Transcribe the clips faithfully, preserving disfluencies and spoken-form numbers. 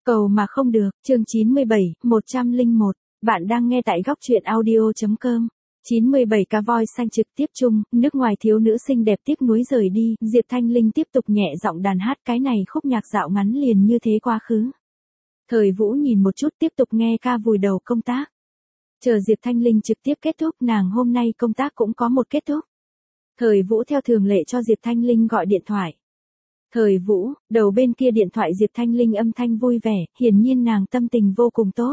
Cầu mà không được, chương chín mươi bảy, một trăm lẻ một. Bạn đang nghe tại góc truyện audio.com. chín mươi bảy cá voi xanh trực tiếp chung, nước ngoài thiếu nữ xinh đẹp tiếc nuối rời đi, Diệp Thanh Linh tiếp tục nhẹ giọng đàn hát cái này khúc nhạc dạo ngắn liền như thế quá khứ. Thời Vũ nhìn một chút tiếp tục nghe ca vùi đầu công tác. Chờ Diệp Thanh Linh trực tiếp kết thúc, nàng hôm nay công tác cũng có một kết thúc. Thời Vũ theo thường lệ cho Diệp Thanh Linh gọi điện thoại. Thời Vũ, đầu bên kia điện thoại Diệp Thanh Linh âm thanh vui vẻ, hiển nhiên nàng tâm tình vô cùng tốt.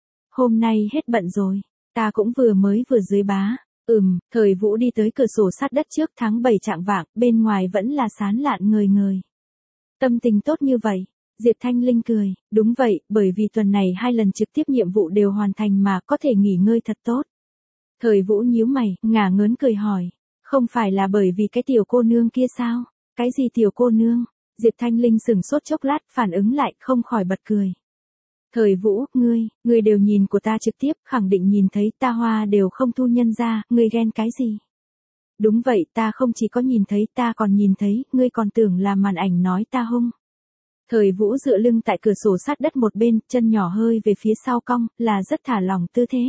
Hôm nay hết bận rồi, ta cũng vừa mới vừa dưới bá. Ừm, Thời Vũ đi tới cửa sổ sát đất trước tháng bảy chạng vạng, bên ngoài vẫn là sán lạn ngời ngời. Tâm tình tốt như vậy, Diệp Thanh Linh cười, đúng vậy, bởi vì tuần này hai lần trực tiếp nhiệm vụ đều hoàn thành mà có thể nghỉ ngơi thật tốt. Thời Vũ nhíu mày, ngả ngớn cười hỏi, không phải là bởi vì cái tiểu cô nương kia sao? Cái gì tiểu cô nương? Diệp Thanh Linh sừng sốt chốc lát, phản ứng lại, không khỏi bật cười. Thời Vũ, ngươi, ngươi đều nhìn của ta trực tiếp, khẳng định nhìn thấy ta hoa đều không thu nhân ra, ngươi ghen cái gì? Đúng vậy, ta không chỉ có nhìn thấy, ta còn nhìn thấy, ngươi còn tưởng là màn ảnh nói ta hung. Thời Vũ dựa lưng tại cửa sổ sát đất một bên, chân nhỏ hơi về phía sau cong, là rất thả lỏng tư thế.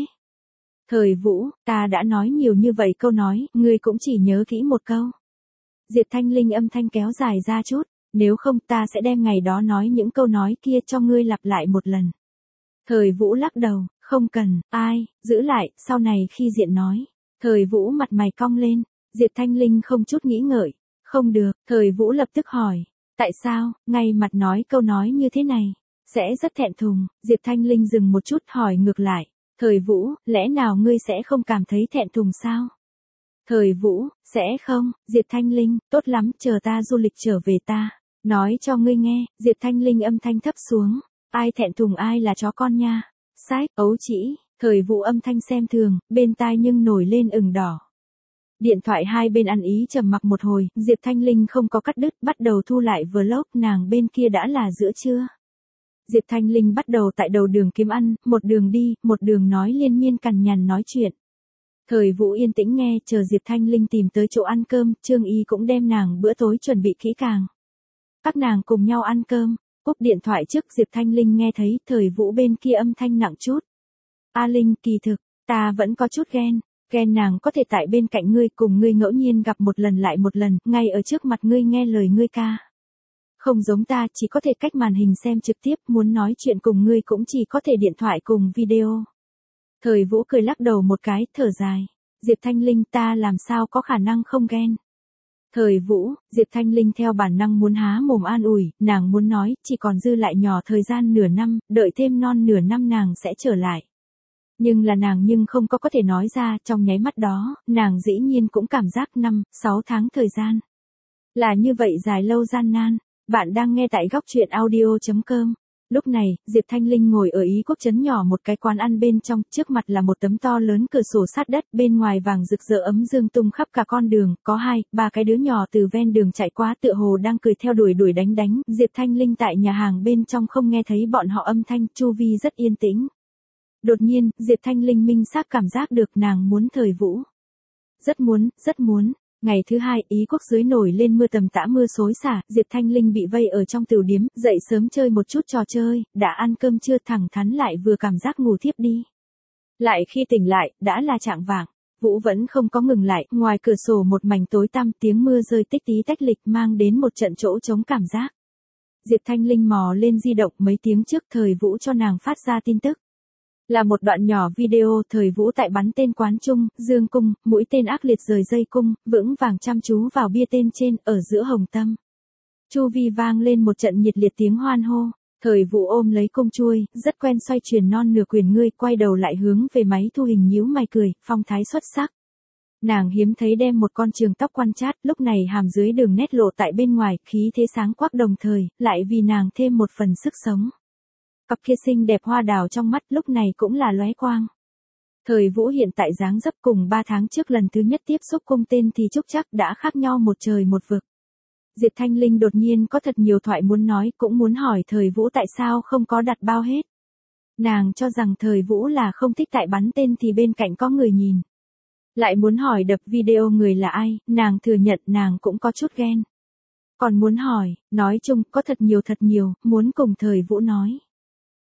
Thời Vũ, ta đã nói nhiều như vậy câu nói, ngươi cũng chỉ nhớ kỹ một câu. Diệp Thanh Linh âm thanh kéo dài ra chút, nếu không ta sẽ đem ngày đó nói những câu nói kia cho ngươi lặp lại một lần. Thời Vũ lắc đầu, không cần, ai, giữ lại, sau này khi diện nói. Thời Vũ mặt mày cong lên, Diệp Thanh Linh không chút nghĩ ngợi, không được, Thời Vũ lập tức hỏi, tại sao, ngay mặt nói câu nói như thế này, sẽ rất thẹn thùng. Diệp Thanh Linh dừng một chút hỏi ngược lại, Thời Vũ, lẽ nào ngươi sẽ không cảm thấy thẹn thùng sao? Thời Vũ, sẽ không, Diệp Thanh Linh, tốt lắm, chờ ta du lịch trở về ta. Nói cho ngươi nghe, Diệp Thanh Linh âm thanh thấp xuống, ai thẹn thùng ai là chó con nha. Sách, ấu chỉ, Thời Vũ âm thanh xem thường, bên tai nhưng nổi lên ửng đỏ. Điện thoại hai bên ăn ý trầm mặc một hồi, Diệp Thanh Linh không có cắt đứt, bắt đầu thu lại vlog, nàng bên kia đã là giữa trưa. Diệp Thanh Linh bắt đầu tại đầu đường kiếm ăn, một đường đi, một đường nói liên miên cằn nhằn nói chuyện. Thời Vũ yên tĩnh nghe, chờ Diệp Thanh Linh tìm tới chỗ ăn cơm, Trương Y cũng đem nàng bữa tối chuẩn bị kỹ càng. Các nàng cùng nhau ăn cơm, cúp điện thoại trước Diệp Thanh Linh nghe thấy Thời Vũ bên kia âm thanh nặng chút. A Linh, kỳ thực, ta vẫn có chút ghen, ghen nàng có thể tại bên cạnh ngươi cùng ngươi ngẫu nhiên gặp một lần lại một lần, ngay ở trước mặt ngươi nghe lời ngươi ca. Không giống ta chỉ có thể cách màn hình xem trực tiếp, muốn nói chuyện cùng ngươi cũng chỉ có thể điện thoại cùng video. Thời Vũ cười lắc đầu một cái, thở dài. Diệp Thanh Linh, ta làm sao có khả năng không ghen. Thời Vũ, Diệp Thanh Linh theo bản năng muốn há mồm an ủi, nàng muốn nói, chỉ còn dư lại nhỏ thời gian nửa năm, đợi thêm non nửa năm nàng sẽ trở lại. Nhưng là nàng nhưng không có có thể nói ra, trong nháy mắt đó, nàng dĩ nhiên cũng cảm giác năm, sáu tháng thời gian. Là như vậy dài lâu gian nan. Bạn đang nghe tại góc truyện audio.com. Lúc này, Diệp Thanh Linh ngồi ở Ý Quốc trấn nhỏ một cái quán ăn bên trong, trước mặt là một tấm to lớn cửa sổ sát đất, bên ngoài vàng rực rỡ ấm dương tung khắp cả con đường, có hai, ba cái đứa nhỏ từ ven đường chạy qua tựa hồ đang cười theo đuổi đuổi đánh đánh, Diệp Thanh Linh tại nhà hàng bên trong không nghe thấy bọn họ âm thanh, chu vi rất yên tĩnh. Đột nhiên, Diệp Thanh Linh minh xác cảm giác được nàng muốn Thời Vũ. Rất muốn, rất muốn. Ngày thứ hai, Ý Quốc dưới nổi lên mưa tầm tã mưa xối xả, Diệp Thanh Linh bị vây ở trong tửu điếm, dậy sớm chơi một chút trò chơi, đã ăn cơm chưa thẳng thắn lại vừa cảm giác ngủ thiếp đi. Lại khi tỉnh lại, đã là chạng vạng, Vũ vẫn không có ngừng lại, ngoài cửa sổ một mảnh tối tăm, tiếng mưa rơi tích tí tách lịch mang đến một trận chỗ trống cảm giác. Diệp Thanh Linh mò lên di động, mấy tiếng trước Thời Vũ cho nàng phát ra tin tức. Là một đoạn nhỏ video Thời Vũ tại bắn tên quán trung, dương cung, mũi tên ác liệt rời dây cung, vững vàng chăm chú vào bia tên trên, ở giữa hồng tâm. Chu vi vang lên một trận nhiệt liệt tiếng hoan hô, Thời Vũ ôm lấy cung chuôi, rất quen xoay chuyển non nửa quyền ngươi, quay đầu lại hướng về máy thu hình nhíu mày cười, phong thái xuất sắc. Nàng hiếm thấy đem một con trường tóc quan chát, lúc này hàm dưới đường nét lộ tại bên ngoài, khí thế sáng quắc đồng thời, lại vì nàng thêm một phần sức sống. Cặp kia xinh đẹp hoa đào trong mắt lúc này cũng là lóe quang. Thời Vũ hiện tại dáng dấp cùng ba tháng trước lần thứ nhất tiếp xúc cung tên thì chúc chắc đã khác nhau một trời một vực. Diệp Thanh Linh đột nhiên có thật nhiều thoại muốn nói, cũng muốn hỏi Thời Vũ tại sao không có đặt bao hết. Nàng cho rằng Thời Vũ là không thích tại bắn tên thì bên cạnh có người nhìn. Lại muốn hỏi đập video người là ai, nàng thừa nhận nàng cũng có chút ghen. Còn muốn hỏi, nói chung có thật nhiều thật nhiều, muốn cùng Thời Vũ nói.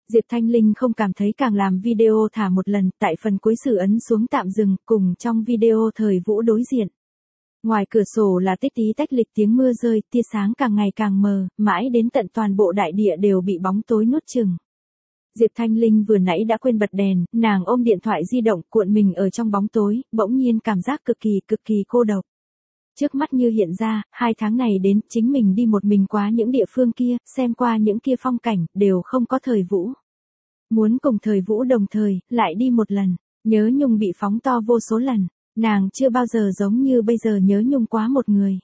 Diệp Thanh Linh không cảm thấy càng làm video thả một lần, tại phần cuối sử ấn xuống tạm dừng, cùng trong video Thời Vũ đối diện. Ngoài cửa sổ là tích tí tách lịch tiếng mưa rơi, tia sáng càng ngày càng mờ, mãi đến tận toàn bộ đại địa đều bị bóng tối nuốt chửng. Diệp Thanh Linh vừa nãy đã quên bật đèn, nàng ôm điện thoại di động cuộn mình ở trong bóng tối, bỗng nhiên cảm giác cực kỳ cực kỳ cô độc. Trước mắt như hiện ra, hai tháng này đến chính mình đi một mình qua những địa phương kia, xem qua những kia phong cảnh, đều không có Thời Vũ. Muốn cùng Thời Vũ đồng thời, lại đi một lần, nhớ nhung bị phóng to vô số lần, nàng chưa bao giờ giống như bây giờ nhớ nhung quá một người.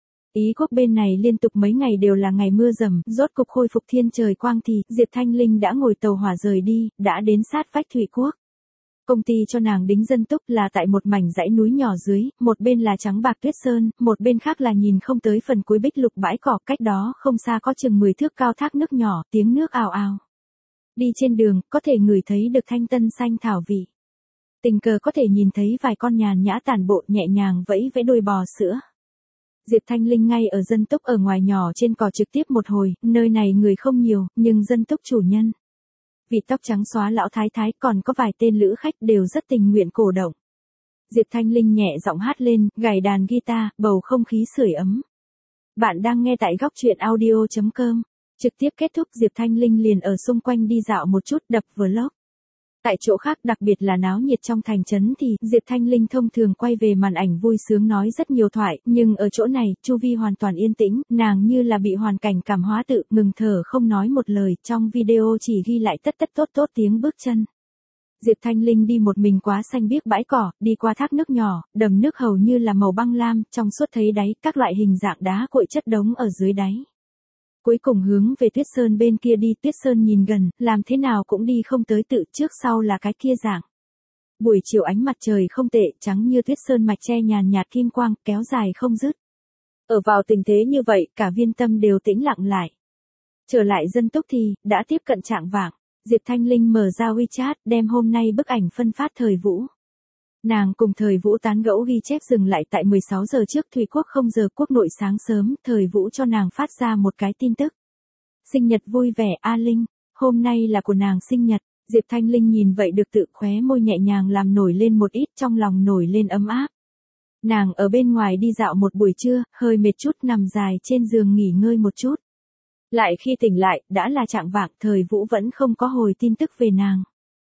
Ý quốc bên này liên tục mấy ngày đều là ngày mưa rầm, rốt cục khôi phục thiên trời quang thì, Diệp Thanh Linh đã ngồi tàu hỏa rời đi, đã đến sát vách Thủy Quốc. Công ty cho nàng đính dân túc là tại một mảnh dãy núi nhỏ dưới, một bên là trắng bạc tuyết sơn, một bên khác là nhìn không tới phần cuối bích lục bãi cỏ, cách đó không xa có chừng mười thước cao thác nước nhỏ, tiếng nước ào ào. Đi trên đường, có thể ngửi thấy được thanh tân xanh thảo vị. Tình cờ có thể nhìn thấy vài con nhàn nhã tản bộ nhẹ nhàng vẫy vẫy đuôi bò sữa. Diệp Thanh Linh ngay ở dân túc ở ngoài nhỏ trên cỏ trực tiếp một hồi, nơi này người không nhiều, nhưng dân túc chủ nhân. Vì tóc trắng xóa lão thái thái còn có vài tên lữ khách đều rất tình nguyện cổ động. Diệp Thanh Linh nhẹ giọng hát lên, gảy đàn guitar, bầu không khí sưởi ấm. Bạn đang nghe tại góc truyện audio chấm com. Trực tiếp kết thúc Diệp Thanh Linh liền ở xung quanh đi dạo một chút đập vlog. Tại chỗ khác đặc biệt là náo nhiệt trong thành trấn thì Diệp Thanh Linh thông thường quay về màn ảnh vui sướng nói rất nhiều thoại, nhưng ở chỗ này, chu vi hoàn toàn yên tĩnh, nàng như là bị hoàn cảnh cảm hóa tự, ngừng thở không nói một lời, trong video chỉ ghi lại tất tất tốt tốt tiếng bước chân. Diệp Thanh Linh đi một mình quá xanh biếc bãi cỏ, đi qua thác nước nhỏ, đầm nước hầu như là màu băng lam, trong suốt thấy đáy, các loại hình dạng đá cuội chất đống ở dưới đáy. Cuối cùng hướng về Tuyết Sơn bên kia đi, Tuyết Sơn nhìn gần, làm thế nào cũng đi không tới tự, trước sau là cái kia dạng. Buổi chiều ánh mặt trời không tệ, trắng như tuyết sơn mạch che nhàn nhạt kim quang, kéo dài không dứt. Ở vào tình thế như vậy, cả viên tâm đều tĩnh lặng lại. Trở lại dân túc thì, đã tiếp cận trạng vạng, Diệp Thanh Linh mở ra WeChat, đem hôm nay bức ảnh phân phát Thời Vũ. Nàng cùng Thời Vũ tán gẫu ghi chép dừng lại tại mười sáu giờ trước Thủy Quốc không giờ quốc nội sáng sớm, Thời Vũ cho nàng phát ra một cái tin tức. Sinh nhật vui vẻ A Linh, hôm nay là của nàng sinh nhật, Diệp Thanh Linh nhìn vậy được tự khóe môi nhẹ nhàng làm nổi lên một ít trong lòng nổi lên ấm áp. Nàng ở bên ngoài đi dạo một buổi trưa, hơi mệt chút nằm dài trên giường nghỉ ngơi một chút. Lại khi tỉnh lại, đã là trạng vạng, Thời Vũ vẫn không có hồi tin tức về nàng.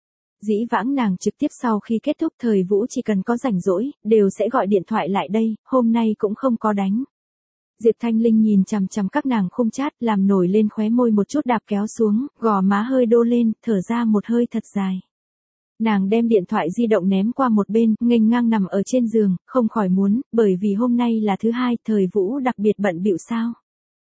Dĩ vãng nàng trực tiếp sau khi kết thúc Thời Vũ chỉ cần có rảnh rỗi, đều sẽ gọi điện thoại lại đây, hôm nay cũng không có đánh. Diệp Thanh Linh nhìn chằm chằm các nàng khung chat, làm nổi lên khóe môi một chút đạp kéo xuống, gò má hơi đô lên, thở ra một hơi thật dài. Nàng đem điện thoại di động ném qua một bên, nghênh ngang nằm ở trên giường, không khỏi muốn, bởi vì hôm nay là thứ hai, Thời Vũ đặc biệt bận bịu sao.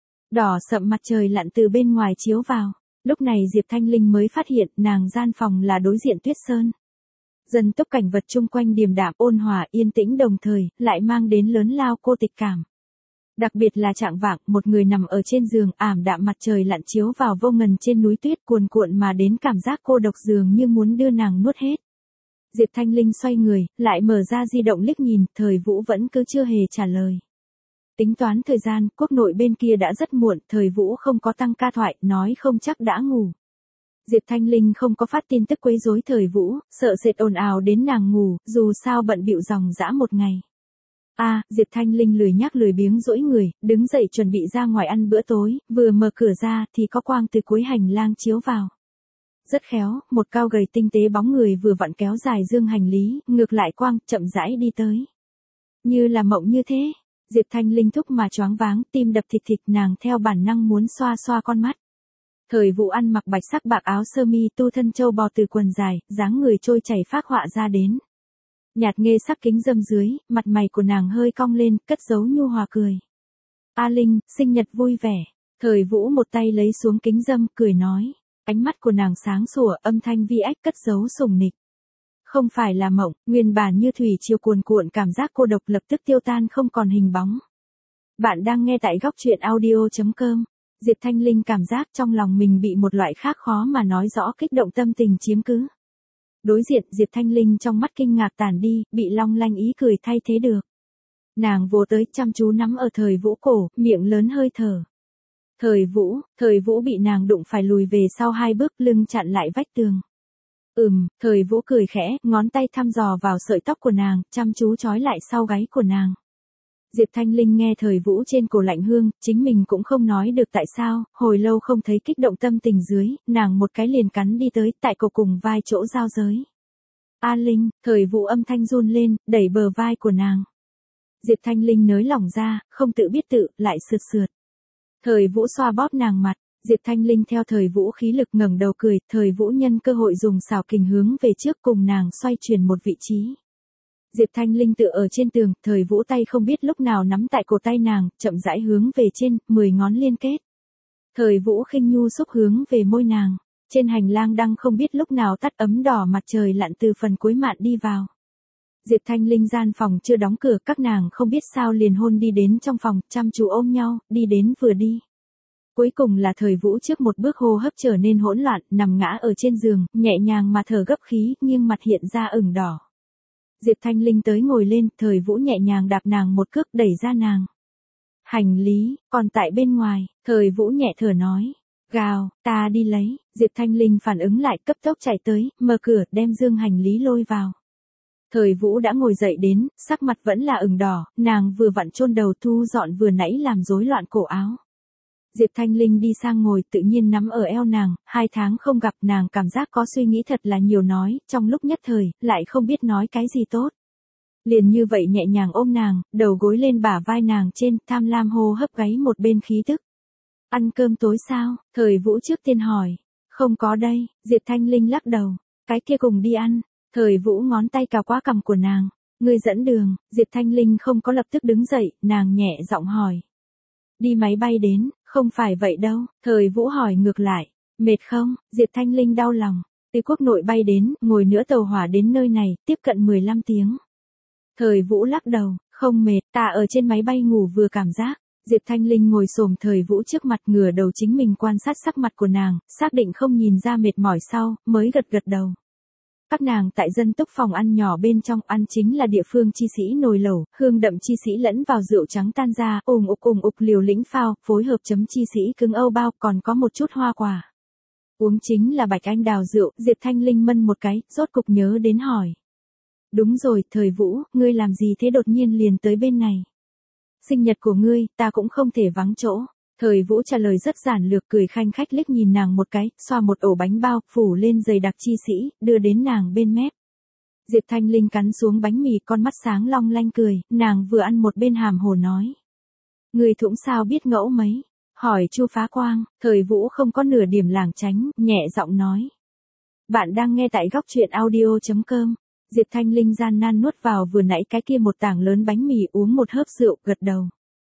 Đỏ sậm mặt trời lặn từ bên ngoài chiếu vào. Lúc này Diệp Thanh Linh mới phát hiện nàng gian phòng là đối diện Tuyết Sơn. Dân túc cảnh vật chung quanh điềm đạm ôn hòa yên tĩnh đồng thời, lại mang đến lớn lao cô tịch cảm. Đặc biệt là trạng vạng, một người nằm ở trên giường, ảm đạm mặt trời lặn chiếu vào vô ngần trên núi tuyết cuồn cuộn mà đến cảm giác cô độc dường như muốn đưa nàng nuốt hết. Diệp Thanh Linh xoay người, lại mở ra di động liếc nhìn, Thời Vũ vẫn cứ chưa hề trả lời. Tính toán thời gian, quốc nội bên kia đã rất muộn, Thời Vũ không có tăng ca thoại, nói không chắc đã ngủ. Diệp Thanh Linh không có phát tin tức quấy rối Thời Vũ, sợ sệt ồn ào đến nàng ngủ, dù sao bận bịu dòng dã một ngày. A, à, Diệp Thanh Linh lười nhác lười biếng duỗi người, đứng dậy chuẩn bị ra ngoài ăn bữa tối, vừa mở cửa ra thì có quang từ cuối hành lang chiếu vào. Rất khéo, một cao gầy tinh tế bóng người vừa vặn kéo dài dương hành lý, ngược lại quang, chậm rãi đi tới. Như là mộng như thế. Diệp Thanh Linh thúc mà choáng váng, tim đập thịt thịt, nàng theo bản năng muốn xoa xoa con mắt. Thời Vũ ăn mặc bạch sắc bạc áo sơ mi tu thân châu bò từ quần dài, dáng người trôi chảy phác họa ra đến. Nhạt nghê sắc kính dâm dưới, mặt mày của nàng hơi cong lên, cất giấu nhu hòa cười. A Linh, sinh nhật vui vẻ. Thời Vũ một tay lấy xuống kính dâm, cười nói. Ánh mắt của nàng sáng sủa, âm thanh vi ách cất giấu sủng nịch. Không phải là mộng, nguyên bản như thủy triều cuồn cuộn cảm giác cô độc lập tức tiêu tan không còn hình bóng. Bạn đang nghe tại góc truyện audio chấm com. Diệp Thanh Linh cảm giác trong lòng mình bị một loại khác khó mà nói rõ kích động tâm tình chiếm cứ. Đối diện Diệp Thanh Linh trong mắt kinh ngạc tản đi, bị long lanh ý cười thay thế được. Nàng vô tới chăm chú nắm ở Thời Vũ cổ, miệng lớn hơi thở. Thời Vũ, Thời Vũ bị nàng đụng phải lùi về sau hai bước, lưng chặn lại vách tường. Ừm, Thời Vũ cười khẽ, ngón tay thăm dò vào sợi tóc của nàng, chăm chú trói lại sau gáy của nàng. Diệp Thanh Linh nghe Thời Vũ trên cổ lạnh hương, chính mình cũng không nói được tại sao, hồi lâu không thấy kích động tâm tình dưới, nàng một cái liền cắn đi tới, tại cổ cùng vai chỗ giao giới. A Linh, Thời Vũ âm thanh run lên, đẩy bờ vai của nàng. Diệp Thanh Linh nới lỏng ra, không tự biết tự, lại sượt sượt. Thời Vũ xoa bóp nàng mặt, Diệp Thanh Linh theo Thời Vũ khí lực ngẩng đầu cười, Thời Vũ nhân cơ hội dùng xào kình hướng về trước cùng nàng xoay chuyển một vị trí. Diệp Thanh Linh tựa ở trên tường, Thời Vũ tay không biết lúc nào nắm tại cổ tay nàng, chậm rãi hướng về trên, mười ngón liên kết. Thời Vũ khinh nhu xúc hướng về môi nàng, trên hành lang đăng không biết lúc nào tắt ấm đỏ, mặt trời lặn từ phần cuối mạn đi vào. Diệp Thanh Linh gian phòng chưa đóng cửa, các nàng không biết sao liền hôn đi đến trong phòng, chăm chú ôm nhau, đi đến vừa đi. Cuối cùng là Thời Vũ trước một bước hô hấp trở nên hỗn loạn, nằm ngã ở trên giường, nhẹ nhàng mà thở gấp khí, nghiêng mặt hiện ra ửng đỏ. Diệp Thanh Linh tới ngồi lên, Thời Vũ nhẹ nhàng đạp nàng một cước, đẩy ra nàng. Hành lý, còn tại bên ngoài, Thời Vũ nhẹ thở nói. Gào, ta đi lấy. Diệp Thanh Linh phản ứng lại, cấp tốc chạy tới, mở cửa, đem dương hành lý lôi vào. Thời Vũ đã ngồi dậy đến, sắc mặt vẫn là ửng đỏ, nàng vừa vặn chôn đầu thu dọn vừa nãy làm rối loạn cổ áo. Diệp Thanh Linh đi sang ngồi, tự nhiên nắm ở eo nàng, hai tháng không gặp, nàng cảm giác có suy nghĩ thật là nhiều nói, trong lúc nhất thời, lại không biết nói cái gì tốt. Liền như vậy nhẹ nhàng ôm nàng, đầu gối lên bả vai nàng trên, tham lam hô hấp gáy một bên khí tức. Ăn cơm tối sao? Thời Vũ trước tiên hỏi. Không có đây, Diệp Thanh Linh lắc đầu. Cái kia cùng đi ăn. Thời Vũ ngón tay cào qua cằm của nàng. Ngươi dẫn đường. Diệp Thanh Linh không có lập tức đứng dậy, nàng nhẹ giọng hỏi. Đi máy bay đến, không phải vậy đâu. Thời Vũ hỏi ngược lại. Mệt không? Diệp Thanh Linh đau lòng. Từ quốc nội bay đến, ngồi nữa tàu hỏa đến nơi này, tiếp cận mười lăm tiếng. Thời Vũ lắc đầu. Không mệt, ta ở trên máy bay ngủ vừa cảm giác. Diệp Thanh Linh ngồi xổm Thời Vũ trước mặt, ngửa đầu chính mình quan sát sắc mặt của nàng, xác định không nhìn ra mệt mỏi sau, mới gật gật đầu. Các nàng tại dân túc phòng ăn nhỏ bên trong, ăn chính là địa phương chi sĩ nồi lẩu, hương đậm chi sĩ lẫn vào rượu trắng tan ra, ùng ục ùng ục liều lĩnh phao, phối hợp chấm chi sĩ cứng âu bao, còn có một chút hoa quả. Uống chính là bạch anh đào rượu. Diệp Thanh Linh mân một cái, rốt cục nhớ đến hỏi. Đúng rồi, Thời Vũ, ngươi làm gì thế đột nhiên liền tới bên này? Sinh nhật của ngươi, ta cũng không thể vắng chỗ. Thời Vũ trả lời rất giản lược, cười khanh khách liếc nhìn nàng một cái, xoa một ổ bánh bao, phủ lên dày đặc chi sĩ, đưa đến nàng bên mép. Diệp Thanh Linh cắn xuống bánh mì, con mắt sáng long lanh cười, nàng vừa ăn một bên hàm hồ nói. Ngươi thủng sao biết ngẫu mấy? Hỏi Chu Phá Quang. Thời Vũ không có nửa điểm lảng tránh, nhẹ giọng nói. Bạn đang nghe tại góc truyện audio chấm com. Diệp Thanh Linh gian nan nuốt vào vừa nãy cái kia một tảng lớn bánh mì, uống một hớp rượu, gật đầu.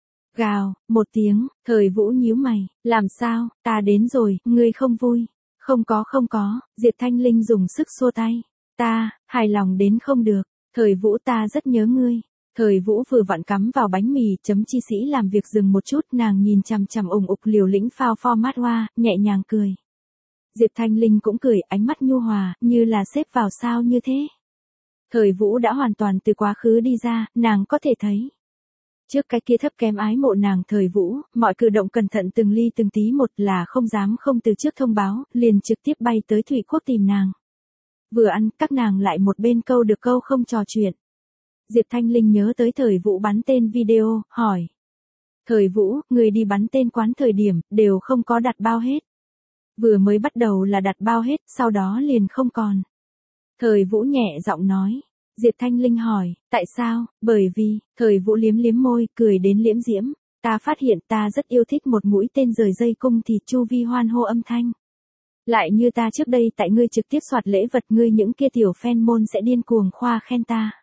Gào, một tiếng, Thời Vũ nhíu mày, làm sao, ta đến rồi, ngươi không vui. Không có không có, Diệp Thanh Linh dùng sức xua tay. Ta, hài lòng đến không được, Thời Vũ ta rất nhớ ngươi. Thời Vũ vừa vặn cắm vào bánh mì, chấm chi sĩ làm việc dừng một chút, nàng nhìn chằm chằm ủng ục liều lĩnh phao format hoa, nhẹ nhàng cười. Diệp Thanh Linh cũng cười, ánh mắt nhu hòa, như là xếp vào sao như thế. Thời Vũ đã hoàn toàn từ quá khứ đi ra, nàng có thể thấy. Trước cái kia thấp kém ái mộ nàng Thời Vũ, mọi cử động cẩn thận từng ly từng tí một, là không dám không từ trước thông báo, liền trực tiếp bay tới Thụy Quốc tìm nàng. Vừa ăn, các nàng lại một bên câu được câu không trò chuyện. Diệp Thanh Linh nhớ tới Thời Vũ bắn tên video, hỏi. Thời Vũ, người đi bắn tên quán thời điểm, đều không có đặt bao hết. Vừa mới bắt đầu là đặt bao hết, sau đó liền không còn. Thời Vũ nhẹ giọng nói. Diệp Thanh Linh hỏi, tại sao? Bởi vì, Thời Vũ liếm liếm môi, cười đến liễm diễm. Ta phát hiện ta rất yêu thích một mũi tên rời dây cung thì chu vi hoan hô âm thanh. Lại như ta trước đây tại ngươi trực tiếp soạt lễ vật, ngươi những kia tiểu fan môn sẽ điên cuồng khoa khen ta.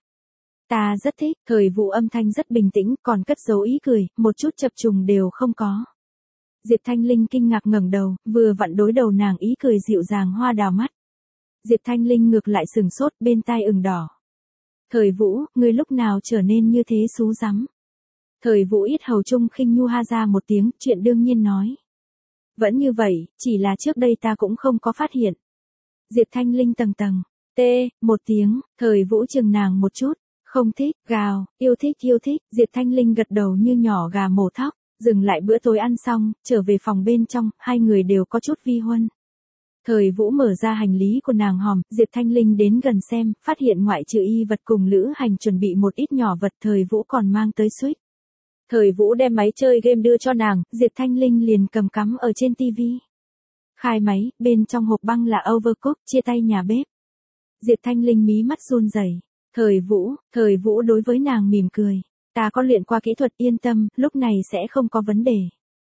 Ta rất thích. Thời Vũ âm thanh rất bình tĩnh, còn cất giấu ý cười, một chút chập trùng đều không có. Diệp Thanh Linh kinh ngạc ngẩng đầu, vừa vặn đối đầu nàng ý cười dịu dàng hoa đào mắt. Diệp Thanh Linh ngược lại sừng sốt, bên tai ửng đỏ. Thời Vũ, ngươi lúc nào trở nên như thế xú rắm? Thời Vũ ít hầu trung khinh nhu ha ra một tiếng, chuyện đương nhiên nói. Vẫn như vậy, chỉ là trước đây ta cũng không có phát hiện. Diệp Thanh Linh tầng tầng, tê, một tiếng, Thời Vũ chừng nàng một chút, không thích, gào, yêu thích yêu thích, Diệp Thanh Linh gật đầu như nhỏ gà mổ thóc. Dừng lại bữa tối ăn xong, trở về phòng bên trong, hai người đều có chút vi huân. Thời Vũ mở ra hành lý của nàng hòm, Diệp Thanh Linh đến gần xem, phát hiện ngoại trừ y vật cùng lữ hành chuẩn bị một ít nhỏ vật Thời Vũ còn mang tới Switch. Thời Vũ đem máy chơi game đưa cho nàng, Diệp Thanh Linh liền cầm cắm ở trên tivi. Khai máy, bên trong hộp băng là Overcooked, chia tay nhà bếp. Diệp Thanh Linh mí mắt run rẩy. Thời Vũ, Thời Vũ đối với nàng mỉm cười. Ta có luyện qua kỹ thuật, yên tâm, lúc này sẽ không có vấn đề.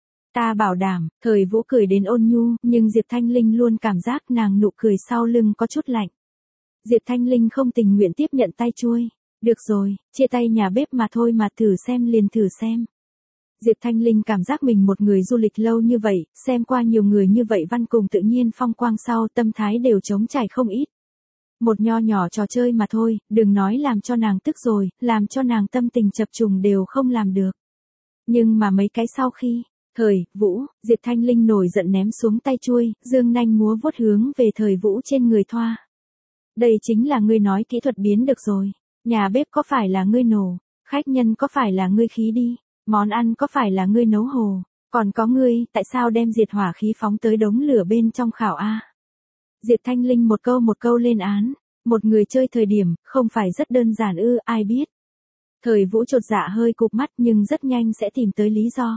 Ta bảo đảm. Thời Vũ cười đến ôn nhu, nhưng Diệp Thanh Linh luôn cảm giác nàng nụ cười sau lưng có chút lạnh. Diệp Thanh Linh không tình nguyện tiếp nhận tay chuôi. Được rồi, chia tay nhà bếp mà thôi mà, thử xem liền thử xem. Diệp Thanh Linh cảm giác mình một người du lịch lâu như vậy, xem qua nhiều người như vậy văn cùng tự nhiên phong quang sau, tâm thái đều trống trải không ít. Một nho nhỏ trò chơi mà thôi, đừng nói làm cho nàng tức rồi, làm cho nàng tâm tình chập trùng đều không làm được. Nhưng mà mấy cái sau khi, Thời Vũ, Diệp Thanh Linh nổi giận ném xuống tay chuôi, dương nanh múa vuốt hướng về Thời Vũ trên người thoa. Đây chính là ngươi nói kỹ thuật biến được rồi. Nhà bếp có phải là ngươi nổ, khách nhân có phải là ngươi khí đi, món ăn có phải là ngươi nấu hồ, còn có ngươi, tại sao đem diệt hỏa khí phóng tới đống lửa bên trong khảo a? Diệp Thanh Linh một câu một câu lên án, một người chơi thời điểm, không phải rất đơn giản ư, ai biết. Thời Vũ chột dạ hơi cụp mắt nhưng rất nhanh sẽ tìm tới lý do.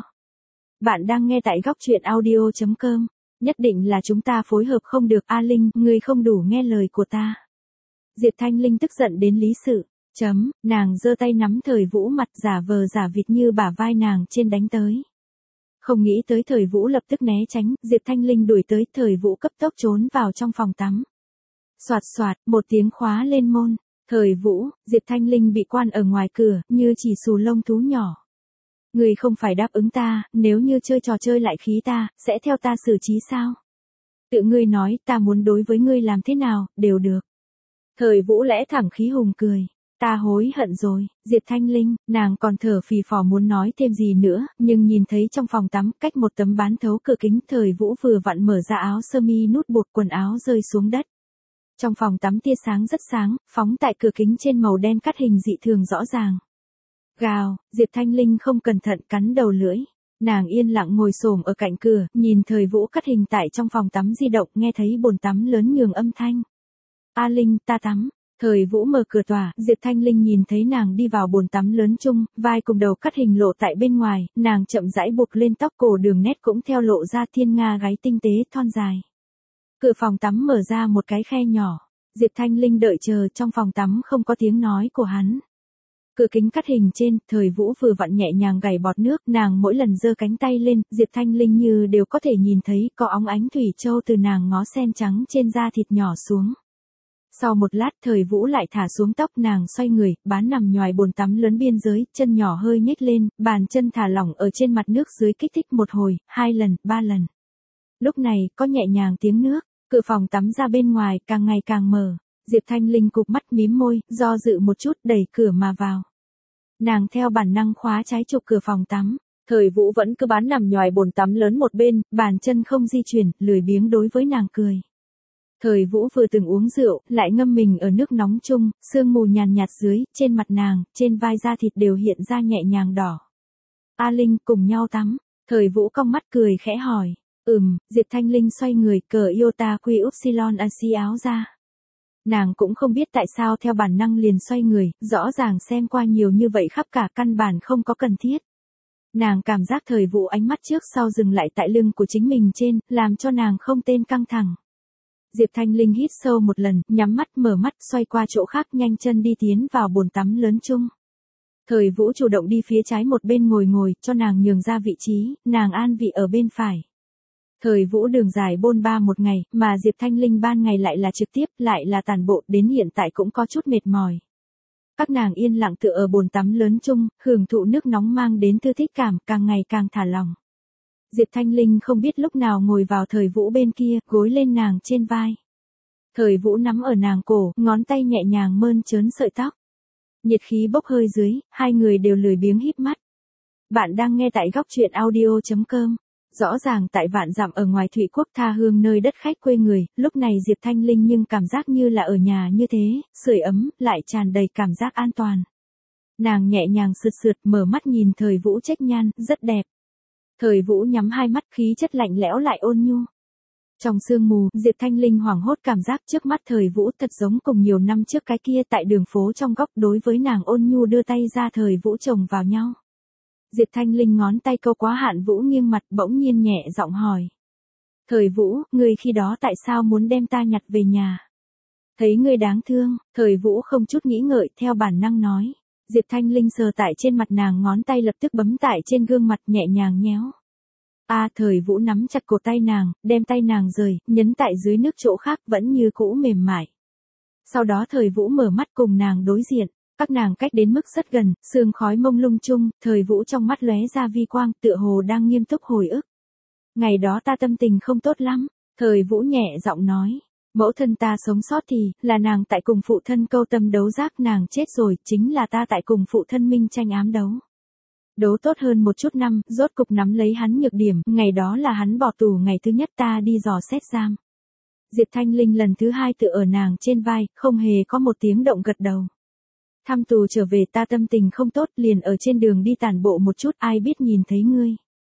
Bạn đang nghe tại góc truyện audio chấm com, nhất định là chúng ta phối hợp không được, A Linh, ngươi không đủ nghe lời của ta. Diệp Thanh Linh tức giận đến lý sự. Chấm, nàng giơ tay nắm Thời Vũ mặt giả vờ giả vịt như bả vai nàng trên đánh tới. Không nghĩ tới Thời Vũ lập tức né tránh, Diệp Thanh Linh đuổi tới, Thời Vũ cấp tốc trốn vào trong phòng tắm. Soạt soạt, một tiếng khóa lên môn. Thời Vũ, Diệp Thanh Linh bị quan ở ngoài cửa, như chỉ xù lông thú nhỏ. Ngươi không phải đáp ứng ta, nếu như chơi trò chơi lại khí ta, sẽ theo ta xử trí sao? Tự ngươi nói, ta muốn đối với ngươi làm thế nào, đều được. Thời Vũ lẽ thẳng khí hùng cười. Ta hối hận rồi, Diệp Thanh Linh, nàng còn thở phì phò muốn nói thêm gì nữa, nhưng nhìn thấy trong phòng tắm, cách một tấm bán thấu cửa kính, Thời Vũ vừa vặn mở ra áo sơ mi nút bột, quần áo rơi xuống đất. Trong phòng tắm tia sáng rất sáng, phóng tại cửa kính trên màu đen cắt hình dị thường rõ ràng. Gào, Diệp Thanh Linh không cẩn thận cắn đầu lưỡi. Nàng yên lặng ngồi xổm ở cạnh cửa, nhìn Thời Vũ cắt hình tại trong phòng tắm di động, nghe thấy bồn tắm lớn nhường âm thanh. A Linh, ta tắm. Thời Vũ mở cửa tòa, Diệp Thanh Linh nhìn thấy nàng đi vào bồn tắm lớn chung, vai cùng đầu cắt hình lộ tại bên ngoài, nàng chậm rãi buộc lên tóc, cổ đường nét cũng theo lộ ra thiên nga gáy tinh tế thon dài. Cửa phòng tắm mở ra một cái khe nhỏ, Diệp Thanh Linh đợi chờ, trong phòng tắm không có tiếng nói của hắn. Cửa kính cắt hình trên, Thời Vũ vừa vặn nhẹ nhàng gảy bọt nước, nàng mỗi lần giơ cánh tay lên, Diệp Thanh Linh như đều có thể nhìn thấy có óng ánh thủy châu từ nàng ngó sen trắng trên da thịt nhỏ xuống. Sau một lát, Thời Vũ lại thả xuống tóc, nàng xoay người, bán nằm nhoài bồn tắm lớn biên giới, chân nhỏ hơi nhếch lên, bàn chân thả lỏng ở trên mặt nước dưới, kích thích một hồi, hai lần, ba lần. Lúc này, có nhẹ nhàng tiếng nước, cửa phòng tắm ra bên ngoài, càng ngày càng mở. Diệp Thanh Linh cụp mắt mím môi, do dự một chút, đẩy cửa mà vào. Nàng theo bản năng khóa trái trục cửa phòng tắm. Thời Vũ vẫn cứ bán nằm nhoài bồn tắm lớn một bên, bàn chân không di chuyển, lười biếng đối với nàng cười. Thời Vũ vừa từng uống rượu, lại ngâm mình ở nước nóng chung, sương mù nhàn nhạt dưới, trên mặt nàng, trên vai da thịt đều hiện ra nhẹ nhàng đỏ. A Linh, cùng nhau tắm. Thời Vũ cong mắt cười khẽ hỏi. Ừm, Diệp Thanh Linh xoay người, cởi Iota Quy Upsilon A xi áo ra. Nàng cũng không biết tại sao theo bản năng liền xoay người, rõ ràng xem qua nhiều như vậy khắp cả căn bản không có cần thiết. Nàng cảm giác Thời Vũ ánh mắt trước sau dừng lại tại lưng của chính mình trên, làm cho nàng không tên căng thẳng. Diệp Thanh Linh hít sâu một lần, nhắm mắt mở mắt, xoay qua chỗ khác, nhanh chân đi tiến vào bồn tắm lớn chung. Thời Vũ chủ động đi phía trái một bên ngồi ngồi, cho nàng nhường ra vị trí, nàng an vị ở bên phải. Thời Vũ đường dài bôn ba một ngày, mà Diệp Thanh Linh ban ngày lại là trực tiếp, lại là tàn bộ, đến hiện tại cũng có chút mệt mỏi. Các nàng yên lặng tựa ở bồn tắm lớn chung, hưởng thụ nước nóng mang đến thư thích cảm, càng ngày càng thả lỏng. Diệp Thanh Linh không biết lúc nào ngồi vào Thời Vũ bên kia, gối lên nàng trên vai. Thời Vũ nắm ở nàng cổ, ngón tay nhẹ nhàng mơn trớn sợi tóc. Nhiệt khí bốc hơi dưới, hai người đều lười biếng híp mắt. Bạn đang nghe tại góc truyện audio chấm com. Rõ ràng tại vạn dặm ở ngoài Thụy Quốc tha hương nơi đất khách quê người, lúc này Diệp Thanh Linh nhưng cảm giác như là ở nhà như thế, sưởi ấm, lại tràn đầy cảm giác an toàn. Nàng nhẹ nhàng sượt sượt mở mắt nhìn Thời Vũ trách nhan, rất đẹp. Thời Vũ nhắm hai mắt, khí chất lạnh lẽo lại ôn nhu. Trong sương mù, Diệp Thanh Linh hoảng hốt cảm giác trước mắt Thời Vũ thật giống cùng nhiều năm trước cái kia tại đường phố trong góc đối với nàng ôn nhu đưa tay ra Thời Vũ chồng vào nhau. Diệp Thanh Linh ngón tay câu quá Hạn Vũ nghiêng mặt bỗng nhiên nhẹ giọng hỏi. Thời Vũ, ngươi khi đó tại sao muốn đem ta nhặt về nhà? Thấy ngươi đáng thương, Thời Vũ không chút nghĩ ngợi theo bản năng nói. Diệp Thanh Linh sờ tại trên mặt nàng ngón tay lập tức bấm tại trên gương mặt nhẹ nhàng nhéo. A à, Thời Vũ nắm chặt cổ tay nàng, đem tay nàng rời, nhấn tại dưới nước chỗ khác vẫn như cũ mềm mại. Sau đó Thời Vũ mở mắt cùng nàng đối diện, các nàng cách đến mức rất gần, sương khói mông lung chung, Thời Vũ trong mắt lóe ra vi quang tựa hồ đang nghiêm túc hồi ức. Ngày đó ta tâm tình không tốt lắm, Thời Vũ nhẹ giọng nói. Mẫu thân ta sống sót thì, là nàng tại cùng phụ thân câu tâm đấu giác, nàng chết rồi, chính là ta tại cùng phụ thân minh tranh ám đấu. Đấu tốt hơn một chút năm, rốt cục nắm lấy hắn nhược điểm, ngày đó là hắn bỏ tù ngày thứ nhất ta đi dò xét giam. Diệp Thanh Linh lần thứ hai tựa ở nàng trên vai, không hề có một tiếng động gật đầu. Thăm tù trở về ta tâm tình không tốt, liền ở trên đường đi tản bộ một chút, ai biết nhìn thấy ngươi.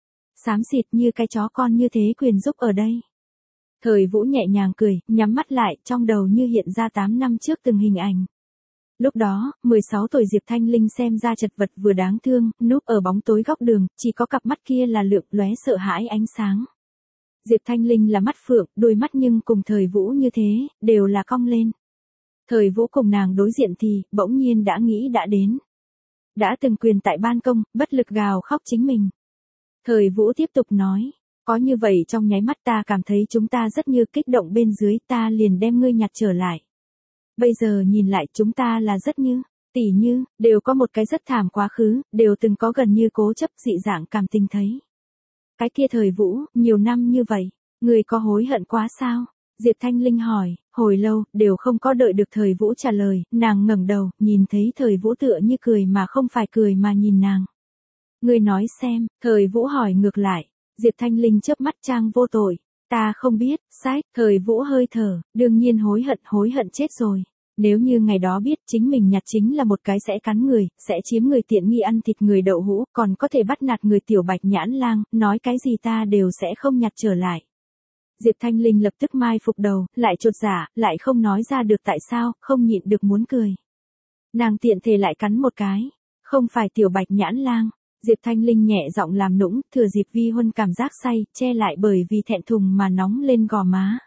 Xám xịt như cái chó con như thế quyền giúp ở đây. Thời Vũ nhẹ nhàng cười, nhắm mắt lại, trong đầu như hiện ra tám năm trước từng hình ảnh. Lúc đó, mười sáu tuổi Diệp Thanh Linh xem ra chật vật vừa đáng thương, núp ở bóng tối góc đường, chỉ có cặp mắt kia là lượng lóe sợ hãi ánh sáng. Diệp Thanh Linh là mắt phượng, đôi mắt nhưng cùng Thời Vũ như thế, đều là cong lên. Thời Vũ cùng nàng đối diện thì, bỗng nhiên đã nghĩ đã đến. Đã từng quyền tại ban công, bất lực gào khóc chính mình. Thời Vũ tiếp tục nói. Có như vậy trong nháy mắt ta cảm thấy chúng ta rất như kích động bên dưới, ta liền đem ngươi nhặt trở lại. Bây giờ nhìn lại chúng ta là rất như, tỉ như, đều có một cái rất thảm quá khứ, đều từng có gần như cố chấp dị dạng cảm tình thấy. Cái kia Thời Vũ, nhiều năm như vậy, ngươi có hối hận quá sao? Diệp Thanh Linh hỏi, hồi lâu, đều không có đợi được Thời Vũ trả lời, nàng ngẩng đầu, nhìn thấy Thời Vũ tựa như cười mà không phải cười mà nhìn nàng. Ngươi nói xem, Thời Vũ hỏi ngược lại. Diệp Thanh Linh chớp mắt trang vô tội. Ta không biết, sách, Thời Vũ hơi thở, đương nhiên hối hận, hối hận chết rồi. Nếu như ngày đó biết chính mình nhặt chính là một cái sẽ cắn người, sẽ chiếm người tiện nghi ăn thịt người đậu hũ, còn có thể bắt nạt người tiểu bạch nhãn lang, nói cái gì ta đều sẽ không nhặt trở lại. Diệp Thanh Linh lập tức mai phục đầu, lại chột dạ, lại không nói ra được tại sao, không nhịn được muốn cười. Nàng tiện thể lại cắn một cái, không phải tiểu bạch nhãn lang. Diệp Thanh Linh nhẹ giọng làm nũng, thừa dịp Vi Huân cảm giác say, che lại bởi vì thẹn thùng mà nóng lên gò má.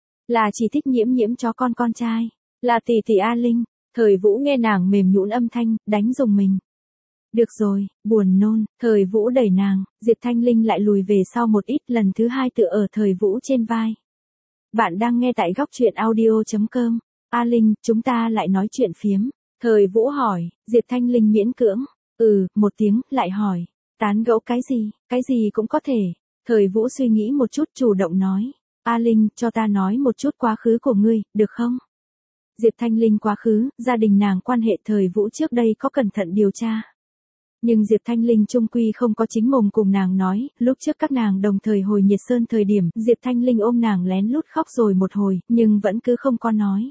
Là chỉ thích nhiễm nhiễm chó con con trai, là tỷ tỷ A Linh. Thời Vũ nghe nàng mềm nhũn âm thanh, đánh rùng mình. Được rồi, buồn nôn, Thời Vũ đẩy nàng, Diệp Thanh Linh lại lùi về sau một ít, lần thứ hai tựa ở Thời Vũ trên vai. Bạn đang nghe tại góc truyện audio chấm com. A Linh, chúng ta lại nói chuyện phiếm. Thời Vũ hỏi, Diệp Thanh Linh miễn cưỡng. Ừ, một tiếng, lại hỏi. Tán gẫu cái gì, cái gì cũng có thể. Thời Vũ suy nghĩ một chút chủ động nói. A Linh, cho ta nói một chút quá khứ của ngươi, được không? Diệp Thanh Linh quá khứ, gia đình nàng quan hệ Thời Vũ trước đây có cẩn thận điều tra. Nhưng Diệp Thanh Linh trung quy không có chính mồm cùng nàng nói, lúc trước các nàng đồng thời hồi Nhiệt Sơn thời điểm, Diệp Thanh Linh ôm nàng lén lút khóc rồi một hồi, nhưng vẫn cứ không có nói.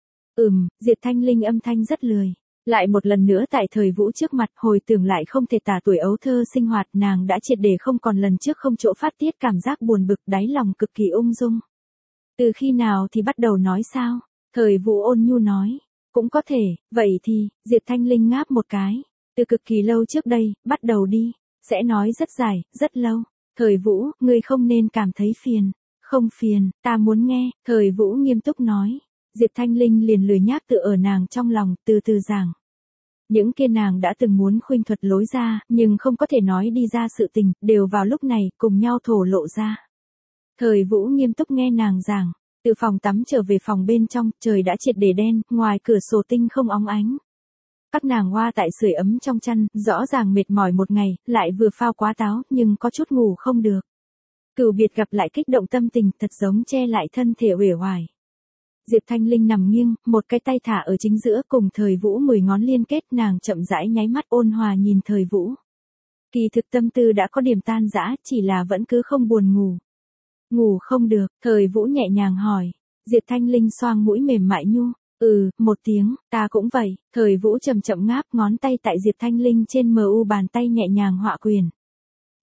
Ừm, Diệp Thanh Linh âm thanh rất lười. Lại một lần nữa tại Thời Vũ trước mặt, hồi tưởng lại không thể tả tuổi ấu thơ sinh hoạt, nàng đã triệt để không còn lần trước không chỗ phát tiết cảm giác buồn bực, đáy lòng cực kỳ ung dung. Từ khi nào thì bắt đầu nói sao? Thời Vũ ôn nhu nói. Cũng có thể, vậy thì, Diệp Thanh Linh ngáp một cái. Từ cực kỳ lâu trước đây, bắt đầu đi. Sẽ nói rất dài, rất lâu. Thời Vũ, ngươi không nên cảm thấy phiền. Không phiền, ta muốn nghe. Thời Vũ nghiêm túc nói. Diệp Thanh Linh liền lười nhác tự ở nàng trong lòng, từ từ giảng. Những kia nàng đã từng muốn khuynh thuật lối ra, nhưng không có thể nói đi ra sự tình, đều vào lúc này, cùng nhau thổ lộ ra. Thời Vũ nghiêm túc nghe nàng giảng. Từ phòng tắm trở về phòng bên trong, trời đã triệt để đen, ngoài cửa sổ tinh không óng ánh. Các nàng hoa tại sưởi ấm trong chăn, rõ ràng mệt mỏi một ngày, lại vừa phao quá táo, nhưng có chút ngủ không được. Cửu biệt gặp lại kích động tâm tình, thật giống che lại thân thể uể oải. Diệp Thanh Linh nằm nghiêng, một cái tay thả ở chính giữa, cùng Thời Vũ mười ngón liên kết, nàng chậm rãi nháy mắt ôn hòa nhìn Thời Vũ. Kỳ thực tâm tư đã có điểm tan rã, chỉ là vẫn cứ không buồn ngủ. Ngủ không được, Thời Vũ nhẹ nhàng hỏi. Diệp Thanh Linh xoang mũi mềm mại nhu. Ừ, một tiếng, ta cũng vậy. Thời Vũ chậm chậm ngáp ngón tay tại Diệp Thanh Linh trên mờ u bàn tay nhẹ nhàng họa quyền.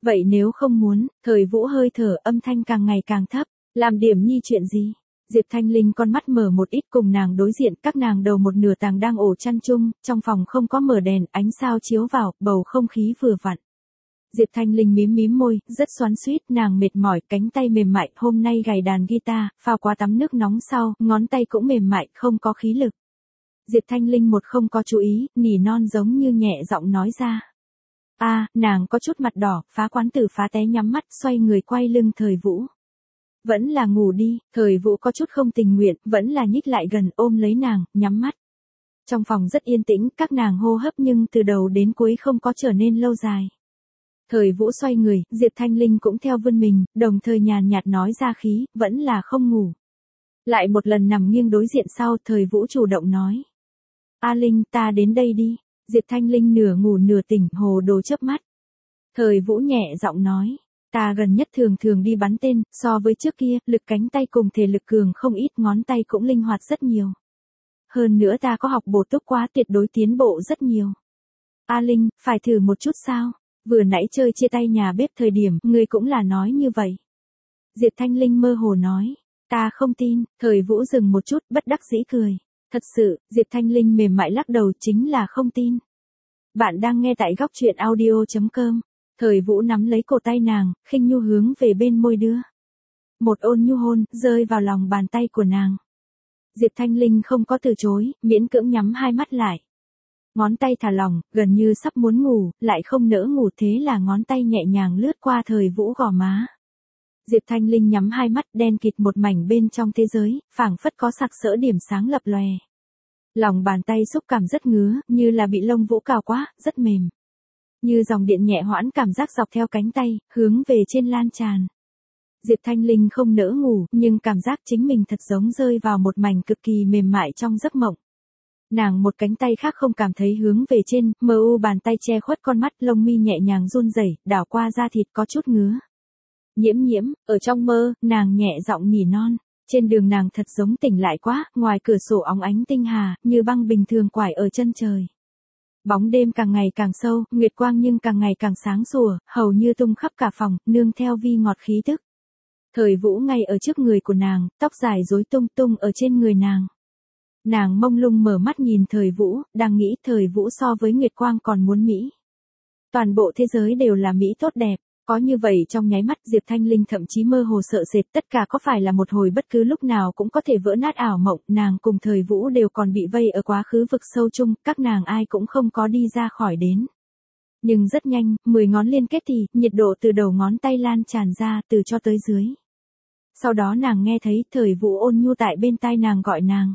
Vậy nếu không muốn, Thời Vũ hơi thở âm thanh càng ngày càng thấp, làm điểm nhi chuyện gì? Diệp Thanh Linh con mắt mở một ít cùng nàng đối diện, các nàng đầu một nửa tàng đang ổ chăn chung, trong phòng không có mở đèn, ánh sao chiếu vào, bầu không khí vừa vặn. Diệp Thanh Linh mím mím môi, rất xoắn xuýt, nàng mệt mỏi, cánh tay mềm mại, hôm nay gảy đàn guitar, phao qua tắm nước nóng sau, ngón tay cũng mềm mại, không có khí lực. Diệp Thanh Linh một không có chú ý, nỉ non giống như nhẹ giọng nói ra. A, à, nàng có chút mặt đỏ, phá quán tử phá té nhắm mắt, xoay người quay lưng Thời Vũ. Vẫn là ngủ đi, Thời Vũ có chút không tình nguyện, vẫn là nhích lại gần ôm lấy nàng, nhắm mắt. Trong phòng rất yên tĩnh, các nàng hô hấp nhưng từ đầu đến cuối không có trở nên lâu dài. Thời Vũ xoay người, Diệp Thanh Linh cũng theo vươn mình, đồng thời nhàn nhạt nói ra khí, vẫn là không ngủ. Lại một lần nằm nghiêng đối diện sau, Thời Vũ chủ động nói. A Linh, ta đến đây đi. Diệp Thanh Linh nửa ngủ nửa tỉnh, hồ đồ chớp mắt. Thời Vũ nhẹ giọng nói. Ta gần nhất thường thường đi bắn tên, so với trước kia, lực cánh tay cùng thể lực cường không ít, ngón tay cũng linh hoạt rất nhiều. Hơn nữa ta có học bổ túc quá, tuyệt đối tiến bộ rất nhiều. A Linh, phải thử một chút sao? Vừa nãy chơi chia tay nhà bếp thời điểm, ngươi cũng là nói như vậy. Diệp Thanh Linh mơ hồ nói. Ta không tin, Thời Vũ dừng một chút, bất đắc dĩ cười. Thật sự, Diệp Thanh Linh mềm mại lắc đầu, chính là không tin. Bạn đang nghe tại góc truyện audio chấm com. Thời Vũ nắm lấy cổ tay nàng, khinh nhu hướng về bên môi đưa. Một ôn nhu hôn, rơi vào lòng bàn tay của nàng. Diệp Thanh Linh không có từ chối, miễn cưỡng nhắm hai mắt lại. Ngón tay thả lỏng, gần như sắp muốn ngủ, lại không nỡ ngủ, thế là ngón tay nhẹ nhàng lướt qua Thời Vũ gò má. Diệp Thanh Linh nhắm hai mắt, đen kịt một mảnh bên trong thế giới, phảng phất có sặc sỡ điểm sáng lập lòe. Lòng bàn tay xúc cảm rất ngứa, như là bị lông vũ cào quá, rất mềm. Như dòng điện nhẹ hoãn cảm giác dọc theo cánh tay, hướng về trên lan tràn. Diệp Thanh Linh không nỡ ngủ, nhưng cảm giác chính mình thật giống rơi vào một mảnh cực kỳ mềm mại trong giấc mộng. Nàng một cánh tay khác không cảm thấy hướng về trên, mờ u bàn tay che khuất con mắt, lông mi nhẹ nhàng run rẩy, đảo qua da thịt có chút ngứa. Nhiễm nhiễm, ở trong mơ, nàng nhẹ giọng nỉ non. Trên đường nàng thật giống tỉnh lại quá, ngoài cửa sổ óng ánh tinh hà, như băng bình thường quải ở chân trời. Bóng đêm càng ngày càng sâu, nguyệt quang nhưng càng ngày càng sáng sủa, hầu như tung khắp cả phòng, nương theo vi ngọt khí tức. Thời Vũ ngay ở trước người của nàng, tóc dài rối tung tung ở trên người nàng. Nàng mông lung mở mắt nhìn Thời Vũ, đang nghĩ Thời Vũ so với nguyệt quang còn muốn mỹ. Toàn bộ thế giới đều là mỹ tốt đẹp. Có như vậy trong nháy mắt Diệp Thanh Linh thậm chí mơ hồ sợ sệt, tất cả có phải là một hồi bất cứ lúc nào cũng có thể vỡ nát ảo mộng, nàng cùng Thời Vũ đều còn bị vây ở quá khứ vực sâu chung, các nàng ai cũng không có đi ra khỏi đến. Nhưng rất nhanh, mười ngón liên kết thì, nhiệt độ từ đầu ngón tay lan tràn ra, từ cho tới dưới. Sau đó nàng nghe thấy Thời Vũ ôn nhu tại bên tai nàng gọi nàng.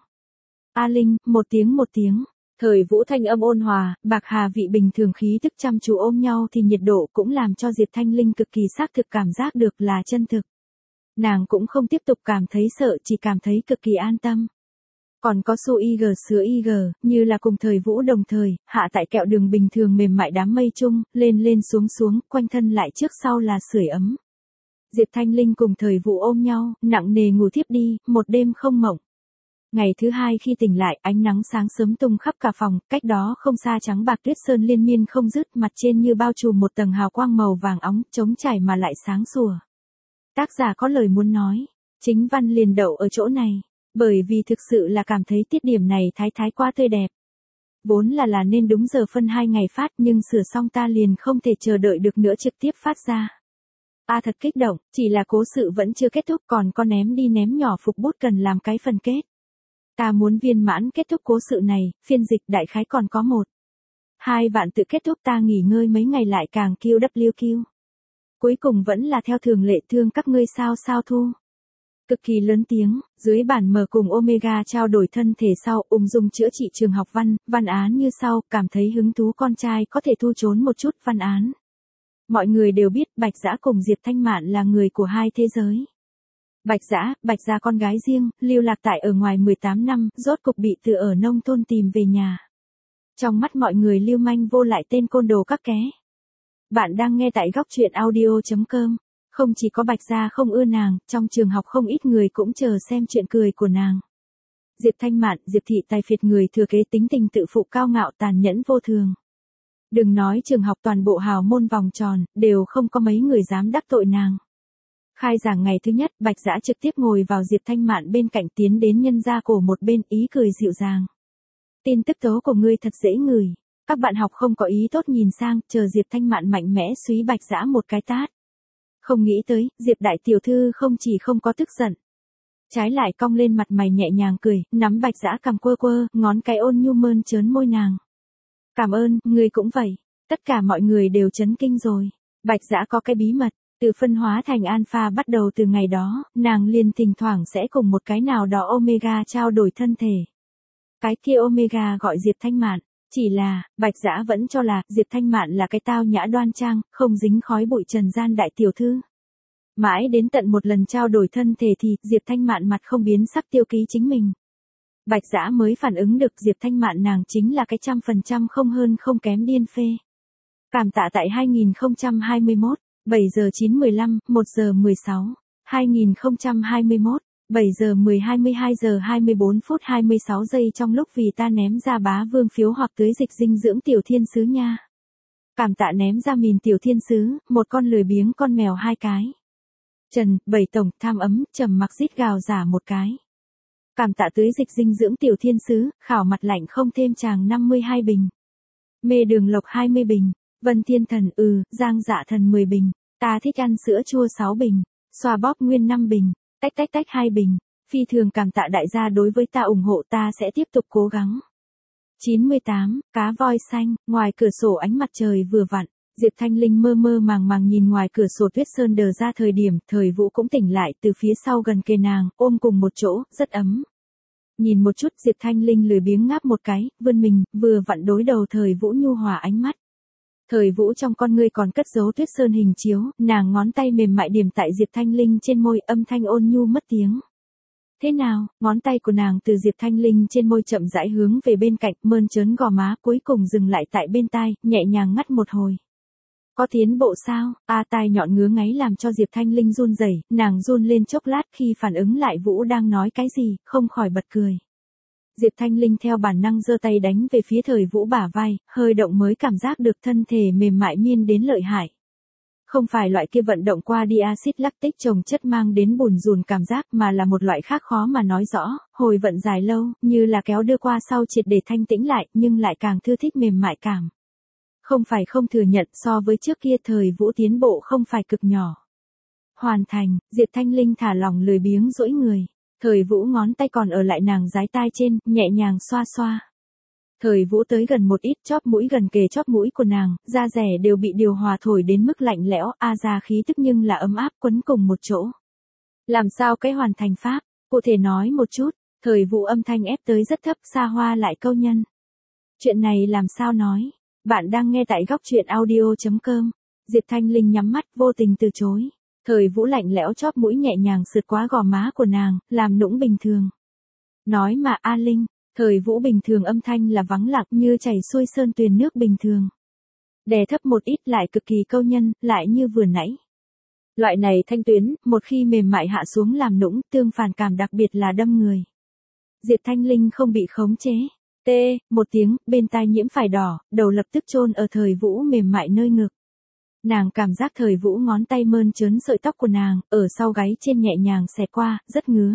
A Linh, một tiếng một tiếng. Thời Vũ thanh âm ôn hòa, bạc hà vị bình thường khí tức chăm chú ôm nhau thì nhiệt độ cũng làm cho Diệp Thanh Linh cực kỳ xác thực cảm giác được là chân thực. Nàng cũng không tiếp tục cảm thấy sợ, chỉ cảm thấy cực kỳ an tâm. Còn có su ig sữa ig, như là cùng Thời Vũ đồng thời, hạ tại kẹo đường bình thường mềm mại đám mây chung, lên lên xuống xuống, quanh thân lại trước sau là sưởi ấm. Diệp Thanh Linh cùng Thời Vũ ôm nhau, nặng nề ngủ thiếp đi, một đêm không mộng. Ngày thứ hai khi tỉnh lại, ánh nắng sáng sớm tung khắp cả phòng, cách đó không xa trắng bạc tuyết sơn liên miên không dứt, mặt trên như bao trùm một tầng hào quang màu vàng óng, trống trải mà lại sáng sủa. Tác giả có lời muốn nói, chính văn liền đậu ở chỗ này, bởi vì thực sự là cảm thấy tiết điểm này thái thái quá tươi đẹp. Vốn là là nên đúng giờ phân hai ngày phát, nhưng sửa xong ta liền không thể chờ đợi được nữa trực tiếp phát ra. A à, thật kích động, chỉ là cố sự vẫn chưa kết thúc, còn có ném đi ném nhỏ phục bút cần làm cái phần kết. Ta muốn viên mãn kết thúc cố sự này, phiên dịch đại khái còn có một. Hai vạn tự kết thúc, ta nghỉ ngơi mấy ngày lại càng kiu đắp liu kiu. Cuối cùng vẫn là theo thường lệ, thương các ngươi sao sao thu. Cực kỳ lớn tiếng, dưới bản mở cùng Omega trao đổi thân thể sau, ung dung chữa trị trường học văn, văn án như sau, cảm thấy hứng thú con trai có thể thu trốn một chút văn án. Mọi người đều biết Bạch Dã cùng Diệp Thanh Mạn là người của hai thế giới. Bạch Dã, Bạch gia con gái riêng, lưu lạc tại ở ngoài mười tám năm, rốt cục bị từ ở nông thôn tìm về nhà. Trong mắt mọi người lưu manh vô lại tên côn đồ các ké. Bạn đang nghe tại góc truyện audio chấm com. Không chỉ có Bạch gia không ưa nàng, trong trường học không ít người cũng chờ xem chuyện cười của nàng. Diệp Thanh Mạn, Diệp thị tài phiệt người thừa kế tính tình tự phụ cao ngạo tàn nhẫn vô thường. Đừng nói trường học, toàn bộ hào môn vòng tròn, đều không có mấy người dám đắc tội nàng. Khai giảng ngày thứ nhất, Bạch Dã trực tiếp ngồi vào Diệp Thanh Mạn bên cạnh, tiến đến nhân ra cổ một bên, ý cười dịu dàng. Tin tức tố của ngươi thật dễ ngửi. Các bạn học không có ý tốt nhìn sang, chờ Diệp Thanh Mạn mạnh mẽ súy Bạch Dã một cái tát. Không nghĩ tới, Diệp đại tiểu thư không chỉ không có tức giận. Trái lại cong lên mặt mày nhẹ nhàng cười, nắm Bạch Dã cằm quơ quơ, ngón cái ôn nhu mơn trớn môi nàng. Cảm ơn, ngươi cũng vậy. Tất cả mọi người đều chấn kinh rồi. Bạch Dã có cái bí mật, từ phân hóa thành alpha bắt đầu từ ngày đó, nàng liền thỉnh thoảng sẽ cùng một cái nào đó omega trao đổi thân thể. Cái kia omega gọi Diệp Thanh Mạn, chỉ là, Bạch Dã vẫn cho là Diệp Thanh Mạn là cái tao nhã đoan trang, không dính khói bụi trần gian đại tiểu thư. Mãi đến tận một lần trao đổi thân thể thì Diệp Thanh Mạn mặt không biến sắc tiêu ký chính mình. Bạch Dã mới phản ứng được Diệp Thanh Mạn nàng chính là cái trăm phần trăm không hơn không kém điên phê. Cảm tạ tại hai nghìn không trăm hai mươi mốt, bảy giờ chín mười lăm, một giờ mười sáu, hai nghìn không trăm hai mươi mốt, bảy giờ mười hai mươi hai giờ hai mươi bốn phút hai mươi sáu giây trong lúc vì ta ném ra bá vương phiếu hoặc tưới dịch dinh dưỡng tiểu thiên sứ nha. Cảm tạ ném ra mìn tiểu thiên sứ, một con lười biếng con mèo hai cái. Trần, bảy tổng, tham ấm, trầm mặc rít gào giả một cái. Cảm tạ tưới dịch dinh dưỡng tiểu thiên sứ, khảo mặt lạnh không thêm chàng năm mươi hai bình. Mê đường lộc hai mươi bình. Vân Thiên Thần ừ, Giang Dạ Thần mười bình. Ta thích ăn sữa chua sáu bình. Xoa bóp nguyên năm bình. Tách tách tách hai bình. Phi thường cảm tạ đại gia đối với ta ủng hộ, ta sẽ tiếp tục cố gắng. chín mươi tám, cá voi xanh, ngoài cửa sổ ánh mặt trời vừa vặn. Diệp Thanh Linh mơ mơ màng màng nhìn ngoài cửa sổ tuyết sơn đờ ra thời điểm, Thời Vũ cũng tỉnh lại từ phía sau gần kề nàng, ôm cùng một chỗ, rất ấm. Nhìn một chút Diệp Thanh Linh lười biếng ngáp một cái, vươn mình, vừa vặn đối đầu Thời Vũ nhu hòa ánh mắt. Thời Vũ trong con ngươi còn cất giấu tuyết sơn hình chiếu, nàng ngón tay mềm mại điểm tại Diệp Thanh Linh trên môi, âm thanh ôn nhu mất tiếng. Thế nào, ngón tay của nàng từ Diệp Thanh Linh trên môi chậm rãi hướng về bên cạnh, mơn trớn gò má, cuối cùng dừng lại tại bên tai, nhẹ nhàng ngắt một hồi. Có tiến bộ sao? A tai nhọn ngứa ngáy làm cho Diệp Thanh Linh run rẩy, nàng run lên chốc lát khi phản ứng lại Vũ đang nói cái gì, không khỏi bật cười. Diệp Thanh Linh theo bản năng giơ tay đánh về phía Thời Vũ bả vai, hơi động mới cảm giác được thân thể mềm mại miên đến lợi hại. Không phải loại kia vận động qua đi axit lactic chồng chất mang đến bùn rùn cảm giác mà là một loại khác khó mà nói rõ, hồi vận dài lâu, như là kéo đưa qua sau triệt để thanh tĩnh lại, nhưng lại càng thư thích mềm mại cảm. Không phải không thừa nhận, so với trước kia Thời Vũ tiến bộ không phải cực nhỏ. Hoàn thành, Diệp Thanh Linh thả lỏng lười biếng duỗi người. Thời Vũ ngón tay còn ở lại nàng dái tai trên, nhẹ nhàng xoa xoa. Thời Vũ tới gần một ít, chóp mũi gần kề chóp mũi của nàng, da rẻ đều bị điều hòa thổi đến mức lạnh lẽo, a ra khí tức nhưng là ấm áp quấn cùng một chỗ. Làm sao cái hoàn thành pháp, cụ thể nói một chút. Thời Vũ âm thanh ép tới rất thấp, xa hoa lại câu nhân. Chuyện này làm sao nói? Bạn đang nghe tại góc truyện audio chấm com. Diệp Thanh Linh nhắm mắt vô tình từ chối. Thời Vũ lạnh lẽo chóp mũi nhẹ nhàng sượt qua gò má của nàng, làm nũng bình thường. Nói mà A Linh, Thời Vũ bình thường âm thanh là vắng lặng như chảy xuôi sơn tuyền nước bình thường. Đè thấp một ít lại cực kỳ câu nhân, lại như vừa nãy. Loại này thanh tuyến, một khi mềm mại hạ xuống làm nũng, tương phản cảm đặc biệt là đâm người. Diệp Thanh Linh không bị khống chế. Tê, một tiếng, bên tai nhiễm phải đỏ, đầu lập tức chôn ở Thời Vũ mềm mại nơi ngực. Nàng cảm giác Thời Vũ ngón tay mơn trớn sợi tóc của nàng, ở sau gáy trên nhẹ nhàng xẹt qua, rất ngứa.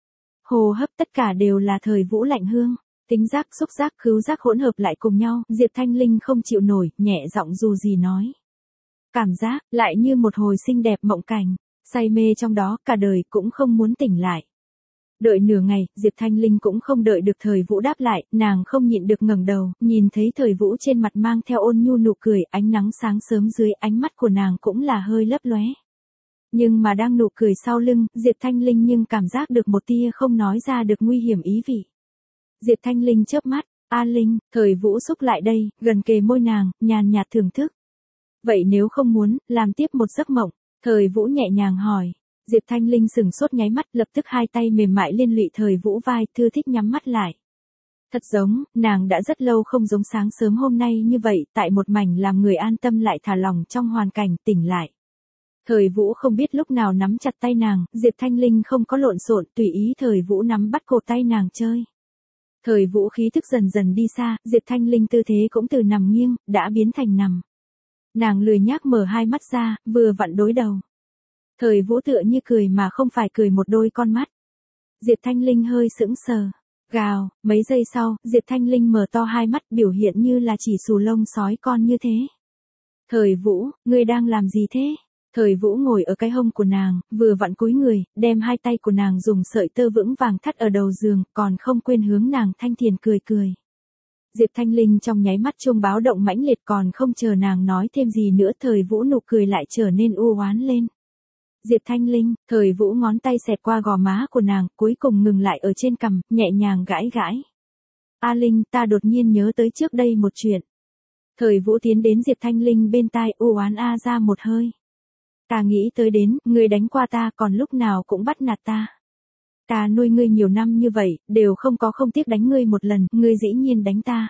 Hô hấp tất cả đều là Thời Vũ lạnh hương, tính giác xúc giác khứu giác hỗn hợp lại cùng nhau, Diệp Thanh Linh không chịu nổi, nhẹ giọng dù gì nói. Cảm giác, lại như một hồi xinh đẹp mộng cảnh, say mê trong đó, cả đời cũng không muốn tỉnh lại. Đợi nửa ngày, Diệp Thanh Linh cũng không đợi được Thời Vũ đáp lại, nàng không nhịn được ngẩng đầu, nhìn thấy Thời Vũ trên mặt mang theo ôn nhu nụ cười, ánh nắng sáng sớm dưới ánh mắt của nàng cũng là hơi lấp lóe. Nhưng mà đang nụ cười sau lưng, Diệp Thanh Linh nhưng cảm giác được một tia không nói ra được nguy hiểm ý vị. Diệp Thanh Linh chớp mắt, A Linh, Thời Vũ xúc lại đây, gần kề môi nàng, nhàn nhạt thưởng thức. Vậy nếu không muốn, làm tiếp một giấc mộng, Thời Vũ nhẹ nhàng hỏi. Diệp Thanh Linh sừng sốt nháy mắt, lập tức hai tay mềm mại liên lụy Thời Vũ vai, thư thích nhắm mắt lại. Thật giống, nàng đã rất lâu không giống sáng sớm hôm nay như vậy, tại một mảnh làm người an tâm lại thả lòng trong hoàn cảnh, tỉnh lại. Thời Vũ không biết lúc nào nắm chặt tay nàng, Diệp Thanh Linh không có lộn xộn, tùy ý Thời Vũ nắm bắt cổ tay nàng chơi. Thời Vũ khí thức dần dần đi xa, Diệp Thanh Linh tư thế cũng từ nằm nghiêng, đã biến thành nằm. Nàng lười nhác mở hai mắt ra, vừa vặn đối đầu. Thời Vũ tựa như cười mà không phải cười một đôi con mắt. Diệp Thanh Linh hơi sững sờ. Gào, mấy giây sau, Diệp Thanh Linh mở to hai mắt biểu hiện như là chỉ xù lông sói con như thế. Thời Vũ, ngươi đang làm gì thế? Thời Vũ ngồi ở cái hông của nàng, vừa vặn cúi người, đem hai tay của nàng dùng sợi tơ vững vàng thắt ở đầu giường, còn không quên hướng nàng thanh thiền cười cười. Diệp Thanh Linh trong nháy mắt chuông báo động mãnh liệt, còn không chờ nàng nói thêm gì nữa, Thời Vũ nụ cười lại trở nên u oán lên. Diệp Thanh Linh, Thời Vũ ngón tay xẹt qua gò má của nàng, cuối cùng ngừng lại ở trên cằm, nhẹ nhàng gãi gãi. A Linh, ta đột nhiên nhớ tới trước đây một chuyện. Thời Vũ tiến đến Diệp Thanh Linh bên tai, u oán a ra một hơi. Ta nghĩ tới đến, ngươi đánh qua ta, còn lúc nào cũng bắt nạt ta. Ta nuôi ngươi nhiều năm như vậy, đều không có không tiếc đánh ngươi một lần, ngươi dĩ nhiên đánh ta.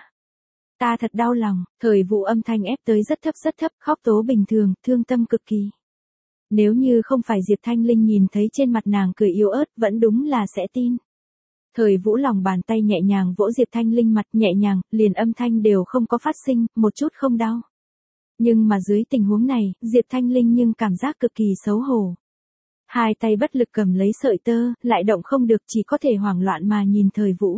Ta thật đau lòng. Thời Vũ âm thanh ép tới rất thấp rất thấp, khóc tố bình thường, thương tâm cực kỳ. Nếu như không phải Diệp Thanh Linh nhìn thấy trên mặt nàng cười yếu ớt, vẫn đúng là sẽ tin. Thời Vũ lòng bàn tay nhẹ nhàng vỗ Diệp Thanh Linh mặt, nhẹ nhàng, liền âm thanh đều không có phát sinh, một chút không đau. Nhưng mà dưới tình huống này, Diệp Thanh Linh nhưng cảm giác cực kỳ xấu hổ. Hai tay bất lực cầm lấy sợi tơ, lại động không được, chỉ có thể hoảng loạn mà nhìn Thời Vũ.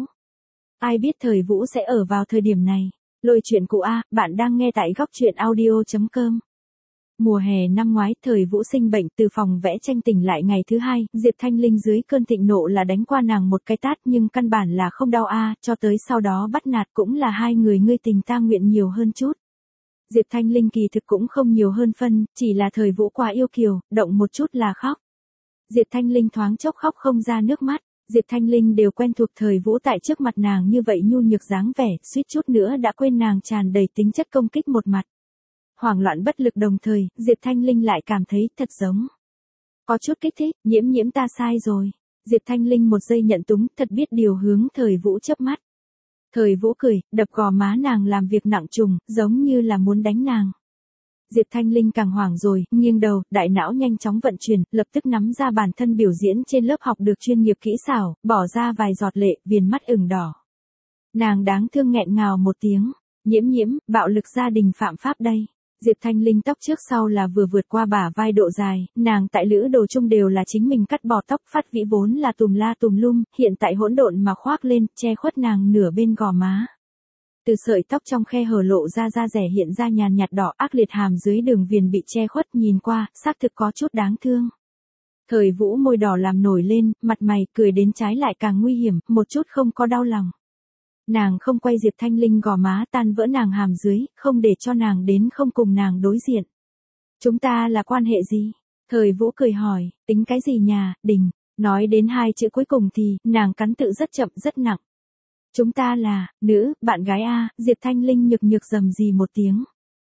Ai biết Thời Vũ sẽ ở vào thời điểm này. Lôi chuyện cũ A, bạn đang nghe tại góc truyện audio chấm com. Mùa hè năm ngoái, Thời Vũ sinh bệnh, từ phòng vẽ tranh tỉnh lại ngày thứ hai, Diệp Thanh Linh dưới cơn thịnh nộ là đánh qua nàng một cái tát, nhưng căn bản là không đau a, cho tới sau đó bắt nạt cũng là hai người ngươi tình ta nguyện nhiều hơn chút. Diệp Thanh Linh kỳ thực cũng không nhiều hơn phân, chỉ là Thời Vũ quá yêu kiều, động một chút là khóc. Diệp Thanh Linh thoáng chốc khóc không ra nước mắt. Diệp Thanh Linh đều quen thuộc Thời Vũ tại trước mặt nàng như vậy nhu nhược dáng vẻ, suýt chút nữa đã quên nàng tràn đầy tính chất công kích một mặt. Hoảng loạn bất lực đồng thời, Diệp Thanh Linh lại cảm thấy thật giống. Có chút kích thích, nhiễm nhiễm ta sai rồi. Diệp Thanh Linh một giây nhận túng, thật biết điều hướng Thời Vũ chớp mắt. Thời Vũ cười, đập gò má nàng làm việc nặng trùng, giống như là muốn đánh nàng. Diệp Thanh Linh càng hoảng rồi, nghiêng đầu, đại não nhanh chóng vận chuyển, lập tức nắm ra bản thân biểu diễn trên lớp học được chuyên nghiệp kỹ xảo, bỏ ra vài giọt lệ, viền mắt ửng đỏ. Nàng đáng thương nghẹn ngào một tiếng, nhiễm nhiễm, bạo lực gia đình phạm pháp đây. Diệp Thanh Linh tóc trước sau là vừa vượt qua bả vai độ dài, nàng tại lữ đồ chung đều là chính mình cắt bỏ tóc, phát vĩ vốn là tùm la tùm lum, hiện tại hỗn độn mà khoác lên, che khuất nàng nửa bên gò má. Từ sợi tóc trong khe hở lộ ra da rẻ hiện ra nhàn nhạt đỏ, ác liệt hàm dưới đường viền bị che khuất, nhìn qua, xác thực có chút đáng thương. Thời Vũ môi đỏ làm nổi lên, mặt mày cười đến trái lại càng nguy hiểm, một chút không có đau lòng. Nàng không quay Diệp Thanh Linh gò má tan vỡ nàng hàm dưới, không để cho nàng đến không cùng nàng đối diện. Chúng ta là quan hệ gì? Thời Vũ cười hỏi, tính cái gì nhà, đình, nói đến hai chữ cuối cùng thì, nàng cắn tự rất chậm rất nặng. Chúng ta là, nữ, bạn gái A, Diệp Thanh Linh nhược nhược rầm rì một tiếng.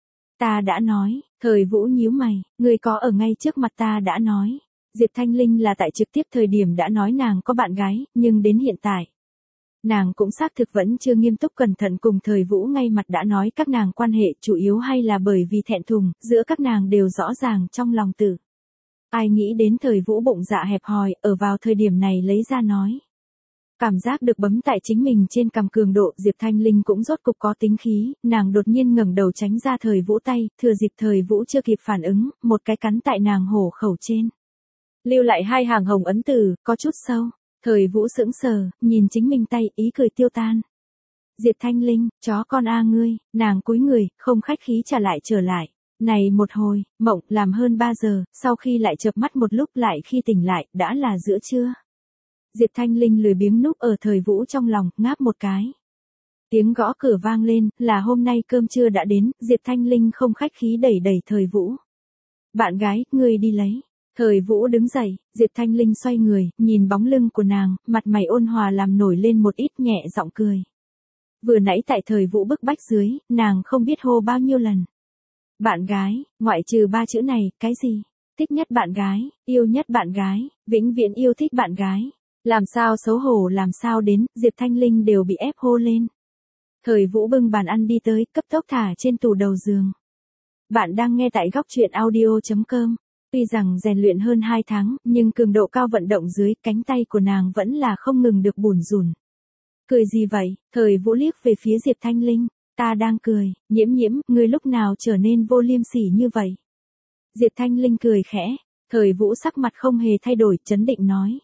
Ta đã nói, Thời Vũ nhíu mày, người có ở ngay trước mặt ta đã nói. Diệp Thanh Linh là tại trực tiếp thời điểm đã nói nàng có bạn gái, nhưng đến hiện tại. Nàng cũng xác thực vẫn chưa nghiêm túc cẩn thận cùng Thời Vũ ngay mặt đã nói các nàng quan hệ chủ yếu hay là bởi vì thẹn thùng, giữa các nàng đều rõ ràng trong lòng tự. Ai nghĩ đến Thời Vũ bụng dạ hẹp hòi, ở vào thời điểm này lấy ra nói. Cảm giác được bấm tại chính mình trên cằm cường độ, Diệp Thanh Linh cũng rốt cục có tính khí, nàng đột nhiên ngẩng đầu tránh ra Thời Vũ tay, thừa dịp Thời Vũ chưa kịp phản ứng, một cái cắn tại nàng hổ khẩu trên. Lưu lại hai hàng hồng ấn từ, có chút sâu. Thời Vũ sững sờ, nhìn chính mình tay, ý cười tiêu tan. Diệp Thanh Linh, chó con a ngươi, nàng cúi người, không khách khí trả lại trở lại. Này một hồi, mộng, làm hơn ba giờ, sau khi lại chợp mắt một lúc lại khi tỉnh lại, đã là giữa trưa. Diệp Thanh Linh lười biếng núp ở Thời Vũ trong lòng, ngáp một cái. Tiếng gõ cửa vang lên, là hôm nay cơm trưa đã đến, Diệp Thanh Linh không khách khí đẩy đẩy Thời Vũ. Bạn gái, ngươi đi lấy. Thời Vũ đứng dậy, Diệp Thanh Linh xoay người, nhìn bóng lưng của nàng, mặt mày ôn hòa làm nổi lên một ít nhẹ giọng cười. Vừa nãy tại Thời Vũ bức bách dưới, nàng không biết hô bao nhiêu lần. Bạn gái, ngoại trừ ba chữ này, cái gì? Thích nhất bạn gái, yêu nhất bạn gái, vĩnh viễn yêu thích bạn gái. Làm sao xấu hổ làm sao đến, Diệp Thanh Linh đều bị ép hô lên. Thời Vũ bưng bàn ăn đi tới, cấp tốc thả trên tủ đầu giường. Bạn đang nghe tại góc truyện audio chấm com. Tuy rằng rèn luyện hơn hai tháng, nhưng cường độ cao vận động dưới, cánh tay của nàng vẫn là không ngừng được bủn rủn. Cười gì vậy? Thời Vũ liếc về phía Diệp Thanh Linh. Ta đang cười, Nhiễm Nhiễm, ngươi lúc nào trở nên vô liêm sỉ như vậy? Diệp Thanh Linh cười khẽ, Thời Vũ sắc mặt không hề thay đổi, trấn định nói.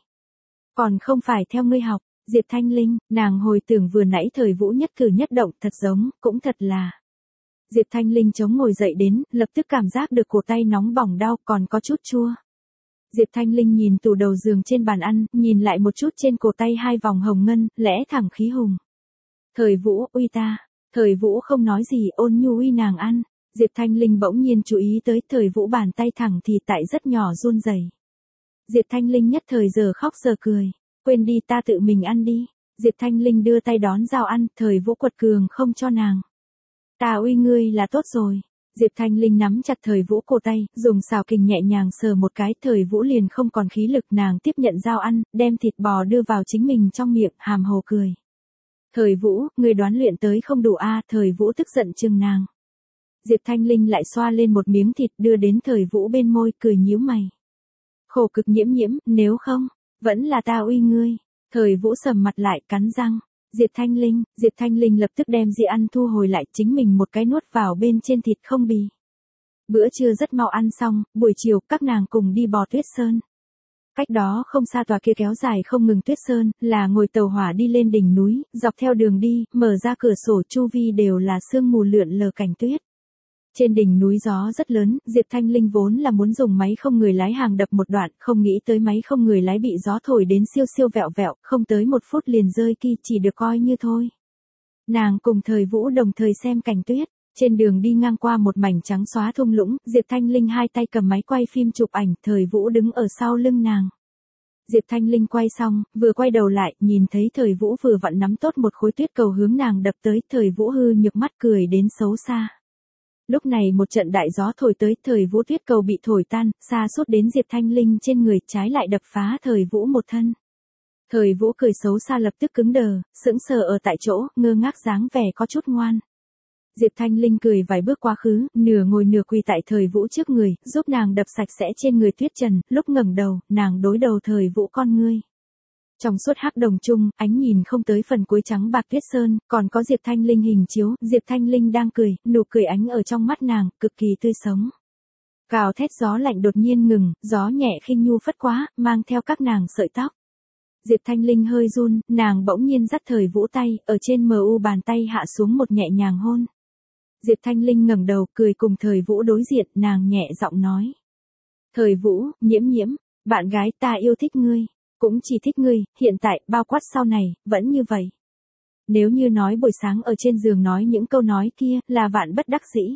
Còn không phải theo ngươi học, Diệp Thanh Linh, nàng hồi tưởng vừa nãy Thời Vũ nhất cử nhất động thật giống, cũng thật là. Diệp Thanh Linh chống ngồi dậy đến, lập tức cảm giác được cổ tay nóng bỏng đau còn có chút chua. Diệp Thanh Linh nhìn tủ đầu giường trên bàn ăn, nhìn lại một chút trên cổ tay hai vòng hồng ngân, lẽ thẳng khí hùng. Thời Vũ, uy ta. Thời Vũ không nói gì, ôn nhu uy nàng ăn. Diệp Thanh Linh bỗng nhiên chú ý tới Thời Vũ bàn tay thẳng thì tại rất nhỏ run rẩy. Diệp Thanh Linh nhất thời giờ khóc giờ cười. Quên đi, ta tự mình ăn đi. Diệp Thanh Linh đưa tay đón dao ăn, Thời Vũ quật cường không cho nàng. Ta uy ngươi là tốt rồi. Diệp Thanh Linh nắm chặt Thời Vũ cổ tay, dùng xào kình nhẹ nhàng sờ một cái, Thời Vũ liền không còn khí lực, nàng tiếp nhận dao ăn, đem thịt bò đưa vào chính mình trong miệng, hàm hồ cười. Thời Vũ, người đoán luyện tới không đủ a, Thời Vũ tức giận chừng nàng. Diệp Thanh Linh lại xoa lên một miếng thịt đưa đến Thời Vũ bên môi, cười nhíu mày. Khổ cực Nhiễm Nhiễm, nếu không, vẫn là ta uy ngươi. Thời Vũ sầm mặt lại, cắn răng. Diệp Thanh Linh, Diệp Thanh Linh lập tức đem dĩa ăn thu hồi lại, chính mình một cái nuốt vào bên trên thịt không bì. Bữa trưa rất mau ăn xong, buổi chiều các nàng cùng đi bò tuyết sơn. Cách đó không xa tòa kia kéo dài không ngừng tuyết sơn, là ngồi tàu hỏa đi lên đỉnh núi, dọc theo đường đi, mở ra cửa sổ chu vi đều là sương mù lượn lờ cảnh tuyết. Trên đỉnh núi gió rất lớn, Diệp Thanh Linh vốn là muốn dùng máy không người lái hàng đập một đoạn, không nghĩ tới máy không người lái bị gió thổi đến siêu siêu vẹo vẹo, không tới một phút liền rơi kỳ, chỉ được coi như thôi. Nàng cùng Thời Vũ đồng thời xem cảnh tuyết, trên đường đi ngang qua một mảnh trắng xóa thung lũng, Diệp Thanh Linh hai tay cầm máy quay phim chụp ảnh, Thời Vũ đứng ở sau lưng nàng. Diệp Thanh Linh quay xong, vừa quay đầu lại, nhìn thấy Thời Vũ vừa vặn nắm tốt một khối tuyết cầu hướng nàng đập tới, Thời Vũ hư nhược mắt cười đến xấu xa. Lúc này một trận đại gió thổi tới, Thời Vũ tuyết cầu bị thổi tan, xa suốt đến Diệp Thanh Linh trên người, trái lại đập phá Thời Vũ một thân. Thời Vũ cười xấu xa lập tức cứng đờ, sững sờ ở tại chỗ, ngơ ngác dáng vẻ có chút ngoan. Diệp Thanh Linh cười vài bước quá khứ, nửa ngồi nửa quỳ tại Thời Vũ trước người, giúp nàng đập sạch sẽ trên người tuyết trần, lúc ngẩng đầu, nàng đối đầu Thời Vũ con ngươi. Trong suốt hắc đồng chung, ánh nhìn không tới phần cuối trắng bạc tuyết sơn, còn có Diệp Thanh Linh hình chiếu, Diệp Thanh Linh đang cười, nụ cười ánh ở trong mắt nàng, cực kỳ tươi sống. Gào thét gió lạnh đột nhiên ngừng, gió nhẹ khinh nhu phất quá, mang theo các nàng sợi tóc. Diệp Thanh Linh hơi run, nàng bỗng nhiên dắt Thời Vũ tay, ở trên mờ u bàn tay hạ xuống một nhẹ nhàng hôn. Diệp Thanh Linh ngẩng đầu, cười cùng Thời Vũ đối diện, nàng nhẹ giọng nói. Thời Vũ, Nhiễm Nhiễm, bạn gái ta yêu thích ngươi. Cũng chỉ thích ngươi, hiện tại, bao quát sau này, vẫn như vậy. Nếu như nói buổi sáng ở trên giường nói những câu nói kia, là vạn bất đắc dĩ.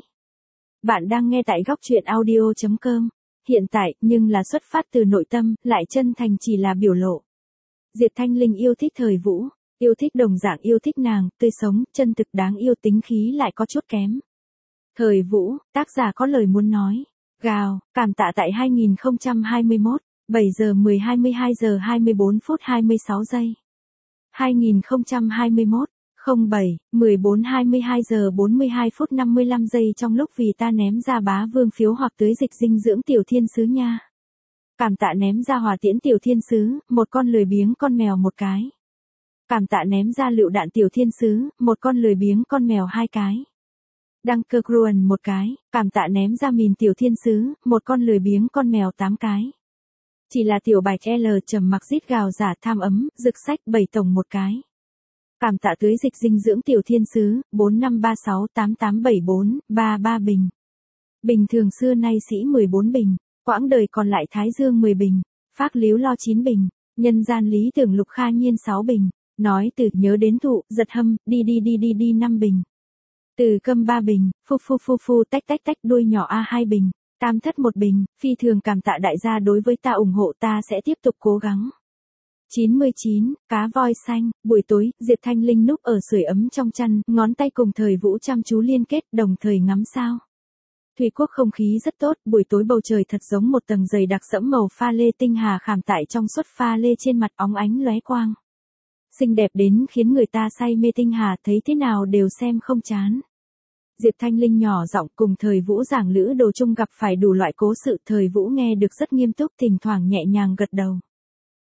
Bạn đang nghe tại góc truyện audio chấm com. Hiện tại, nhưng là xuất phát từ nội tâm, lại chân thành chỉ là biểu lộ. Diệp Thanh Linh yêu thích Thời Vũ, yêu thích đồng dạng yêu thích nàng, tươi sống, chân thực đáng yêu, tính khí lại có chút kém. Thời Vũ, tác giả có lời muốn nói. Gào, cảm tạ tại hai nghìn không trăm hai mươi mốt. bảy giờ mười hai mươi hai giờ hai mươi bốn phút hai mươi sáu giây. hai nghìn không trăm hai mươi mốt, không bảy, mười bốn hai mươi hai giờ bốn mươi hai phút năm mươi lăm giây trong lúc vì ta ném ra bá vương phiếu hoặc tưới dịch dinh dưỡng tiểu thiên sứ nha. Cảm tạ ném ra hỏa tiễn tiểu thiên sứ, một con lười biếng con mèo một cái. Cảm tạ ném ra lựu đạn tiểu thiên sứ, một con lười biếng con mèo hai cái. Đăng cơ Gruan một cái, cảm tạ ném ra mìn tiểu thiên sứ, một con lười biếng con mèo tám cái. Chỉ là tiểu bạch L trầm mặc rít gào giả tham ấm, rực sách bảy tổng một cái. Cảm tạ tưới dịch dinh dưỡng tiểu thiên sứ, bốn năm ba sáu tám tám bảy bốn, ba ba bình. Bình thường xưa nay sĩ mười bốn bình, quãng đời còn lại Thái Dương mười bình, phác líu lo chín bình, nhân gian lý tưởng Lục Kha Nhiên sáu bình, nói từ nhớ đến thụ, giật hâm, đi đi đi đi đi năm bình. Từ câm ba bình, phu phu phu phu tách tách tách đuôi nhỏ A hai bình. Tam thất một bình, phi thường cảm tạ đại gia đối với ta ủng hộ, ta sẽ tiếp tục cố gắng. chín mươi chín, cá voi xanh, buổi tối, Diệp Thanh Linh núp ở sưởi ấm trong chăn, ngón tay cùng Thời Vũ chăm chú liên kết, đồng thời ngắm sao. Thủy Quốc không khí rất tốt, buổi tối bầu trời thật giống một tầng dày đặc sẫm màu pha lê tinh hà khảm tại trong suốt pha lê trên mặt óng ánh lóe quang. Xinh đẹp đến khiến người ta say mê tinh hà, thấy thế nào đều xem không chán. Diệp Thanh Linh nhỏ giọng cùng Thời Vũ giảng lữ đồ chung gặp phải đủ loại cố sự, Thời Vũ nghe được rất nghiêm túc, thỉnh thoảng nhẹ nhàng gật đầu.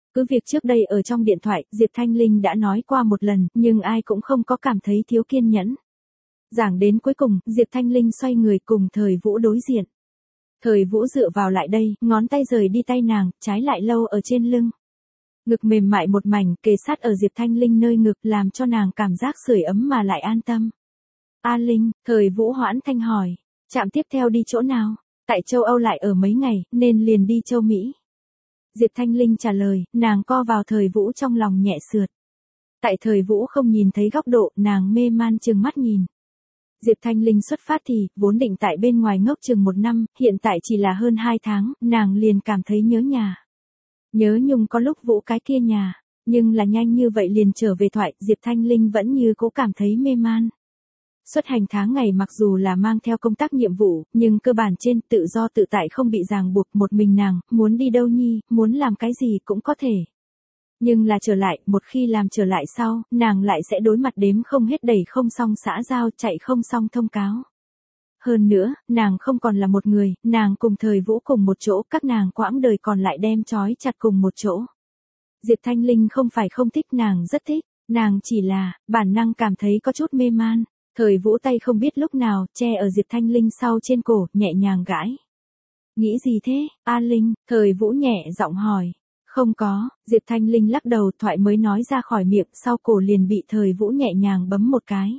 Cứ việc trước đây ở trong điện thoại, Diệp Thanh Linh đã nói qua một lần, nhưng ai cũng không có cảm thấy thiếu kiên nhẫn. Giảng đến cuối cùng, Diệp Thanh Linh xoay người cùng Thời Vũ đối diện. Thời Vũ dựa vào lại đây, ngón tay rời đi tay nàng, trái lại lâu ở trên lưng. Ngực mềm mại một mảnh, kề sát ở Diệp Thanh Linh nơi ngực, làm cho nàng cảm giác sưởi ấm mà lại an tâm. A Linh, Thời Vũ hoãn thanh hỏi, trạm tiếp theo đi chỗ nào? Tại châu Âu lại ở mấy ngày, nên liền đi châu Mỹ. Diệp Thanh Linh trả lời, nàng co vào Thời Vũ trong lòng nhẹ sượt. Tại Thời Vũ không nhìn thấy góc độ, nàng mê man chừng mắt nhìn. Diệp Thanh Linh xuất phát thì, vốn định tại bên ngoài ngốc chừng một năm, hiện tại chỉ là hơn hai tháng, nàng liền cảm thấy nhớ nhà. Nhớ nhung có lúc Vũ cái kia nhà, nhưng là nhanh như vậy liền trở về thoại, Diệp Thanh Linh vẫn như cố cảm thấy mê man. Xuất hành tháng ngày mặc dù là mang theo công tác nhiệm vụ, nhưng cơ bản trên tự do tự tại không bị ràng buộc, một mình nàng, muốn đi đâu nhi, muốn làm cái gì cũng có thể. Nhưng là trở lại, một khi làm trở lại sau, nàng lại sẽ đối mặt đếm không hết đẩy không xong xã giao, chạy không xong thông cáo. Hơn nữa, nàng không còn là một người, nàng cùng Thời Vũ cùng một chỗ, các nàng quãng đời còn lại đem trói chặt cùng một chỗ. Diệp Thanh Linh không phải không thích, nàng rất thích, nàng chỉ là, bản năng cảm thấy có chút mê man. Thời Vũ tay không biết lúc nào, che ở Diệp Thanh Linh sau trên cổ, nhẹ nhàng gãi. Nghĩ gì thế, A Linh? Thời Vũ nhẹ giọng hỏi. Không có, Diệp Thanh Linh lắc đầu, thoại mới nói ra khỏi miệng, sau cổ liền bị Thời Vũ nhẹ nhàng bấm một cái.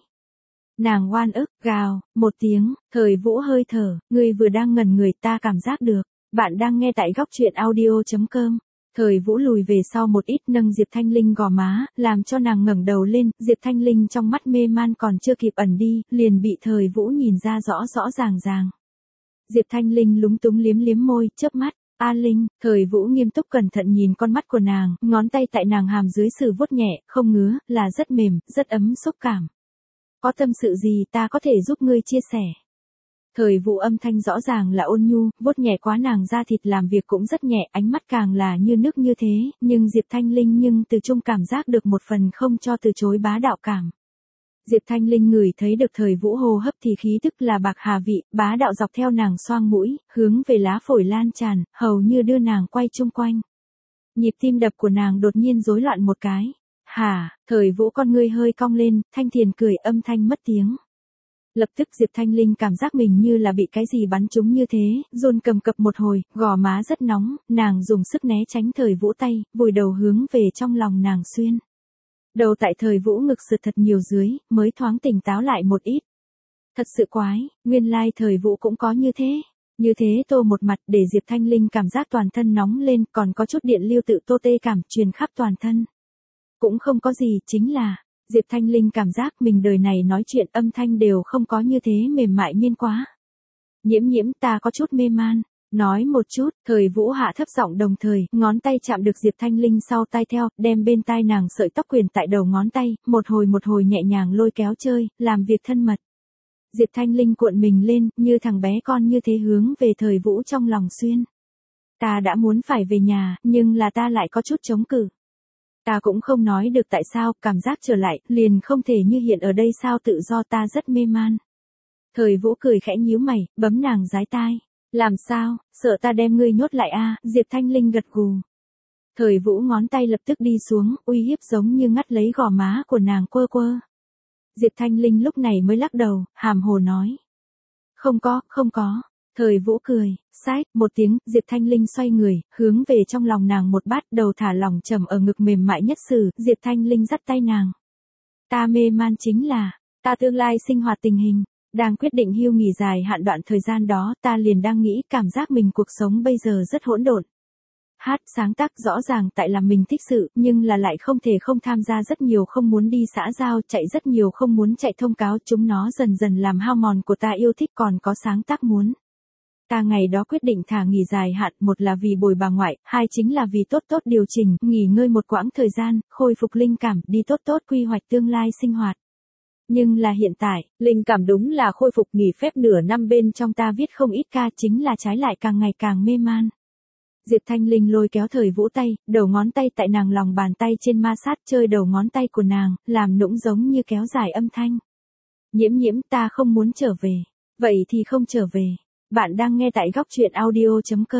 Nàng oan ức, gào, một tiếng, Thời Vũ hơi thở, ngươi vừa đang ngẩn người, ta cảm giác được. Bạn đang nghe tại góc truyện audio chấm com. Thời Vũ lùi về sau một ít, nâng Diệp Thanh Linh gò má, làm cho nàng ngẩng đầu lên, Diệp Thanh Linh trong mắt mê man còn chưa kịp ẩn đi, liền bị Thời Vũ nhìn ra rõ rõ ràng ràng. Diệp Thanh Linh lúng túng liếm liếm môi, chớp mắt, A Linh, Thời Vũ nghiêm túc cẩn thận nhìn con mắt của nàng, ngón tay tại nàng hàm dưới sử vuốt nhẹ, không ngứa, là rất mềm, rất ấm xúc cảm. Có tâm sự gì ta có thể giúp ngươi chia sẻ. Thời Vũ âm thanh rõ ràng là ôn nhu, vuốt nhẹ quá nàng da thịt, làm việc cũng rất nhẹ, ánh mắt càng là như nước như thế, nhưng Diệp Thanh Linh nhưng từ chung cảm giác được một phần không cho từ chối bá đạo cảm. Diệp Thanh Linh ngửi thấy được Thời Vũ hô hấp thì khí tức là bạc hà vị, bá đạo dọc theo nàng xoang mũi, hướng về lá phổi lan tràn, hầu như đưa nàng quay chung quanh. Nhịp tim đập của nàng đột nhiên rối loạn một cái. Hả, Thời Vũ con ngươi hơi cong lên, thanh thiền cười, âm thanh mất tiếng. Lập tức Diệp Thanh Linh cảm giác mình như là bị cái gì bắn trúng như thế, run cầm cập một hồi, gò má rất nóng, nàng dùng sức né tránh Thời Vũ tay, vùi đầu hướng về trong lòng nàng xuyên. Đầu tại Thời Vũ ngực sượt thật nhiều dưới, mới thoáng tỉnh táo lại một ít. Thật sự quái, nguyên lai Thời Vũ cũng có như thế. Như thế tô một mặt để Diệp Thanh Linh cảm giác toàn thân nóng lên, còn có chút điện lưu tự tô tê cảm truyền khắp toàn thân. Cũng không có gì, chính là, Diệp Thanh Linh cảm giác mình đời này nói chuyện âm thanh đều không có như thế mềm mại miên quá. Nhiễm nhiễm, ta có chút mê man. Nói một chút, Thời Vũ hạ thấp giọng, đồng thời, ngón tay chạm được Diệp Thanh Linh sau tai theo, đem bên tai nàng sợi tóc quyền tại đầu ngón tay, một hồi một hồi nhẹ nhàng lôi kéo chơi, làm việc thân mật. Diệp Thanh Linh cuộn mình lên, như thằng bé con như thế hướng về Thời Vũ trong lòng xuyên. Ta đã muốn phải về nhà, nhưng là ta lại có chút chống cự. Ta cũng không nói được tại sao, cảm giác trở lại, liền không thể như hiện ở đây sao, tự do, ta rất mê man. Thời Vũ cười khẽ nhíu mày, bấm nàng dái tai. Làm sao, sợ ta đem ngươi nhốt lại a? Diệp Thanh Linh gật gù. Thời Vũ ngón tay lập tức đi xuống, uy hiếp giống như ngắt lấy gò má của nàng quơ quơ. Diệp Thanh Linh lúc này mới lắc đầu, hàm hồ nói. Không có, không có. Thời Vũ cười, xách, một tiếng, Diệp Thanh Linh xoay người, hướng về trong lòng nàng một bát, đầu thả lỏng trầm ở ngực mềm mại nhất sử, Diệp Thanh Linh dắt tay nàng. Ta mê man chính là, ta tương lai sinh hoạt tình hình, đang quyết định hưu nghỉ dài hạn đoạn thời gian đó, ta liền đang nghĩ cảm giác mình cuộc sống bây giờ rất hỗn độn. Hát, sáng tác rõ ràng tại là mình thích sự, nhưng là lại không thể không tham gia rất nhiều, không muốn đi xã giao, chạy rất nhiều, không muốn chạy thông cáo, chúng nó dần dần làm hao mòn của ta yêu thích, còn có sáng tác muốn. Ta ngày đó quyết định thả nghỉ dài hạn, một là vì bồi bà ngoại, hai chính là vì tốt tốt điều chỉnh, nghỉ ngơi một quãng thời gian, khôi phục linh cảm, đi tốt tốt quy hoạch tương lai sinh hoạt. Nhưng là hiện tại, linh cảm đúng là khôi phục, nghỉ phép nửa năm bên trong ta viết không ít ca, chính là trái lại càng ngày càng mê man. Diệp Thanh Linh lôi kéo Thời Vũ tay, đầu ngón tay tại nàng lòng bàn tay trên ma sát, chơi đầu ngón tay của nàng, làm nũng giống như kéo dài âm thanh. Nhiễm nhiễm, ta không muốn trở về. Vậy thì không trở về. Bạn đang nghe tại góc truyện audio chấm com.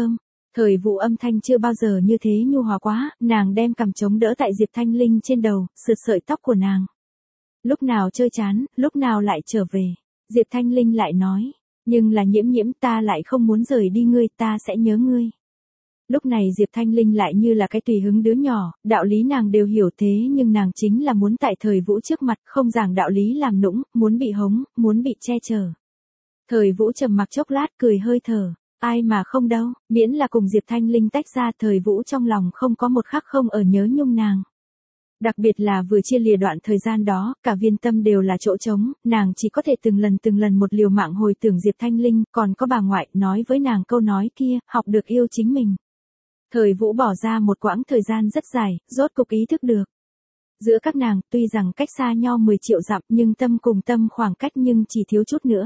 Thời Vũ âm thanh chưa bao giờ như thế nhu hòa quá, nàng đem cằm chống đỡ tại Diệp Thanh Linh trên đầu, sượt sợi tóc của nàng. Lúc nào chơi chán, lúc nào lại trở về. Diệp Thanh Linh lại nói, nhưng là Nhiễm Nhiễm, ta lại không muốn rời đi ngươi, ta sẽ nhớ ngươi. Lúc này Diệp Thanh Linh lại như là cái tùy hứng đứa nhỏ, đạo lý nàng đều hiểu thế nhưng nàng chính là muốn tại Thời Vũ trước mặt không giảng đạo lý làm nũng, muốn bị hống, muốn bị che chở. Thời Vũ trầm mặc chốc lát cười hơi thở, ai mà không đâu, miễn là cùng Diệp Thanh Linh tách ra Thời Vũ trong lòng không có một khắc không ở nhớ nhung nàng. Đặc biệt là vừa chia lìa đoạn thời gian đó, cả viên tâm đều là chỗ trống, nàng chỉ có thể từng lần từng lần một liều mạng hồi tưởng Diệp Thanh Linh, còn có bà ngoại nói với nàng câu nói kia, học được yêu chính mình. Thời Vũ bỏ ra một quãng thời gian rất dài, rốt cục ý thức được. Giữa các nàng, tuy rằng cách xa nhau mười triệu dặm nhưng tâm cùng tâm khoảng cách nhưng chỉ thiếu chút nữa.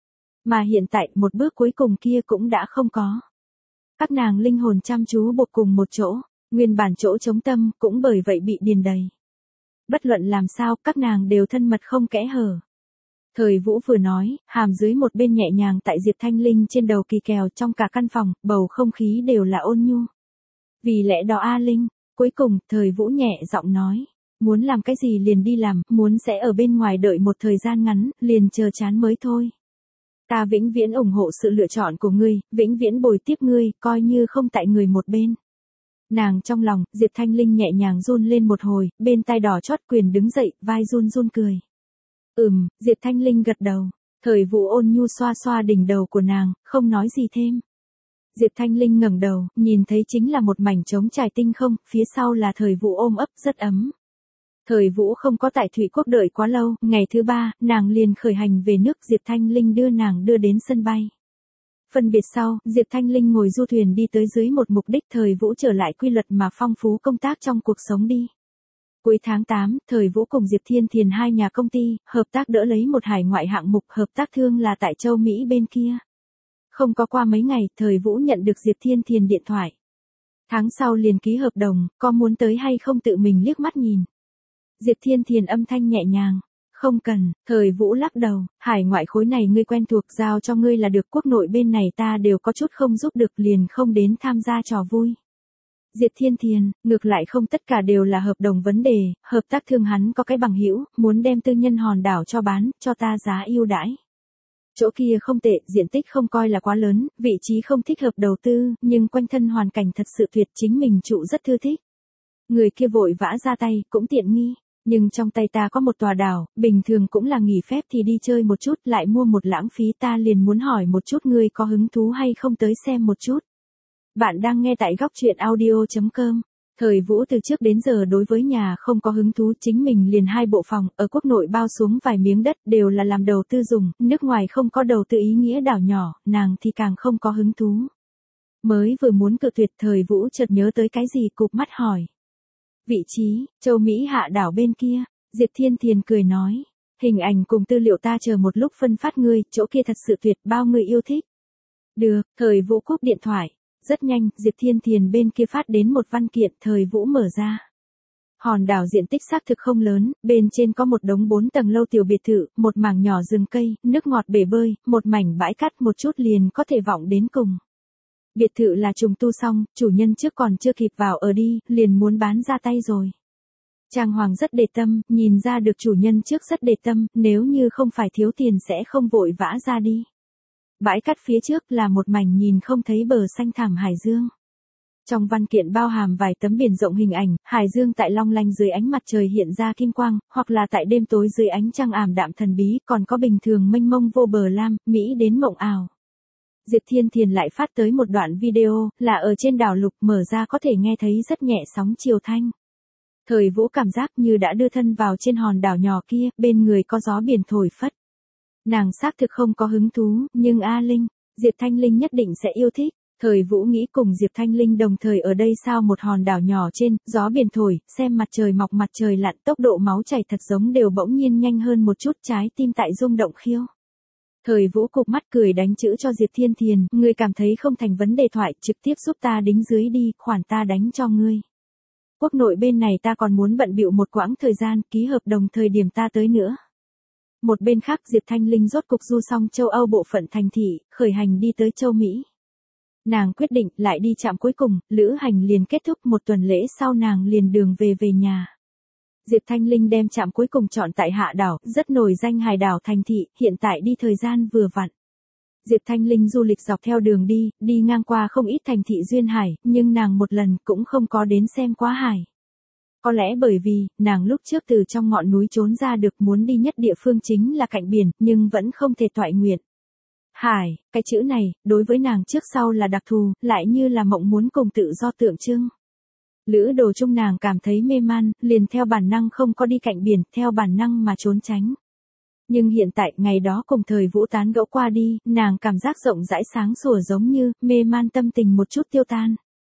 Mà hiện tại, một bước cuối cùng kia cũng đã không có. Các nàng linh hồn chăm chú buộc cùng một chỗ, nguyên bản chỗ trống tâm cũng bởi vậy bị điền đầy. Bất luận làm sao, các nàng đều thân mật không kẽ hở. Thời Vũ vừa nói, hàm dưới một bên nhẹ nhàng tại Diệp Thanh Linh trên đầu kỳ kèo, trong cả căn phòng, bầu không khí đều là ôn nhu. Vì lẽ đó A Linh, cuối cùng, Thời Vũ nhẹ giọng nói, muốn làm cái gì liền đi làm, muốn sẽ ở bên ngoài đợi một thời gian ngắn, liền chờ chán mới thôi. Ta vĩnh viễn ủng hộ sự lựa chọn của ngươi, vĩnh viễn bồi tiếp ngươi, coi như không tại người một bên. Nàng trong lòng, Diệp Thanh Linh nhẹ nhàng run lên một hồi, bên tai đỏ chót quyền đứng dậy, vai run run cười. Ừm, Diệp Thanh Linh gật đầu, Thời Vũ ôn nhu xoa xoa đỉnh đầu của nàng, không nói gì thêm. Diệp Thanh Linh ngẩng đầu, nhìn thấy chính là một mảnh trống trải tinh không, phía sau là Thời Vũ ôm ấp rất ấm. Thời Vũ không có tại Thủy Quốc đợi quá lâu, ngày thứ ba, nàng liền khởi hành về nước, Diệp Thanh Linh đưa nàng đưa đến sân bay. Phân biệt sau, Diệp Thanh Linh ngồi du thuyền đi tới dưới một mục đích, Thời Vũ trở lại quy luật mà phong phú công tác trong cuộc sống đi. Cuối tháng tám, Thời Vũ cùng Diệp Thiên Thiền hai nhà công ty, hợp tác đỡ lấy một hải ngoại hạng mục, hợp tác thương là tại châu Mỹ bên kia. Không có qua mấy ngày, Thời Vũ nhận được Diệp Thiên Thiền điện thoại. Tháng sau liền ký hợp đồng, có muốn tới hay không tự mình liếc mắt nhìn. Diệp Thiên Thiền âm thanh nhẹ nhàng, không cần. Thời Vũ lắc đầu, hải ngoại khối này ngươi quen thuộc, giao cho ngươi là được, quốc nội bên này ta đều có chút không giúp được, liền không đến tham gia trò vui. Diệp Thiên Thiền, ngược lại không tất cả đều là hợp đồng vấn đề, hợp tác thương hắn có cái bằng hữu, muốn đem tư nhân hòn đảo cho bán, cho ta giá ưu đãi. Chỗ kia không tệ, diện tích không coi là quá lớn, vị trí không thích hợp đầu tư, nhưng quanh thân hoàn cảnh thật sự tuyệt, chính mình trụ rất thư thích. Người kia vội vã ra tay, cũng tiện nghi, nhưng trong tay ta có một tòa đảo, bình thường cũng là nghỉ phép thì đi chơi một chút, lại mua một lãng phí, ta liền muốn hỏi một chút ngươi có hứng thú hay không tới xem một chút. Bạn đang nghe tại góc truyện audio chấm com. Thời Vũ từ trước đến giờ đối với nhà không có hứng thú, chính mình liền hai bộ phòng, ở quốc nội bao xuống vài miếng đất, đều là làm đầu tư dùng, nước ngoài không có đầu tư ý nghĩa đảo nhỏ, nàng thì càng không có hứng thú. Mới vừa muốn cự tuyệt, Thời Vũ chợt nhớ tới cái gì, cụp mắt hỏi. Vị trí, châu Mỹ hạ đảo bên kia, Diệp Thiên Thiền cười nói, hình ảnh cùng tư liệu ta chờ một lúc phân phát ngươi, chỗ kia thật sự tuyệt, bao người yêu thích. Được, Thời Vũ cúp điện thoại. Rất nhanh, Diệp Thiên Thiền bên kia phát đến một văn kiện, Thời Vũ mở ra. Hòn đảo diện tích xác thực không lớn, bên trên có một đống bốn tầng lâu tiểu biệt thự, một mảng nhỏ rừng cây, nước ngọt bể bơi, một mảnh bãi cát, một chút liền có thể vọng đến cùng. Biệt thự là trùng tu xong, chủ nhân trước còn chưa kịp vào ở đi, liền muốn bán ra tay rồi. Trang hoàng rất để tâm, nhìn ra được chủ nhân trước rất để tâm, nếu như không phải thiếu tiền sẽ không vội vã ra đi. Bãi cát phía trước là một mảnh nhìn không thấy bờ xanh thẳm hải dương. Trong văn kiện bao hàm vài tấm biển rộng hình ảnh, hải dương tại long lanh dưới ánh mặt trời hiện ra kim quang, hoặc là tại đêm tối dưới ánh trăng ảm đạm thần bí, còn có bình thường mênh mông vô bờ lam, mỹ đến mộng ảo. Diệp Thiên Thiền lại phát tới một đoạn video, là ở trên đảo Lục, mở ra có thể nghe thấy rất nhẹ sóng chiều thanh. Thời Vũ cảm giác như đã đưa thân vào trên hòn đảo nhỏ kia, bên người có gió biển thổi phất. Nàng xác thực không có hứng thú, nhưng A Linh, Diệp Thanh Linh nhất định sẽ yêu thích. Thời Vũ nghĩ cùng Diệp Thanh Linh đồng thời ở đây sao, một hòn đảo nhỏ trên, gió biển thổi, xem mặt trời mọc mặt trời lặn, tốc độ máu chảy thật giống đều bỗng nhiên nhanh hơn một chút, trái tim tại rung động khiêu. Thời Vũ cụp mắt cười đánh chữ cho Diệp Thiên Thiền, ngươi cảm thấy không thành vấn đề thoại, trực tiếp giúp ta đính dưới đi, khoản ta đánh cho ngươi. Quốc nội bên này ta còn muốn bận bịu một quãng thời gian, ký hợp đồng thời điểm ta tới nữa. Một bên khác, Diệp Thanh Linh rốt cục du xong châu Âu bộ phận thành thị, khởi hành đi tới châu Mỹ. Nàng quyết định lại đi trạm cuối cùng, lữ hành liền kết thúc, một tuần lễ sau nàng liền đường về về nhà. Diệp Thanh Linh đem trạm cuối cùng chọn tại Hạ Đảo, rất nổi danh hải đảo thành thị, hiện tại đi thời gian vừa vặn. Diệp Thanh Linh du lịch dọc theo đường đi, đi ngang qua không ít thành thị duyên hải, nhưng nàng một lần cũng không có đến xem quá hải. Có lẽ bởi vì, nàng lúc trước từ trong ngọn núi trốn ra được, muốn đi nhất địa phương chính là cạnh biển, nhưng vẫn không thể toại nguyện. Hải, cái chữ này, đối với nàng trước sau là đặc thù, lại như là mộng muốn cùng tự do tượng trưng. Lữ đồ chung nàng cảm thấy mê man, liền theo bản năng không có đi cạnh biển, theo bản năng mà trốn tránh. Nhưng hiện tại, ngày đó cùng thời Vũ tán gẫu qua đi, nàng cảm giác rộng rãi sáng sủa, giống như, mê man tâm tình một chút tiêu tan.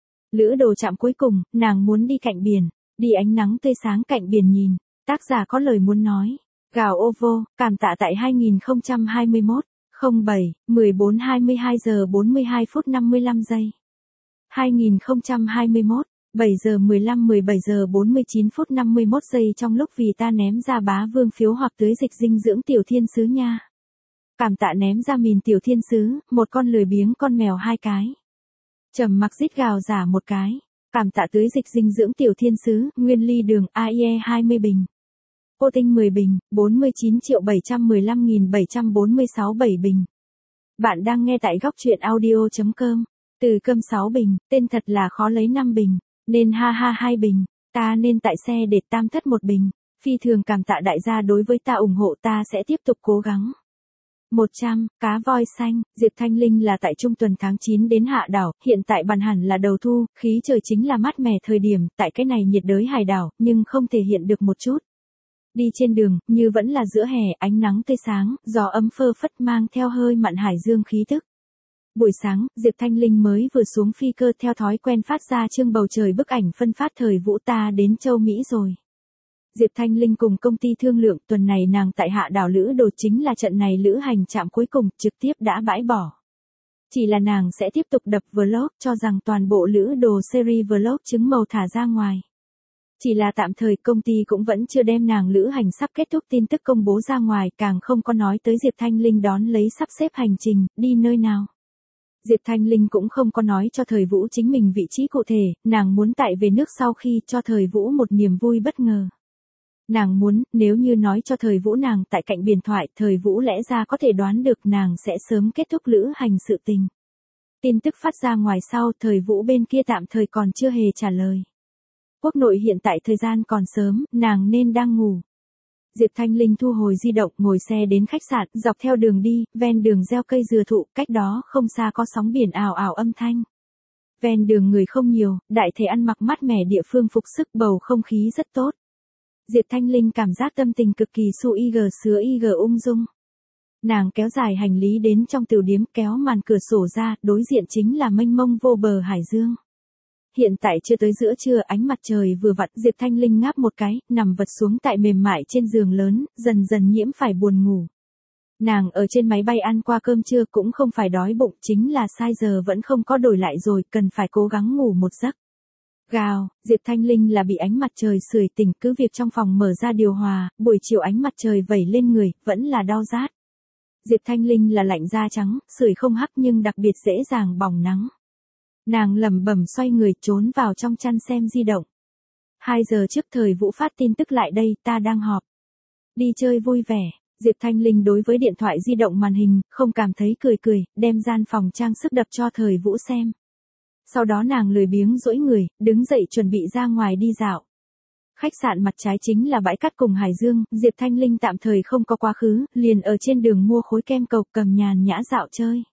Lữ đồ chạm cuối cùng, nàng muốn đi cạnh biển, đi ánh nắng tươi sáng cạnh biển nhìn. Tác giả có lời muốn nói. Gào ô vô, cảm tạ tại hai nghìn không trăm hai mươi mốt, không bảy, mười bốn hai mươi hai giờ bốn mươi hai phút năm mươi lăm giây. hai nghìn không trăm hai mươi mốt, bảy giờ mười lăm mười bảy giờ bốn mươi chín phút năm mươi mốt giây, trong lúc vì ta ném ra bá vương phiếu hoặc tưới dịch dinh dưỡng tiểu thiên sứ nha. Cảm tạ ném ra mìn tiểu thiên sứ, một con lười biếng con mèo hai cái. Trầm mặc rít gào giả một cái. Cảm tạ tưới dịch dinh dưỡng tiểu thiên sứ, nguyên ly đường a i e hai mươi bình. Cô tinh mười bình, bốn mươi chín triệu bảy trăm mười lăm nghìn bảy trăm bốn mươi sáu bảy bình. Bạn đang nghe tại góc truyện audio.com. Từ cơm sáu bình, tên thật là khó lấy năm bình. Nên ha ha hai bình, ta nên tại xe để tam thất một bình. Phi thường cảm tạ đại gia đối với ta ủng hộ, ta sẽ tiếp tục cố gắng. một trăm, cá voi xanh, Diệp Thanh Linh là tại trung tuần tháng chín đến Hạ Đảo, hiện tại bàn hẳn là đầu thu, khí trời chính là mát mẻ thời điểm, tại cái này nhiệt đới hải đảo, nhưng không thể hiện được một chút. Đi trên đường, như vẫn là giữa hè, ánh nắng tươi sáng, gió ấm phơ phất mang theo hơi mặn hải dương khí tức. Buổi sáng, Diệp Thanh Linh mới vừa xuống phi cơ, theo thói quen phát ra chương bầu trời bức ảnh phân phát thời Vũ ta đến châu Mỹ rồi. Diệp Thanh Linh cùng công ty thương lượng, tuần này nàng tại Hạ Đảo lữ đồ chính là trận này lữ hành trạm cuối cùng, trực tiếp đã bãi bỏ. Chỉ là nàng sẽ tiếp tục đập vlog, cho rằng toàn bộ lữ đồ series vlog trứng màu thả ra ngoài. Chỉ là tạm thời công ty cũng vẫn chưa đem nàng lữ hành sắp kết thúc tin tức công bố ra ngoài, càng không có nói tới Diệp Thanh Linh đón lấy sắp xếp hành trình, đi nơi nào. Diệp Thanh Linh cũng không có nói cho thời Vũ chính mình vị trí cụ thể, nàng muốn tại về nước sau khi cho thời Vũ một niềm vui bất ngờ. Nàng muốn, nếu như nói cho thời Vũ nàng tại cạnh biển thoại, thời Vũ lẽ ra có thể đoán được nàng sẽ sớm kết thúc lữ hành sự tình. Tin tức phát ra ngoài sau, thời Vũ bên kia tạm thời còn chưa hề trả lời. Quốc nội hiện tại thời gian còn sớm, nàng nên đang ngủ. Diệp Thanh Linh thu hồi di động, ngồi xe đến khách sạn, dọc theo đường đi, ven đường gieo cây dừa thụ, cách đó không xa có sóng biển ào ào âm thanh. Ven đường người không nhiều, đại thể ăn mặc mát mẻ, địa phương phục sức, bầu không khí rất tốt. Diệp Thanh Linh cảm giác tâm tình cực kỳ su ig sứa ig ung dung. Nàng kéo dài hành lý đến trong tiểu điếm, kéo màn cửa sổ ra, đối diện chính là mênh mông vô bờ hải dương. Hiện tại chưa tới giữa trưa, ánh mặt trời vừa vặn, Diệp Thanh Linh ngáp một cái, nằm vật xuống tại mềm mại trên giường lớn, dần dần nhiễm phải buồn ngủ. Nàng ở trên máy bay ăn qua cơm trưa cũng không phải đói bụng, chính là sai giờ vẫn không có đổi lại rồi, cần phải cố gắng ngủ một giấc. Gào, Diệp Thanh Linh là bị ánh mặt trời sưởi tỉnh, cứ việc trong phòng mở ra điều hòa, buổi chiều ánh mặt trời vẩy lên người, vẫn là đau rát. Diệp Thanh Linh là lạnh da trắng, sưởi không hắc nhưng đặc biệt dễ dàng bỏng nắng. Nàng lẩm bẩm xoay người trốn vào trong chăn xem di động. Hai giờ trước thời Vũ phát tin tức lại đây, ta đang họp. Đi chơi vui vẻ, Diệp Thanh Linh đối với điện thoại di động màn hình, không cảm thấy cười cười, đem gian phòng trang sức đập cho thời Vũ xem. Sau đó nàng lười biếng duỗi người, đứng dậy chuẩn bị ra ngoài đi dạo. Khách sạn mặt trái chính là bãi cát cùng hải dương, Diệp Thanh Linh tạm thời không có quá khứ, liền ở trên đường mua khối kem cầu, cầm nhàn nhã dạo chơi.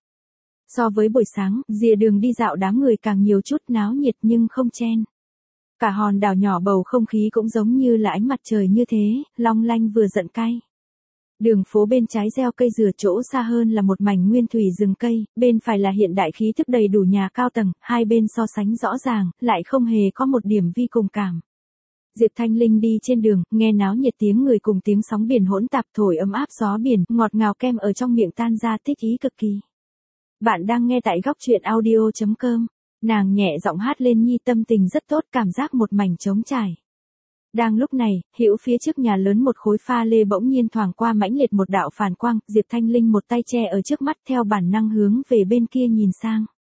So với buổi sáng, rìa đường đi dạo đám người càng nhiều chút, náo nhiệt nhưng không chen. Cả hòn đảo nhỏ bầu không khí cũng giống như là ánh mặt trời như thế, long lanh vừa giận cay. Đường phố bên trái gieo cây dừa, chỗ xa hơn là một mảnh nguyên thủy rừng cây, bên phải là hiện đại khí thức đầy đủ nhà cao tầng, hai bên so sánh rõ ràng, lại không hề có một điểm vi cùng cảm. Diệp Thanh Linh đi trên đường, nghe náo nhiệt tiếng người cùng tiếng sóng biển hỗn tạp, thổi ấm áp gió biển, ngọt ngào kem ở trong miệng tan ra, thích ý cực kỳ. Bạn đang nghe tại góc truyện audio.com. Nàng nhẹ giọng hát lên nhi, tâm tình rất tốt, cảm giác một mảnh trống trải. Đang lúc này, hữu phía trước nhà lớn một khối pha lê bỗng nhiên thoảng qua mãnh liệt một đạo phản quang, Diệp Thanh Linh một tay che ở trước mắt, theo bản năng hướng về bên kia nhìn sang.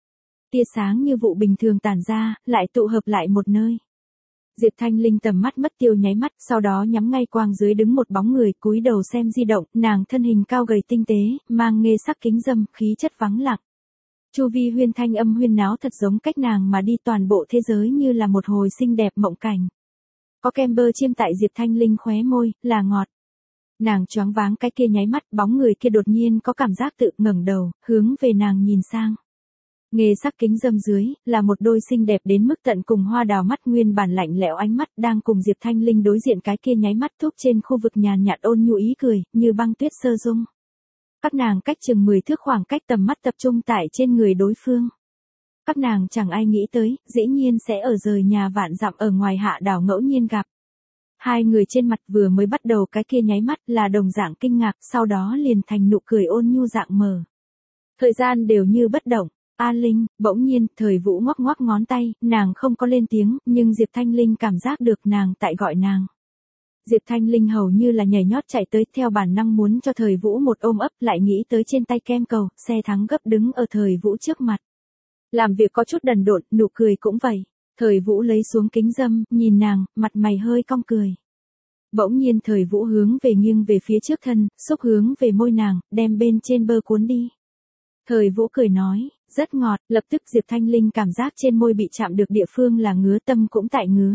tia sáng như vụ bình thường tản ra, lại tụ hợp lại một nơi. Diệp Thanh Linh tầm mắt mất tiêu nháy mắt, sau đó nhắm ngay quang dưới đứng một bóng người, cúi đầu xem di động, nàng thân hình cao gầy tinh tế, mang nghê sắc kính râm, khí chất vắng lặng. Chu vi huyên thanh âm huyên náo thật giống cách nàng mà đi, toàn bộ thế giới như là một hồi xinh đẹp mộng cảnh. Có kem bơ chiêm tại Diệp Thanh Linh khóe môi, là ngọt. Nàng choáng váng cái kia nháy mắt, bóng người kia đột nhiên có cảm giác tự ngẩng đầu, hướng về nàng nhìn sang. Nghề sắc kính râm dưới, là một đôi xinh đẹp đến mức tận cùng hoa đào mắt, nguyên bản lạnh lẽo ánh mắt đang cùng Diệp Thanh Linh đối diện, cái kia nháy mắt thúc trên khu vực nhàn nhạt ôn nhu ý cười, như băng tuyết sơ dung. Các nàng cách chừng mười thước khoảng cách, tầm mắt tập trung tại trên người đối phương. Các nàng chẳng ai nghĩ tới, dĩ nhiên sẽ ở rời nhà vạn dặm ở ngoài hạ đảo ngẫu nhiên gặp. Hai người trên mặt vừa mới bắt đầu cái kia nháy mắt là đồng dạng kinh ngạc, sau đó liền thành nụ cười ôn nhu dạng mờ. Thời gian đều như bất động. A Linh, bỗng nhiên, Thời Vũ ngoắc ngoắc ngón tay, nàng không có lên tiếng, nhưng Diệp Thanh Linh cảm giác được nàng tại gọi nàng. Diệp Thanh Linh hầu như là nhảy nhót chạy tới, theo bản năng muốn cho Thời Vũ một ôm ấp, lại nghĩ tới trên tay kem cầu, xe thắng gấp đứng ở Thời Vũ trước mặt. Làm việc có chút đần độn, nụ cười cũng vậy. Thời Vũ lấy xuống kính râm, nhìn nàng, mặt mày hơi cong cười. Bỗng nhiên Thời Vũ hướng về nghiêng về phía trước thân, xúc hướng về môi nàng, đem bên trên bơ cuốn đi. Thời Vũ cười nói, rất ngọt, lập tức Diệp Thanh Linh cảm giác trên môi bị chạm được địa phương là ngứa, tâm cũng tại ngứa.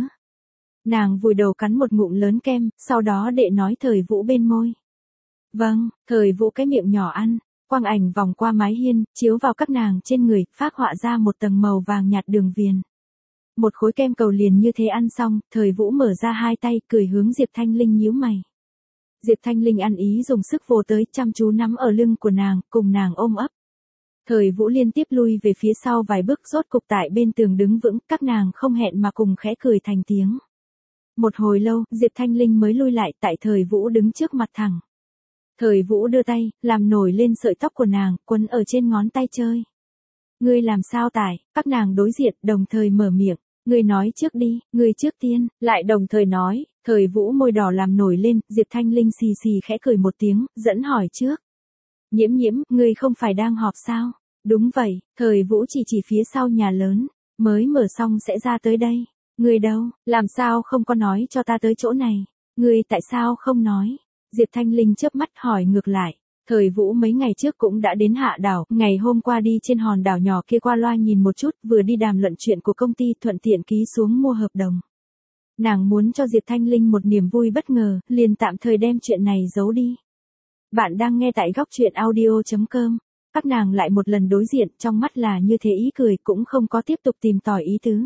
Nàng vùi đầu cắn một ngụm lớn kem, sau đó đệ nói Thời Vũ bên môi. Vâng, Thời Vũ cái miệng nhỏ ăn, quang ảnh vòng qua mái hiên, chiếu vào các nàng trên người, phác họa ra một tầng màu vàng nhạt đường viền. Một khối kem cầu liền như thế ăn xong, Thời Vũ mở ra hai tay, cười hướng Diệp Thanh Linh nhíu mày. Diệp Thanh Linh ăn ý dùng sức vồ tới, chăm chú nắm ở lưng của nàng, cùng nàng ôm ấp. Thời Vũ liên tiếp lui về phía sau vài bước, rốt cục tại bên tường đứng vững, các nàng không hẹn mà cùng khẽ cười thành tiếng. Một hồi lâu, Diệp Thanh Linh mới lui lại, tại Thời Vũ đứng trước mặt thẳng. Thời Vũ đưa tay, làm nổi lên sợi tóc của nàng, quấn ở trên ngón tay chơi. Ngươi làm sao tải, các nàng đối diện, đồng thời mở miệng. Ngươi nói trước đi, ngươi trước tiên, lại đồng thời nói. Thời Vũ môi đỏ làm nổi lên, Diệp Thanh Linh xì xì khẽ cười một tiếng, dẫn hỏi trước. Nhiễm nhiễm, ngươi không phải đang họp sao? Đúng vậy, Thời Vũ chỉ chỉ phía sau nhà lớn, mới mở xong sẽ ra tới đây. Ngươi đâu, làm sao không có nói cho ta tới chỗ này? Ngươi tại sao không nói? Diệp Thanh Linh chớp mắt hỏi ngược lại. Thời Vũ mấy ngày trước cũng đã đến hạ đảo, ngày hôm qua đi trên hòn đảo nhỏ kia qua loa nhìn một chút, vừa đi đàm luận chuyện của công ty, thuận tiện ký xuống mua hợp đồng. Nàng muốn cho Diệp Thanh Linh một niềm vui bất ngờ, liền tạm thời đem chuyện này giấu đi. Bạn đang nghe tại góc truyện audio chấm com. Các nàng lại một lần đối diện, trong mắt là như thế ý cười, cũng không có tiếp tục tìm tòi ý tứ.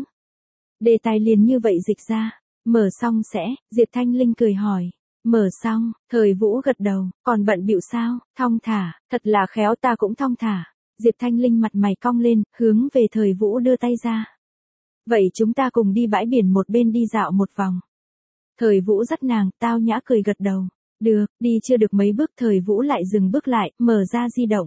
Đề tài liền như vậy dịch ra. Mở xong sẽ, Diệp Thanh Linh cười hỏi. Mở xong, Thời Vũ gật đầu, còn bận bịu sao? Thong thả, thật là khéo, ta cũng thong thả. Diệp Thanh Linh mặt mày cong lên, hướng về Thời Vũ đưa tay ra. Vậy chúng ta cùng đi bãi biển một bên đi dạo một vòng. Thời Vũ dắt nàng, tao nhã cười gật đầu. Được, đi chưa được mấy bước Thời Vũ lại dừng bước lại, mở ra di động.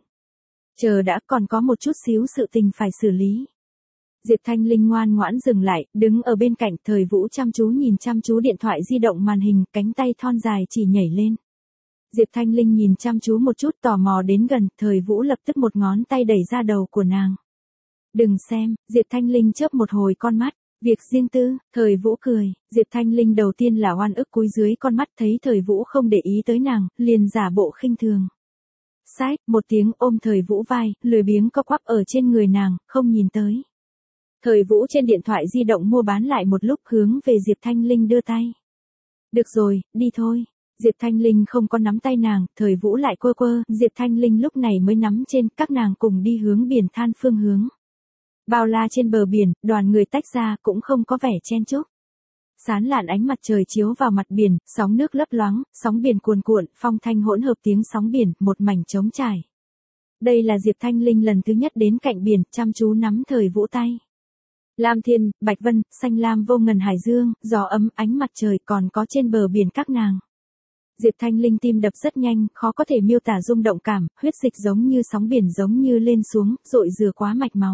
Chờ đã, còn có một chút xíu sự tình phải xử lý. Diệp Thanh Linh ngoan ngoãn dừng lại, đứng ở bên cạnh, Thời Vũ chăm chú nhìn chăm chú điện thoại di động màn hình, cánh tay thon dài chỉ nhảy lên. Diệp Thanh Linh nhìn chăm chú một chút, tò mò đến gần, Thời Vũ lập tức một ngón tay đẩy ra đầu của nàng. Đừng xem, Diệp Thanh Linh chớp một hồi con mắt. Việc riêng tư, Thời Vũ cười, Diệp Thanh Linh đầu tiên là oan ức cúi dưới con mắt, thấy Thời Vũ không để ý tới nàng, liền giả bộ khinh thường. Xách, một tiếng ôm Thời Vũ vai, lười biếng co quắp ở trên người nàng, không nhìn tới. Thời Vũ trên điện thoại di động mua bán lại một lúc, hướng về Diệp Thanh Linh đưa tay. Được rồi, đi thôi. Diệp Thanh Linh không có nắm tay nàng, Thời Vũ lại quơ quơ, Diệp Thanh Linh lúc này mới nắm trên, các nàng cùng đi hướng biển than phương hướng. Bao la trên bờ biển, đoàn người tách ra, cũng không có vẻ chen chúc. Sán lạn ánh mặt trời chiếu vào mặt biển, sóng nước lấp loáng, sóng biển cuồn cuộn, phong thanh hỗn hợp tiếng sóng biển, một mảnh trống trải. Đây là Diệp Thanh Linh lần thứ nhất đến cạnh biển, chăm chú nắm Thời Vũ tay. Lam thiên, bạch vân, xanh lam vô ngần hải dương, gió ấm, ánh mặt trời, còn có trên bờ biển các nàng. Diệp Thanh Linh tim đập rất nhanh, khó có thể miêu tả rung động cảm, huyết dịch giống như sóng biển giống như lên xuống, dội dừa quá mạch máu.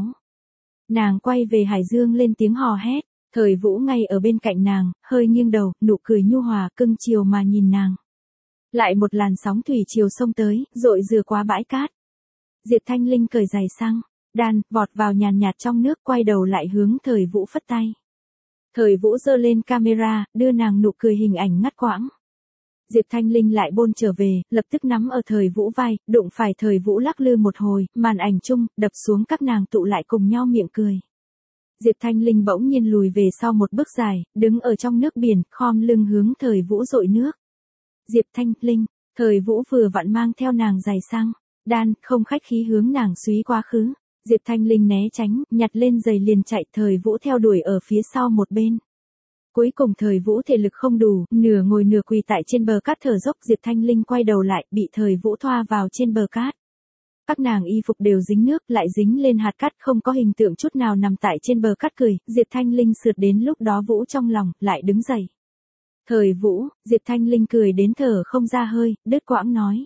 Nàng quay về hải dương lên tiếng hò hét, Thời Vũ ngay ở bên cạnh nàng, hơi nghiêng đầu, nụ cười nhu hòa, cưng chiều mà nhìn nàng. Lại một làn sóng thủy triều xông tới, dội dừa quá bãi cát. Diệp Thanh Linh cởi giày sang, Đan, vọt vào nhàn nhạt trong nước quay đầu lại hướng Thời Vũ phất tay. Thời Vũ giơ lên camera, đưa nàng nụ cười hình ảnh ngắt quãng. Diệp Thanh Linh lại bôn trở về, lập tức nắm ở Thời Vũ vai, đụng phải Thời Vũ lắc lư một hồi, màn ảnh chung, đập xuống các nàng tụ lại cùng nhau miệng cười. Diệp Thanh Linh bỗng nhiên lùi về sau một bước dài, đứng ở trong nước biển, khom lưng hướng Thời Vũ dội nước. Diệp Thanh Linh, Thời Vũ vừa vặn mang theo nàng giày sang, Đan, không khách khí hướng nàng súy quá khứ. Diệp Thanh Linh né tránh, nhặt lên giày liền chạy, Thời Vũ theo đuổi ở phía sau một bên. Cuối cùng Thời Vũ thể lực không đủ, nửa ngồi nửa quỳ tại trên bờ cát thở dốc, Diệp Thanh Linh quay đầu lại, bị Thời Vũ thoa vào trên bờ cát. Các nàng y phục đều dính nước, lại dính lên hạt cát, không có hình tượng chút nào, nằm tại trên bờ cát cười, Diệp Thanh Linh sượt đến lúc đó Vũ trong lòng, lại đứng dậy. Thời Vũ, Diệp Thanh Linh cười đến thở không ra hơi, đứt quãng nói.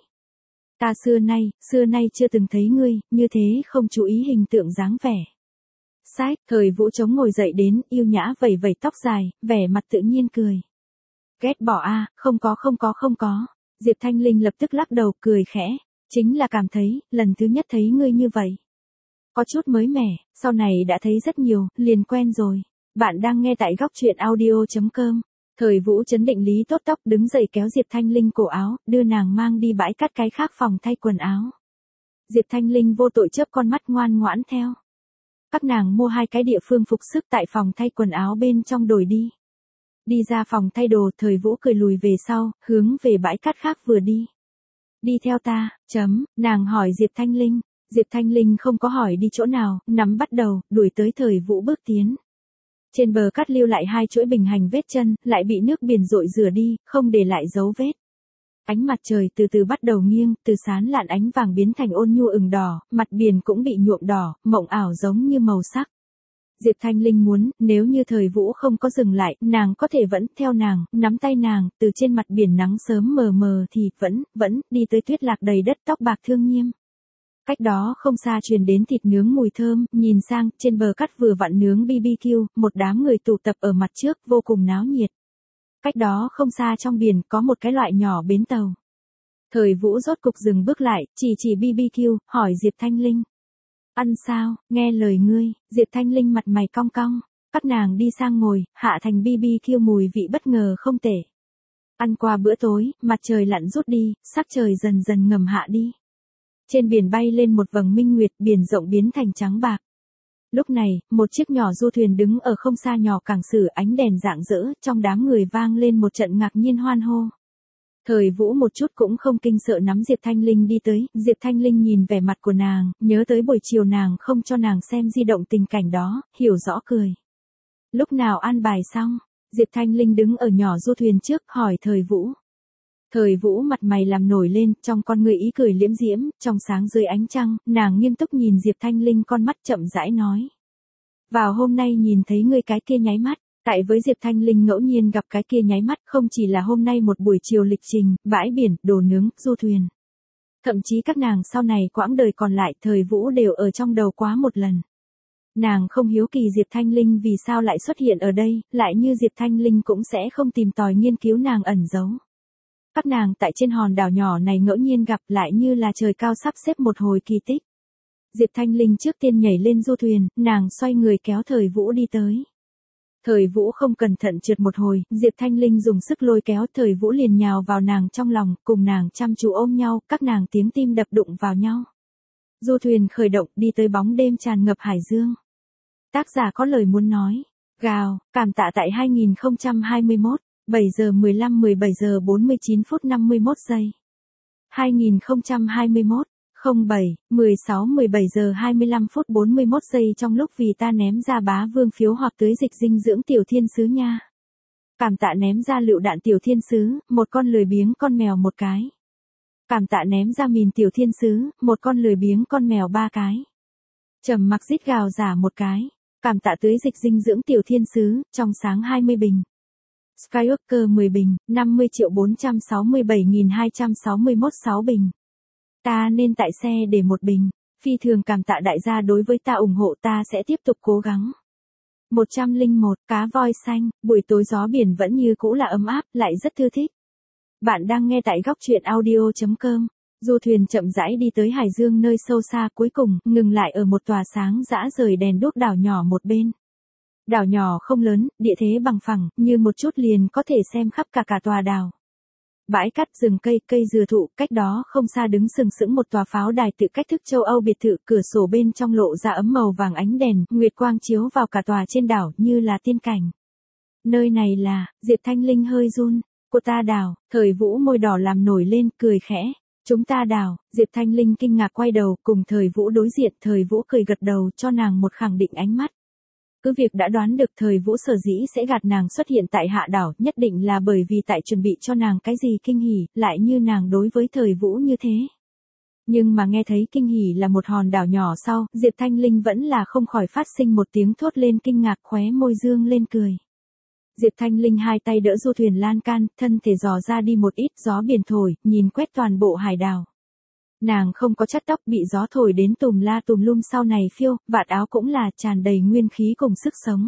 Ta xưa nay, xưa nay chưa từng thấy ngươi, như thế không chú ý hình tượng dáng vẻ. Sách, Thời Vũ chống ngồi dậy đến, yêu nhã vẩy vẩy tóc dài, vẻ mặt tự nhiên cười. Ghét bỏ a, à, không có không có không có. Diệp Thanh Linh lập tức lắc đầu cười khẽ, chính là cảm thấy, lần thứ nhất thấy ngươi như vậy. Có chút mới mẻ, sau này đã thấy rất nhiều, liền quen rồi. Bạn đang nghe tại góc truyện audio chấm com. Thời Vũ chấn định lý tốt tóc, đứng dậy kéo Diệp Thanh Linh cổ áo, đưa nàng mang đi bãi cát cái khác phòng thay quần áo. Diệp Thanh Linh vô tội chớp con mắt ngoan ngoãn theo. Các nàng mua hai cái địa phương phục sức tại phòng thay quần áo bên trong đổi đi. Đi ra phòng thay đồ, Thời Vũ cười lùi về sau, hướng về bãi cát khác vừa đi. Đi theo ta, chấm, nàng hỏi Diệp Thanh Linh. Diệp Thanh Linh không có hỏi đi chỗ nào, nắm bắt đầu, đuổi tới Thời Vũ bước tiến. Trên bờ cát lưu lại hai chuỗi bình hành vết chân, lại bị nước biển dội rửa đi, không để lại dấu vết. Ánh mặt trời từ từ bắt đầu nghiêng, từ xán lạn ánh vàng biến thành ôn nhu ửng đỏ, mặt biển cũng bị nhuộm đỏ, mộng ảo giống như màu sắc. Diệp Thanh Linh muốn, nếu như Thời Vũ không có dừng lại, nàng có thể vẫn theo nàng, nắm tay nàng, từ trên mặt biển nắng sớm mờ mờ thì vẫn, vẫn, đi tới tuyết lạc đầy đất tóc bạc thương nghiêm. Cách đó không xa truyền đến thịt nướng mùi thơm, nhìn sang, trên bờ cát vừa vặn nướng bê bê kiu, một đám người tụ tập ở mặt trước, vô cùng náo nhiệt. Cách đó không xa trong biển có một cái loại nhỏ bến tàu. Thời Vũ rốt cục dừng bước lại, chỉ chỉ bê bê kiu, hỏi Diệp Thanh Linh. Ăn sao, nghe lời ngươi, Diệp Thanh Linh mặt mày cong cong, các nàng đi sang ngồi, hạ thành bê bê kiu mùi vị bất ngờ không tệ. Ăn qua bữa tối, mặt trời lặn rút đi, sắc trời dần dần ngầm hạ đi. Trên biển bay lên một vầng minh nguyệt, biển rộng biến thành trắng bạc. Lúc này, một chiếc nhỏ du thuyền đứng ở không xa nhỏ cảng sử, ánh đèn rạng rỡ, trong đám người vang lên một trận ngạc nhiên hoan hô. Thời Vũ một chút cũng không kinh sợ nắm Diệp Thanh Linh đi tới, Diệp Thanh Linh nhìn vẻ mặt của nàng, nhớ tới buổi chiều nàng không cho nàng xem di động tình cảnh đó, hiểu rõ cười. Lúc nào an bài xong, Diệp Thanh Linh đứng ở nhỏ du thuyền trước, hỏi Thời Vũ. Thời Vũ mặt mày làm nổi lên, trong con người ý cười liễm diễm, trong sáng dưới ánh trăng, nàng nghiêm túc nhìn Diệp Thanh Linh con mắt chậm rãi nói. Vào hôm nay nhìn thấy ngươi cái kia nháy mắt, tại với Diệp Thanh Linh ngẫu nhiên gặp cái kia nháy mắt, không chỉ là hôm nay một buổi chiều lịch trình, bãi biển, đồ nướng, du thuyền. Thậm chí các nàng sau này quãng đời còn lại, Thời Vũ đều ở trong đầu quá một lần. Nàng không hiếu kỳ Diệp Thanh Linh vì sao lại xuất hiện ở đây, lại như Diệp Thanh Linh cũng sẽ không tìm tòi nghiên cứu nàng ẩn giấu. Các nàng tại trên hòn đảo nhỏ này ngẫu nhiên gặp, lại như là trời cao sắp xếp một hồi kỳ tích. Diệp Thanh Linh trước tiên nhảy lên du thuyền, nàng xoay người kéo Thời Vũ đi tới. Thời Vũ không cẩn thận trượt một hồi, Diệp Thanh Linh dùng sức lôi kéo, Thời Vũ liền nhào vào nàng trong lòng, cùng nàng chăm chú ôm nhau, các nàng tiếng tim đập đụng vào nhau. Du thuyền khởi động, đi tới bóng đêm tràn ngập hải dương. Tác giả có lời muốn nói. Gào, cảm tạ tại hai nghìn không trăm hai mươi mốt, bảy giờ mười lăm mười bảy giờ bốn mươi chín phút năm mươi mốt giây. hai nghìn không trăm hai mươi mốt, không bảy, mười sáu mười bảy giờ hai mươi lăm phút bốn mươi mốt giây trong lúc vì ta ném ra bá vương phiếu hoặc tưới dịch dinh dưỡng tiểu thiên sứ nha. Cảm tạ ném ra lựu đạn tiểu thiên sứ, một con lười biếng con mèo một cái. Cảm tạ ném ra mìn tiểu thiên sứ, một con lười biếng con mèo ba cái. Trầm mặc rít gào giả một cái. Cảm tạ tưới dịch dinh dưỡng tiểu thiên sứ, trong sáng hai mươi bình. Skywalker mười bình, năm mươi triệu bốn trăm sáu mươi bảy nghìn hai trăm sáu mươi mốt sáu bình. Ta nên tại xe để một bình. Phi thường cảm tạ đại gia đối với ta ủng hộ, ta sẽ tiếp tục cố gắng. một trăm lẻ một, cá voi xanh, buổi tối gió biển vẫn như cũ là ấm áp, lại rất thư thích. Bạn đang nghe tại góc truyện audio chấm com. Du thuyền chậm rãi đi tới hải dương nơi sâu xa, cuối cùng ngừng lại ở một tòa sáng rã rời đèn đuốc đảo nhỏ một bên. Đảo nhỏ không lớn, địa thế bằng phẳng, như một chút liền có thể xem khắp cả cả tòa đảo. Bãi cát, rừng cây, cây dừa thụ, cách đó không xa đứng sừng sững một tòa pháo đài tự cách thức châu Âu biệt thự, cửa sổ bên trong lộ ra ấm màu vàng ánh đèn, nguyệt quang chiếu vào cả tòa trên đảo như là tiên cảnh. Nơi này là, Diệp Thanh Linh hơi run, cô ta đảo, Thời Vũ môi đỏ làm nổi lên, cười khẽ. Chúng ta đảo, Diệp Thanh Linh kinh ngạc quay đầu, cùng Thời Vũ đối diện, Thời Vũ cười gật đầu cho nàng một khẳng định ánh mắt. Cứ việc đã đoán được Thời Vũ sở dĩ sẽ gạt nàng xuất hiện tại hạ đảo, nhất định là bởi vì tại chuẩn bị cho nàng cái gì kinh hỉ, lại như nàng đối với Thời Vũ như thế. Nhưng mà nghe thấy kinh hỉ là một hòn đảo nhỏ sau, Diệp Thanh Linh vẫn là không khỏi phát sinh một tiếng thốt lên kinh ngạc, khóe môi dương lên cười. Diệp Thanh Linh hai tay đỡ du thuyền lan can, thân thể dò ra đi một ít, gió biển thổi, nhìn quét toàn bộ hải đảo. Nàng không có chắt tóc, bị gió thổi đến tùm la tùm lum, sau này phiêu, vạt áo cũng là tràn đầy nguyên khí cùng sức sống.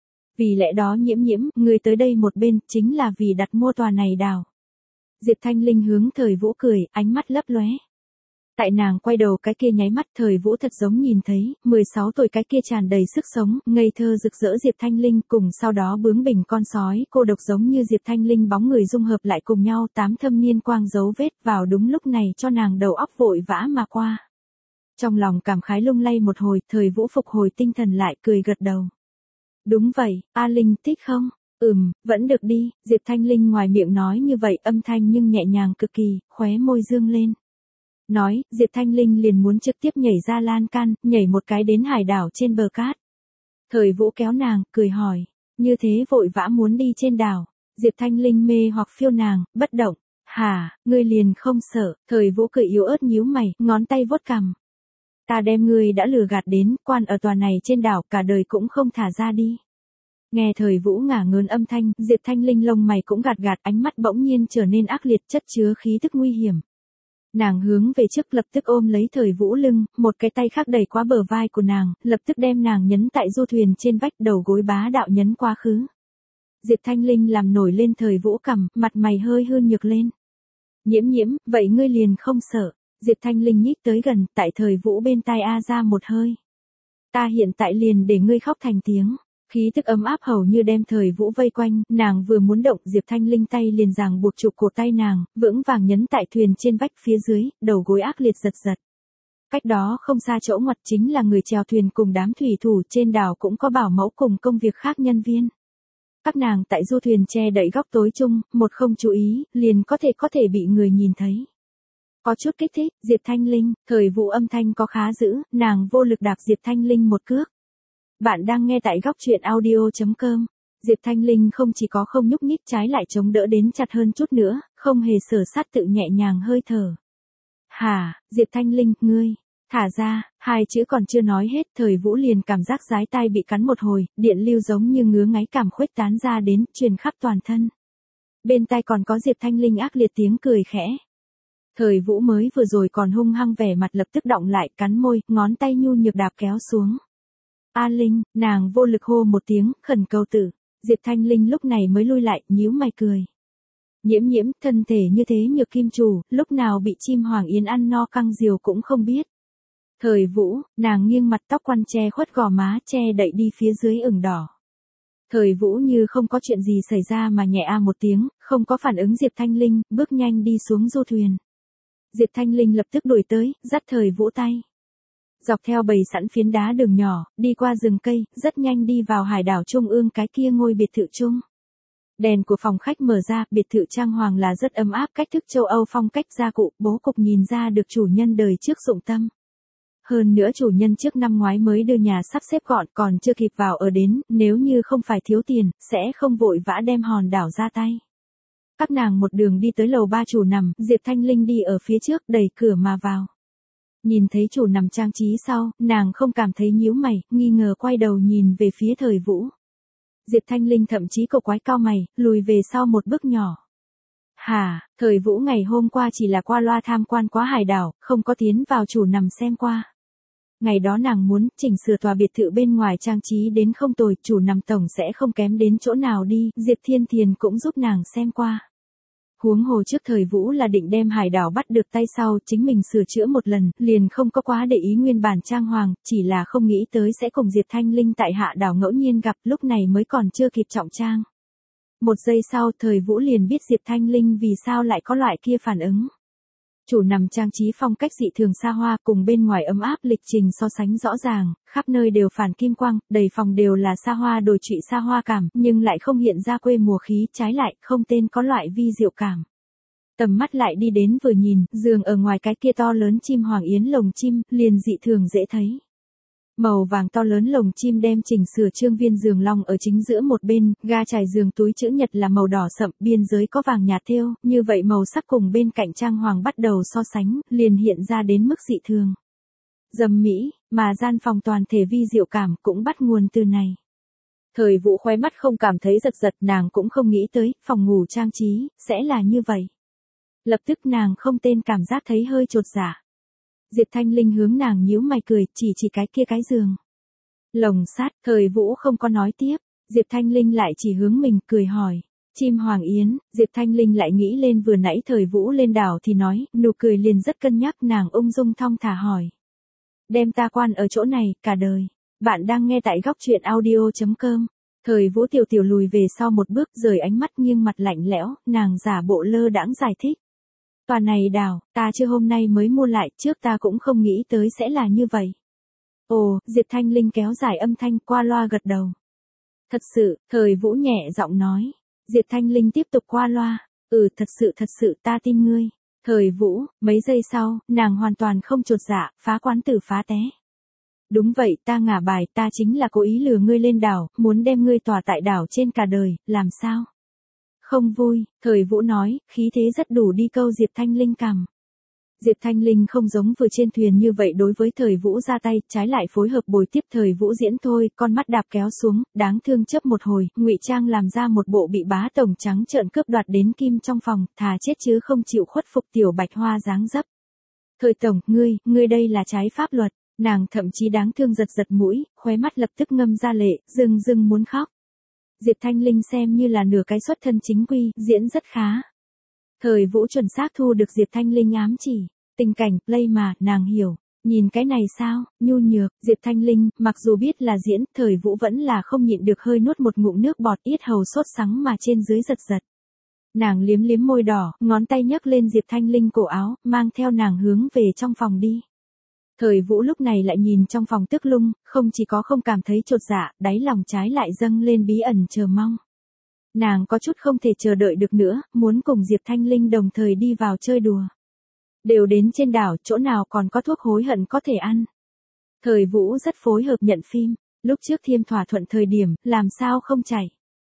Vì lẽ đó Nhiễm Nhiễm, người tới đây một bên, chính là vì đặt mua tòa này đảo. Diệp Thanh Linh hướng Thời Vũ cười, ánh mắt lấp lóe. Tại nàng quay đầu cái kia nháy mắt, Thời Vũ thật giống nhìn thấy, mười sáu tuổi cái kia tràn đầy sức sống, ngây thơ rực rỡ Diệp Thanh Linh, cùng sau đó bướng bỉnh con sói, cô độc giống như Diệp Thanh Linh bóng người dung hợp lại cùng nhau, tám thâm niên quang dấu vết, vào đúng lúc này cho nàng đầu óc vội vã mà qua. Trong lòng cảm khái lung lay một hồi, Thời Vũ phục hồi tinh thần lại, cười gật đầu. Đúng vậy, A Linh thích không? Ừm, vẫn được đi, Diệp Thanh Linh ngoài miệng nói như vậy, âm thanh nhưng nhẹ nhàng cực kỳ, khóe môi dương lên. Nói, Diệp Thanh Linh liền muốn trực tiếp nhảy ra lan can, nhảy một cái đến hải đảo trên bờ cát. Thời Vũ kéo nàng, cười hỏi, như thế vội vã muốn đi trên đảo. Diệp Thanh Linh mê hoặc phiêu nàng, bất động. Hả, ngươi liền không sợ? Thời Vũ cười yếu ớt nhíu mày, ngón tay vuốt cằm. Ta đem ngươi đã lừa gạt đến, quan ở tòa này trên đảo, cả đời cũng không thả ra đi. Nghe Thời Vũ ngả ngớn âm thanh, Diệp Thanh Linh lông mày cũng gạt gạt, ánh mắt bỗng nhiên trở nên ác liệt, chất chứa khí tức nguy hiểm. Nàng hướng về trước, lập tức ôm lấy Thời Vũ lưng, một cái tay khác đẩy qua bờ vai của nàng, lập tức đem nàng nhấn tại du thuyền trên vách, đầu gối bá đạo nhấn quá khứ. Diệp Thanh Linh làm nổi lên Thời Vũ cằm, mặt mày hơi hơn nhược lên. Nhiễm Nhiễm, vậy ngươi liền không sợ? Diệp Thanh Linh nhích tới gần, tại Thời Vũ bên tai a ra một hơi. Ta hiện tại liền để ngươi khóc thành tiếng. Khí tức ấm áp hầu như đem Thời Vũ vây quanh, nàng vừa muốn động, Diệp Thanh Linh tay liền ràng buộc trụ cổ tay nàng, vững vàng nhấn tại thuyền trên vách phía dưới, đầu gối ác liệt giật giật. Cách đó không xa chỗ ngoặt chính là người chèo thuyền cùng đám thủy thủ, trên đảo cũng có bảo mẫu cùng công việc khác nhân viên. Các nàng tại du thuyền che đậy góc tối chung, một không chú ý, liền có thể có thể bị người nhìn thấy. Có chút kích thích, Diệp Thanh Linh, Thời Vũ âm thanh có khá dữ, nàng vô lực đạp Diệp Thanh Linh một cước. Bạn đang nghe tại góc truyện audio chấm com. Diệp Thanh Linh không chỉ có không nhúc nhích, trái lại chống đỡ đến chặt hơn chút nữa, không hề sở sát, tự nhẹ nhàng hơi thở. Hả, Diệp Thanh Linh, ngươi, thả ra, hai chữ còn chưa nói hết, Thời Vũ liền cảm giác dái tai bị cắn một hồi, điện lưu giống như ngứa ngáy cảm khuếch tán ra đến, truyền khắp toàn thân. Bên tai còn có Diệp Thanh Linh ác liệt tiếng cười khẽ. Thời Vũ mới vừa rồi còn hung hăng, vẻ mặt lập tức động lại, cắn môi, ngón tay nhu nhược đạp kéo xuống. A Linh, nàng vô lực hô một tiếng, khẩn cầu tử. Diệp Thanh Linh lúc này mới lui lại, nhíu mày cười. Nhiễm Nhiễm, thân thể như thế nhược kim chủ, lúc nào bị chim hoàng yến ăn no căng diều cũng không biết. Thời Vũ, nàng nghiêng mặt, tóc quăn che khuất gò má, che đậy đi phía dưới ửng đỏ. Thời Vũ như không có chuyện gì xảy ra mà nhẹ a một tiếng, không có phản ứng Diệp Thanh Linh, bước nhanh đi xuống du thuyền. Diệp Thanh Linh lập tức đuổi tới, dắt Thời Vũ tay. Dọc theo bầy sẵn phiến đá đường nhỏ, đi qua rừng cây, rất nhanh đi vào hải đảo trung ương cái kia ngôi biệt thự chung. Đèn của phòng khách mở ra, biệt thự trang hoàng là rất ấm áp, cách thức châu Âu phong cách gia cụ, bố cục nhìn ra được chủ nhân đời trước dụng tâm. Hơn nữa chủ nhân trước năm ngoái mới đưa nhà sắp xếp gọn, còn chưa kịp vào ở đến, nếu như không phải thiếu tiền, sẽ không vội vã đem hòn đảo ra tay. Các nàng một đường đi tới lầu ba chủ nằm, Diệp Thanh Linh đi ở phía trước, đẩy cửa mà vào. Nhìn thấy chủ nằm trang trí sau, nàng không cảm thấy nhíu mày, nghi ngờ quay đầu nhìn về phía Thời Vũ. Diệp Thanh Linh thậm chí cau quái cao mày, lùi về sau một bước nhỏ. Hả, Thời Vũ ngày hôm qua chỉ là qua loa tham quan quá hải đảo, không có tiến vào chủ nằm xem qua. Ngày đó nàng muốn chỉnh sửa tòa biệt thự bên ngoài trang trí đến không tồi, chủ nằm tổng sẽ không kém đến chỗ nào đi, Diệp Thiên Thiền cũng giúp nàng xem qua. Huống hồ trước thời Vũ là định đem hải đảo bắt được tay sau, chính mình sửa chữa một lần, liền không có quá để ý nguyên bản trang hoàng, chỉ là không nghĩ tới sẽ cùng Diệp Thanh Linh tại hạ đảo ngẫu nhiên gặp, lúc này mới còn chưa kịp trọng trang. Một giây sau, thời Vũ liền biết Diệp Thanh Linh vì sao lại có loại kia phản ứng. Chủ nằm trang trí phong cách dị thường xa hoa, cùng bên ngoài ấm áp lịch trình so sánh rõ ràng, khắp nơi đều phản kim quang, đầy phòng đều là xa hoa đồi trụy xa hoa cảm, nhưng lại không hiện ra quê mùa khí, trái lại, không tên có loại vi diệu cảm. Tầm mắt lại đi đến vừa nhìn, giường ở ngoài cái kia to lớn chim hoàng yến lồng chim, liền dị thường dễ thấy. Màu vàng to lớn lồng chim đem chỉnh sửa trương viên giường long ở chính giữa một bên, ga trải giường túi chữ nhật là màu đỏ sậm, biên giới có vàng nhạt thêu, như vậy màu sắc cùng bên cạnh trang hoàng bắt đầu so sánh, liền hiện ra đến mức dị thường. Dầm mỹ, mà gian phòng toàn thể vi diệu cảm cũng bắt nguồn từ này. Thời Vũ khóe mắt không cảm thấy giật giật, nàng cũng không nghĩ tới, phòng ngủ trang trí, sẽ là như vậy. Lập tức nàng không tên cảm giác thấy hơi chột dạ. Diệp Thanh Linh hướng nàng nhíu mày cười, chỉ chỉ cái kia cái giường. Lồng sắt, thời Vũ không có nói tiếp, Diệp Thanh Linh lại chỉ hướng mình, cười hỏi. Chim hoàng yến, Diệp Thanh Linh lại nghĩ lên vừa nãy thời Vũ lên đảo thì nói, nụ cười liền rất cân nhắc, nàng ung dung thong thả hỏi. Đem ta quan ở chỗ này, cả đời. Bạn đang nghe tại góc truyện audio chấm com. Thời Vũ tiểu tiểu lùi về sau một bước, rời ánh mắt nghiêng mặt lạnh lẽo, nàng giả bộ lơ đãng giải thích. Tòa này đảo, ta chưa hôm nay mới mua lại, trước ta cũng không nghĩ tới sẽ là như vậy. Ồ, Diệp Thanh Linh kéo dài âm thanh, qua loa gật đầu. Thật sự, thời Vũ nhẹ giọng nói. Diệp Thanh Linh tiếp tục qua loa. Ừ, thật sự thật sự ta tin ngươi. Thời Vũ, mấy giây sau, nàng hoàn toàn không chột dạ, phá quán tử phá té. Đúng vậy, ta ngả bài, ta chính là cố ý lừa ngươi lên đảo, muốn đem ngươi tỏa tại đảo trên cả đời, làm sao? Không vui, thời Vũ nói, khí thế rất đủ đi câu Diệp Thanh Linh cằm. Diệp Thanh Linh không giống vừa trên thuyền như vậy đối với thời Vũ ra tay, trái lại phối hợp bồi tiếp thời Vũ diễn thôi, con mắt đạp kéo xuống, đáng thương chấp một hồi, ngụy trang làm ra một bộ bị bá tổng trắng trợn cướp đoạt đến kim trong phòng, thà chết chứ không chịu khuất phục tiểu bạch hoa dáng dấp. Thời tổng, ngươi, ngươi đây là trái pháp luật, nàng thậm chí đáng thương giật giật mũi, khóe mắt lập tức ngâm ra lệ, rưng rưng muốn khóc. Diệp Thanh Linh xem như là nửa cái xuất thân chính quy, diễn rất khá. Thời Vũ chuẩn xác thu được Diệp Thanh Linh ám chỉ, tình cảnh, play mà, nàng hiểu, nhìn cái này sao, nhu nhược, Diệp Thanh Linh, mặc dù biết là diễn, thời Vũ vẫn là không nhịn được hơi nuốt một ngụm nước bọt, yết hầu sốt sắng mà trên dưới giật giật. Nàng liếm liếm môi đỏ, ngón tay nhấc lên Diệp Thanh Linh cổ áo, mang theo nàng hướng về trong phòng đi. Thời Vũ lúc này lại nhìn trong phòng tức lung, không chỉ có không cảm thấy chột dạ, đáy lòng trái lại dâng lên bí ẩn chờ mong. Nàng có chút không thể chờ đợi được nữa, muốn cùng Diệp Thanh Linh đồng thời đi vào chơi đùa. Đều đến trên đảo, chỗ nào còn có thuốc hối hận có thể ăn. Thời Vũ rất phối hợp nhận phim, lúc trước thiêm thỏa thuận thời điểm, làm sao không chạy.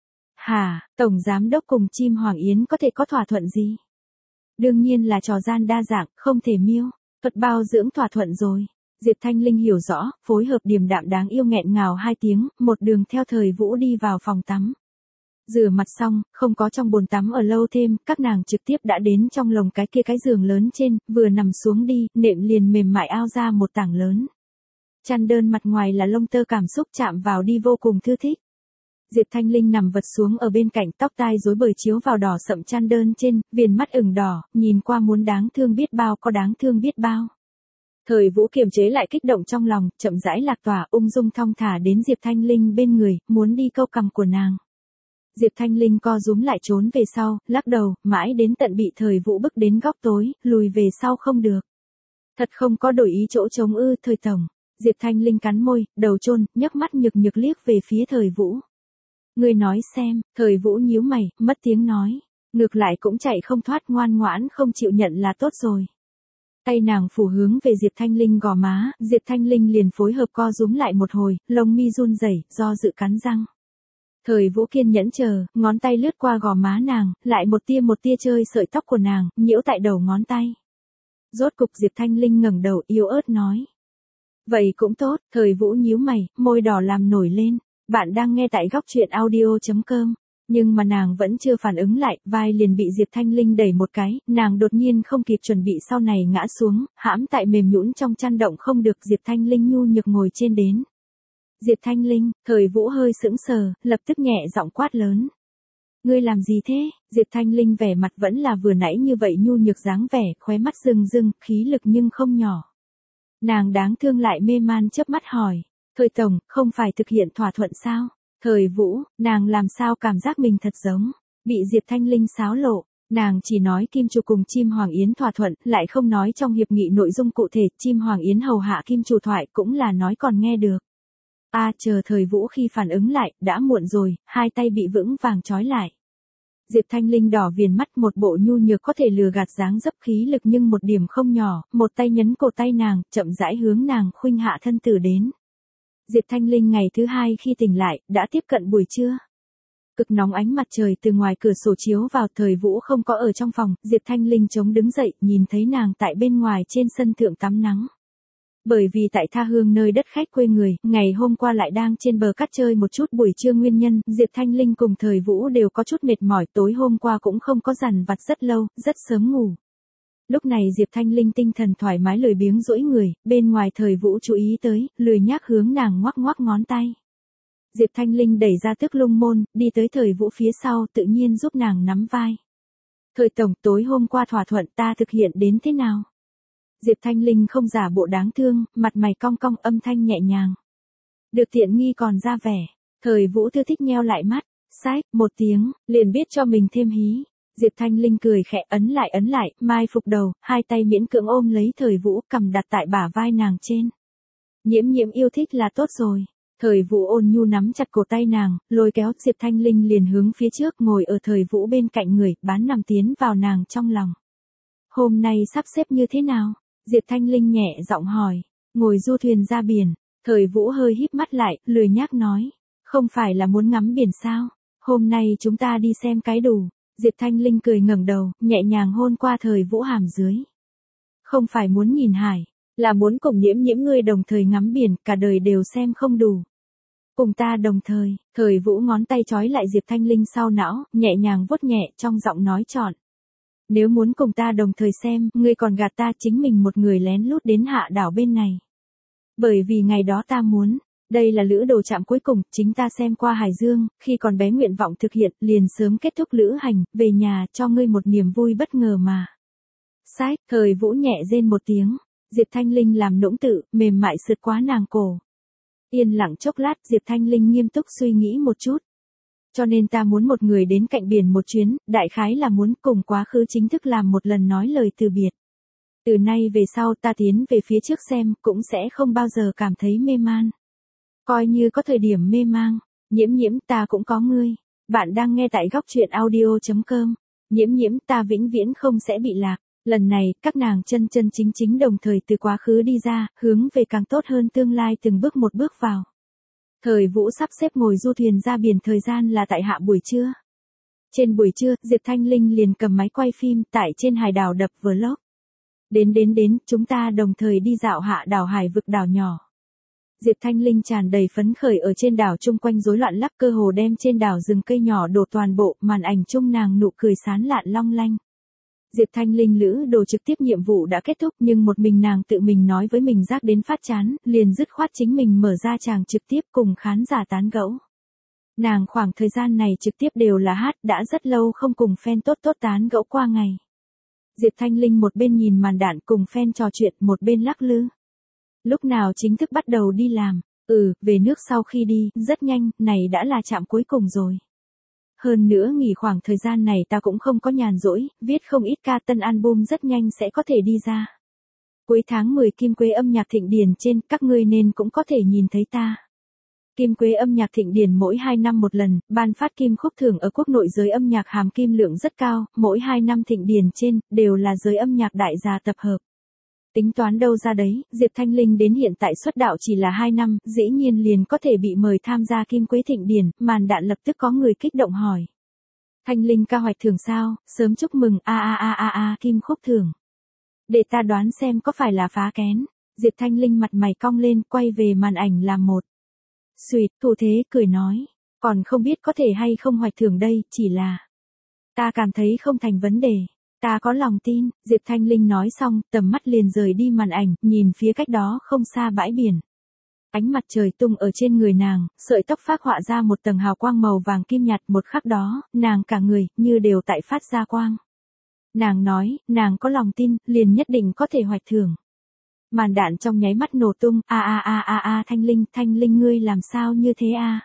Hà, Tổng Giám Đốc cùng chim Hoàng Yến có thể có thỏa thuận gì? Đương nhiên là trò gian đa dạng, không thể miêu. Thuật bao dưỡng thỏa thuận rồi. Diệp Thanh Linh hiểu rõ, phối hợp điềm đạm đáng yêu nghẹn ngào hai tiếng, một đường theo thời Vũ đi vào phòng tắm. Rửa mặt xong, không có trong bồn tắm ở lâu thêm, các nàng trực tiếp đã đến trong lồng cái kia cái giường lớn trên, vừa nằm xuống đi, nệm liền mềm mại ao ra một tảng lớn. Chăn đơn mặt ngoài là lông tơ cảm xúc chạm vào đi vô cùng thư thích. Diệp Thanh Linh nằm vật xuống ở bên cạnh, tóc tai rối bời chiếu vào đỏ sậm chăn đơn trên, viền mắt ửng đỏ, nhìn qua muốn đáng thương biết bao có đáng thương biết bao. Thời Vũ kiềm chế lại kích động trong lòng, chậm rãi lạc tỏa, ung dung thong thả đến Diệp Thanh Linh bên người, muốn đi câu cằm của nàng. Diệp Thanh Linh co rúm lại trốn về sau, lắc đầu, mãi đến tận bị thời Vũ bức đến góc tối, lùi về sau không được. Thật không có đổi ý chỗ trống ư, thời tổng. Diệp Thanh Linh cắn môi, đầu chôn, nhấc mắt nhược nhược liếc về phía thời Vũ. Ngươi nói xem, thời Vũ nhíu mày, mất tiếng nói. Ngược lại cũng chạy không thoát, ngoan ngoãn không chịu nhận là tốt rồi. Tay nàng phủ hướng về Diệp Thanh Linh gò má, Diệp Thanh Linh liền phối hợp co rúm lại một hồi, lông mi run rẩy, do dự cắn răng. Thời Vũ kiên nhẫn chờ, ngón tay lướt qua gò má nàng, lại một tia một tia chơi sợi tóc của nàng, nhiễu tại đầu ngón tay. Rốt cục Diệp Thanh Linh ngẩng đầu yếu ớt nói. Vậy cũng tốt, thời Vũ nhíu mày, môi đỏ làm nổi lên. Bạn đang nghe tại góc truyện audio chấm com. Nhưng mà nàng vẫn chưa phản ứng lại, vai liền bị Diệp Thanh Linh đẩy một cái, nàng đột nhiên không kịp chuẩn bị sau này ngã xuống, hãm tại mềm nhũn trong chăn động không được, Diệp Thanh Linh nhu nhược ngồi trên đến. Diệp Thanh Linh, thời Vũ hơi sững sờ, lập tức nhẹ giọng quát lớn. Ngươi làm gì thế? Diệp Thanh Linh vẻ mặt vẫn là vừa nãy như vậy nhu nhược dáng vẻ, khóe mắt rưng rưng, khí lực nhưng không nhỏ. Nàng đáng thương lại mê man chớp mắt hỏi. Thời tổng, không phải thực hiện thỏa thuận sao? Thời Vũ, nàng làm sao cảm giác mình thật giống. Bị Diệp Thanh Linh xáo lộ. Nàng chỉ nói Kim Chủ cùng Chim Hoàng Yến thỏa thuận, lại không nói trong hiệp nghị nội dung cụ thể, Chim Hoàng Yến hầu hạ Kim Chủ thoại cũng là nói còn nghe được. A à, chờ Thời Vũ khi phản ứng lại, đã muộn rồi, hai tay bị vững vàng trói lại. Diệp Thanh Linh đỏ viền mắt, một bộ nhu nhược có thể lừa gạt dáng dấp khí lực nhưng một điểm không nhỏ, một tay nhấn cổ tay nàng, chậm rãi hướng nàng khuynh hạ thân tử đến. Diệp Thanh Linh ngày thứ hai khi tỉnh lại, đã tiếp cận buổi trưa. Cực nóng ánh mặt trời từ ngoài cửa sổ chiếu vào, Thời Vũ không có ở trong phòng, Diệp Thanh Linh chống đứng dậy, nhìn thấy nàng tại bên ngoài trên sân thượng tắm nắng. Bởi vì tại tha hương nơi đất khách quê người, ngày hôm qua lại đang trên bờ cát chơi một chút buổi trưa nguyên nhân, Diệp Thanh Linh cùng Thời Vũ đều có chút mệt mỏi, tối hôm qua cũng không có dằn vặt rất lâu, rất sớm ngủ. Lúc này Diệp Thanh Linh tinh thần thoải mái lười biếng duỗi người, bên ngoài Thời Vũ chú ý tới, lười nhác hướng nàng ngoắc ngoắc ngón tay. Diệp Thanh Linh đẩy ra Tước Lung môn, đi tới Thời Vũ phía sau, tự nhiên giúp nàng nắm vai. Thời tổng, tối hôm qua thỏa thuận ta thực hiện đến thế nào? Diệp Thanh Linh không giả bộ đáng thương, mặt mày cong cong, âm thanh nhẹ nhàng. Được tiện nghi còn ra vẻ. Thời Vũ thư thích nheo lại mắt, sách, một tiếng, liền biết cho mình thêm hí. Diệp Thanh Linh cười khẽ, ấn lại ấn lại, mai phục đầu, hai tay miễn cưỡng ôm lấy Thời Vũ, cầm đặt tại bả vai nàng trên. Nhiễm nhiễm yêu thích là tốt rồi. Thời Vũ ôn nhu nắm chặt cổ tay nàng, lôi kéo, Diệp Thanh Linh liền hướng phía trước, ngồi ở Thời Vũ bên cạnh người, bán nằm tiến vào nàng trong lòng. Hôm nay sắp xếp như thế nào? Diệp Thanh Linh nhẹ giọng hỏi. Ngồi du thuyền ra biển. Thời Vũ hơi híp mắt lại, lười nhác nói. Không phải là muốn ngắm biển sao? Hôm nay chúng ta đi xem cái đủ. Diệp Thanh Linh cười ngẩng đầu, nhẹ nhàng hôn qua Thời Vũ hàm dưới. Không phải muốn nhìn hải, là muốn cùng nhiễm nhiễm ngươi đồng thời ngắm biển, cả đời đều xem không đủ. Cùng ta đồng thời. Thời Vũ ngón tay trói lại Diệp Thanh Linh sau não, nhẹ nhàng vuốt nhẹ, trong giọng nói trọn. Nếu muốn cùng ta đồng thời xem, ngươi còn gạt ta, chính mình một người lén lút đến hạ đảo bên này. Bởi vì ngày đó ta muốn, đây là lữ đồ trạm cuối cùng, chính ta xem qua Hải Dương, khi còn bé nguyện vọng thực hiện, liền sớm kết thúc lữ hành, về nhà cho ngươi một niềm vui bất ngờ mà. Sách, Thời Vũ nhẹ rên một tiếng, Diệp Thanh Linh làm nũng tự, mềm mại sượt qua nàng cổ. Yên lặng chốc lát, Diệp Thanh Linh nghiêm túc suy nghĩ một chút. Cho nên ta muốn một người đến cạnh biển một chuyến, đại khái là muốn cùng quá khứ chính thức làm một lần nói lời từ biệt. Từ nay về sau ta tiến về phía trước xem, cũng sẽ không bao giờ cảm thấy mê man. Coi như có thời điểm mê mang, nhiễm nhiễm ta cũng có ngươi. Bạn đang nghe tại góc truyện audio chấm com. Nhiễm nhiễm ta vĩnh viễn không sẽ bị lạc. Lần này, các nàng chân chân chính chính đồng thời từ quá khứ đi ra, hướng về càng tốt hơn tương lai từng bước một bước vào. Thời Vũ sắp xếp ngồi du thuyền ra biển thời gian là tại hạ buổi trưa. Trên buổi trưa, Diệp Thanh Linh liền cầm máy quay phim tại trên hải đảo đập vlog. Đến đến đến, chúng ta đồng thời đi dạo hạ đảo hải vực đảo nhỏ. Diệp Thanh Linh tràn đầy phấn khởi ở trên đảo chung quanh rối loạn lắc, cơ hồ đem trên đảo rừng cây nhỏ đổ toàn bộ, màn ảnh chung nàng nụ cười sán lạn long lanh. Diệp Thanh Linh lữ đồ trực tiếp nhiệm vụ đã kết thúc, nhưng một mình nàng tự mình nói với mình rác đến phát chán, liền dứt khoát chính mình mở ra tràng trực tiếp cùng khán giả tán gẫu. Nàng khoảng thời gian này trực tiếp đều là hát, đã rất lâu không cùng fan tốt tốt tán gẫu qua ngày. Diệp Thanh Linh một bên nhìn màn đạn cùng fan trò chuyện, một bên lắc lư. Lúc nào chính thức bắt đầu đi làm? Ừ, về nước sau khi đi, rất nhanh, này đã là trạm cuối cùng rồi. Hơn nữa nghỉ khoảng thời gian này ta cũng không có nhàn rỗi, viết không ít ca, tân album rất nhanh sẽ có thể đi ra. Cuối tháng mười Kim Quế âm nhạc thịnh điển trên, các ngươi nên cũng có thể nhìn thấy ta. Kim Quế âm nhạc thịnh điển mỗi hai năm một lần, ban phát kim khúc thưởng ở quốc nội giới âm nhạc hàm kim lượng rất cao, mỗi hai năm thịnh điển trên, đều là giới âm nhạc đại gia tập hợp. Tính toán đâu ra đấy, Diệp Thanh Linh đến hiện tại xuất đạo chỉ là hai năm, dĩ nhiên liền có thể bị mời tham gia Kim Quế thịnh điển, màn đạn lập tức có người kích động hỏi. Thanh Linh ca hoạch thưởng sao, sớm chúc mừng, a a a a a kim khúc thưởng. Để ta đoán xem có phải là phá kén. Diệp Thanh Linh mặt mày cong lên, quay về màn ảnh làm một. Xuyệt, thủ thế, cười nói. Còn không biết có thể hay không hoạch thưởng đây, chỉ là. Ta cảm thấy không thành vấn đề. Ta có lòng tin, Diệp Thanh Linh nói xong, tầm mắt liền rời đi màn ảnh, nhìn phía cách đó không xa bãi biển. Ánh mặt trời tung ở trên người nàng, sợi tóc phác họa ra một tầng hào quang màu vàng kim nhạt, một khắc đó, nàng cả người, như đều tại phát ra quang. Nàng nói, nàng có lòng tin, liền nhất định có thể hoạch thưởng. Màn đạn trong nháy mắt nổ tung, a a a a a Thanh Linh, Thanh Linh ngươi làm sao như thế a?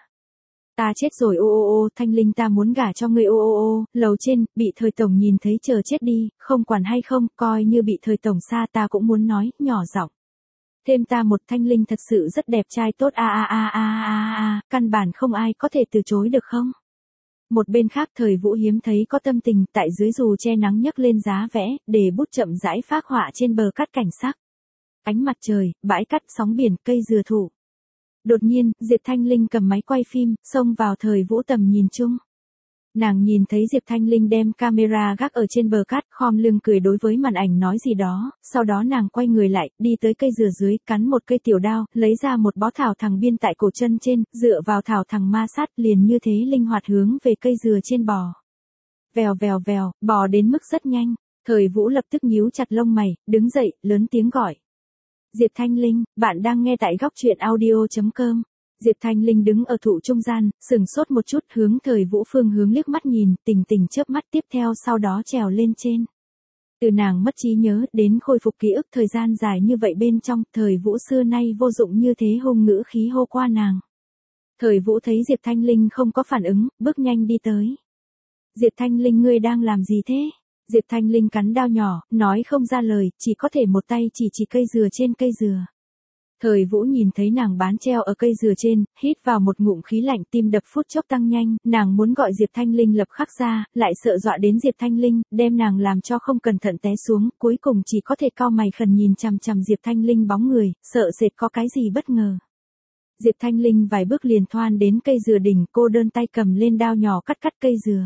Ta chết rồi ô ô ô, Thanh Linh ta muốn gả cho ngươi ô ô ô, lầu trên, bị thời tổng nhìn thấy chờ chết đi, không quản hay không, coi như bị thời tổng xa ta cũng muốn nói, nhỏ giọng. Thêm ta một Thanh Linh thật sự rất đẹp trai tốt a a a a a a, căn bản không ai có thể từ chối được không? Một bên khác Thời Vũ hiếm thấy có tâm tình, tại dưới dù che nắng nhấc lên giá vẽ, để bút chậm rãi phác họa trên bờ cát cảnh sắc. Ánh mặt trời, bãi cát, sóng biển, cây dừa thụ. Đột nhiên, Diệp Thanh Linh cầm máy quay phim, xông vào Thời Vũ tầm nhìn chung. Nàng nhìn thấy Diệp Thanh Linh đem camera gác ở trên bờ cát, khom lưng cười đối với màn ảnh nói gì đó, sau đó nàng quay người lại, đi tới cây dừa dưới, cắn một cây tiểu đao, lấy ra một bó thảo thằng biên tại cổ chân trên, dựa vào thảo thằng ma sát, liền như thế linh hoạt hướng về cây dừa trên bò. Vèo vèo vèo, bò đến mức rất nhanh, Thời Vũ lập tức nhíu chặt lông mày, đứng dậy, lớn tiếng gọi. Diệp Thanh Linh, bạn đang nghe tại góc truyện audio chấm com. Diệp Thanh Linh đứng ở thụ trung gian, sừng sốt một chút, hướng Thời Vũ phương hướng liếc mắt nhìn, tình tình chớp mắt, tiếp theo sau đó trèo lên trên. Từ nàng mất trí nhớ đến khôi phục ký ức thời gian dài như vậy bên trong, Thời Vũ xưa nay vô dụng như thế hung ngữ khí hô qua nàng. Thời Vũ thấy Diệp Thanh Linh không có phản ứng, bước nhanh đi tới. Diệp Thanh Linh ngươi đang làm gì thế? Diệp Thanh Linh cắn đao nhỏ, nói không ra lời, chỉ có thể một tay chỉ chỉ cây dừa trên cây dừa. Thời Vũ nhìn thấy nàng bán treo ở cây dừa trên, hít vào một ngụm khí lạnh, tim đập phút chốc tăng nhanh, nàng muốn gọi Diệp Thanh Linh lập khắc ra, lại sợ dọa đến Diệp Thanh Linh, đem nàng làm cho không cẩn thận té xuống, cuối cùng chỉ có thể cau mày khẩn nhìn chằm chằm Diệp Thanh Linh bóng người, sợ sệt có cái gì bất ngờ. Diệp Thanh Linh vài bước liền thoan đến cây dừa đỉnh, cô đơn tay cầm lên đao nhỏ cắt cắt cây dừa.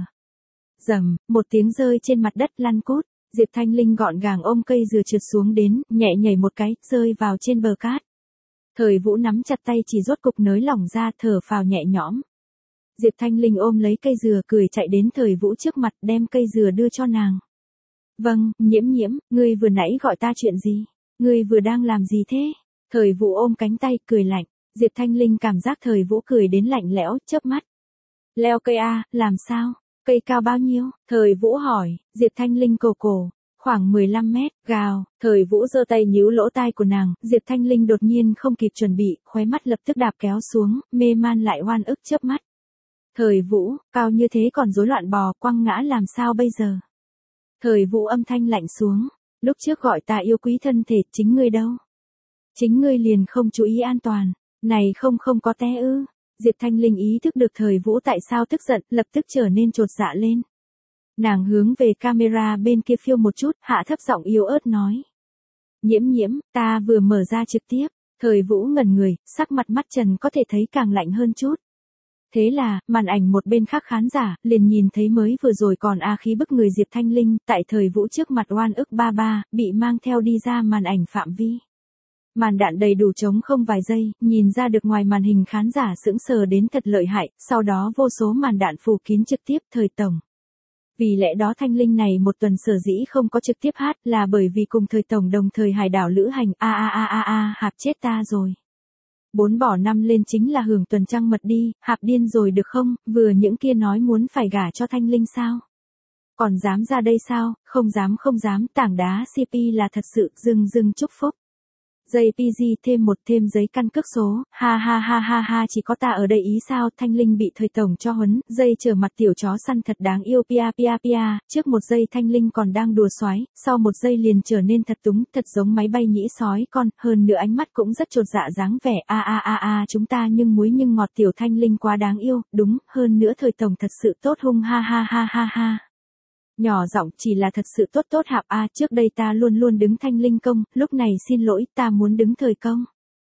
Rầm, một tiếng rơi trên mặt đất lăn cút, Diệp Thanh Linh gọn gàng ôm cây dừa trượt xuống đến, nhẹ nhảy một cái, rơi vào trên bờ cát. Thời Vũ nắm chặt tay chỉ rốt cục nới lỏng ra, thở phào nhẹ nhõm. Diệp Thanh Linh ôm lấy cây dừa cười chạy đến Thời Vũ trước mặt, đem cây dừa đưa cho nàng. Vâng, Nhiễm Nhiễm, ngươi vừa nãy gọi ta chuyện gì? Ngươi vừa đang làm gì thế? Thời Vũ ôm cánh tay, cười lạnh. Diệp Thanh Linh cảm giác Thời Vũ cười đến lạnh lẽo, chớp mắt. Leo cây a, làm sao? Cây cao bao nhiêu? Thời Vũ hỏi. Diệp Thanh Linh cổ cổ. Khoảng mười lăm mét, gào, Thời Vũ giơ tay nhíu lỗ tai của nàng, Diệp Thanh Linh đột nhiên không kịp chuẩn bị, khóe mắt lập tức đạp kéo xuống, mê man lại oan ức chớp mắt. Thời Vũ, cao như thế còn rối loạn bò, quăng ngã làm sao bây giờ? Thời Vũ âm thanh lạnh xuống, lúc trước gọi ta yêu quý thân thể, chính ngươi đâu? Chính ngươi liền không chú ý an toàn, này không không có té ư? Diệp Thanh Linh ý thức được Thời Vũ tại sao tức giận, lập tức trở nên chột dạ lên. Nàng hướng về camera bên kia phiêu một chút, hạ thấp giọng yếu ớt nói. Nhiễm Nhiễm, ta vừa mở ra trực tiếp. Thời Vũ ngẩn người, sắc mặt mắt trần có thể thấy càng lạnh hơn chút. Thế là, màn ảnh một bên khác khán giả, liền nhìn thấy mới vừa rồi còn a khí bức người Diệp Thanh Linh, tại Thời Vũ trước mặt oan ức ba ba, bị mang theo đi ra màn ảnh phạm vi. Màn đạn đầy đủ trống không vài giây, nhìn ra được ngoài màn hình khán giả sững sờ đến thật lợi hại, sau đó vô số màn đạn phủ kín trực tiếp Thời Tổng. Vì lẽ đó Thanh Linh này một tuần sở dĩ không có trực tiếp hát là bởi vì cùng Thời Tổng đồng thời hải đảo lữ hành, a a a a a, hạp chết ta rồi. Bốn bỏ năm lên chính là hưởng tuần trăng mật đi, hạp điên rồi được không, vừa những kia nói muốn phải gả cho Thanh Linh sao? Còn dám ra đây sao, không dám không dám, tảng đá xê pê là thật sự, dưng dưng chúc phúc. Giây pê giê thêm một thêm giấy căn cước số, ha ha ha ha ha chỉ có ta ở đây ý sao, Thanh Linh bị Thời Tổng cho huấn, dây chờ mặt tiểu chó săn thật đáng yêu pia pia pia, trước một giây Thanh Linh còn đang đùa xoái, sau một giây liền trở nên thật túng, thật giống máy bay nhĩ sói con, hơn nữa ánh mắt cũng rất chột dạ dáng vẻ, a a a a chúng ta nhưng muối nhưng ngọt tiểu Thanh Linh quá đáng yêu, đúng, hơn nữa Thời Tổng thật sự tốt hung ha ha ha ha ha. Nhỏ giọng chỉ là thật sự tốt tốt hạp a, trước đây ta luôn luôn đứng Thanh Linh công, lúc này xin lỗi, ta muốn đứng Thời công.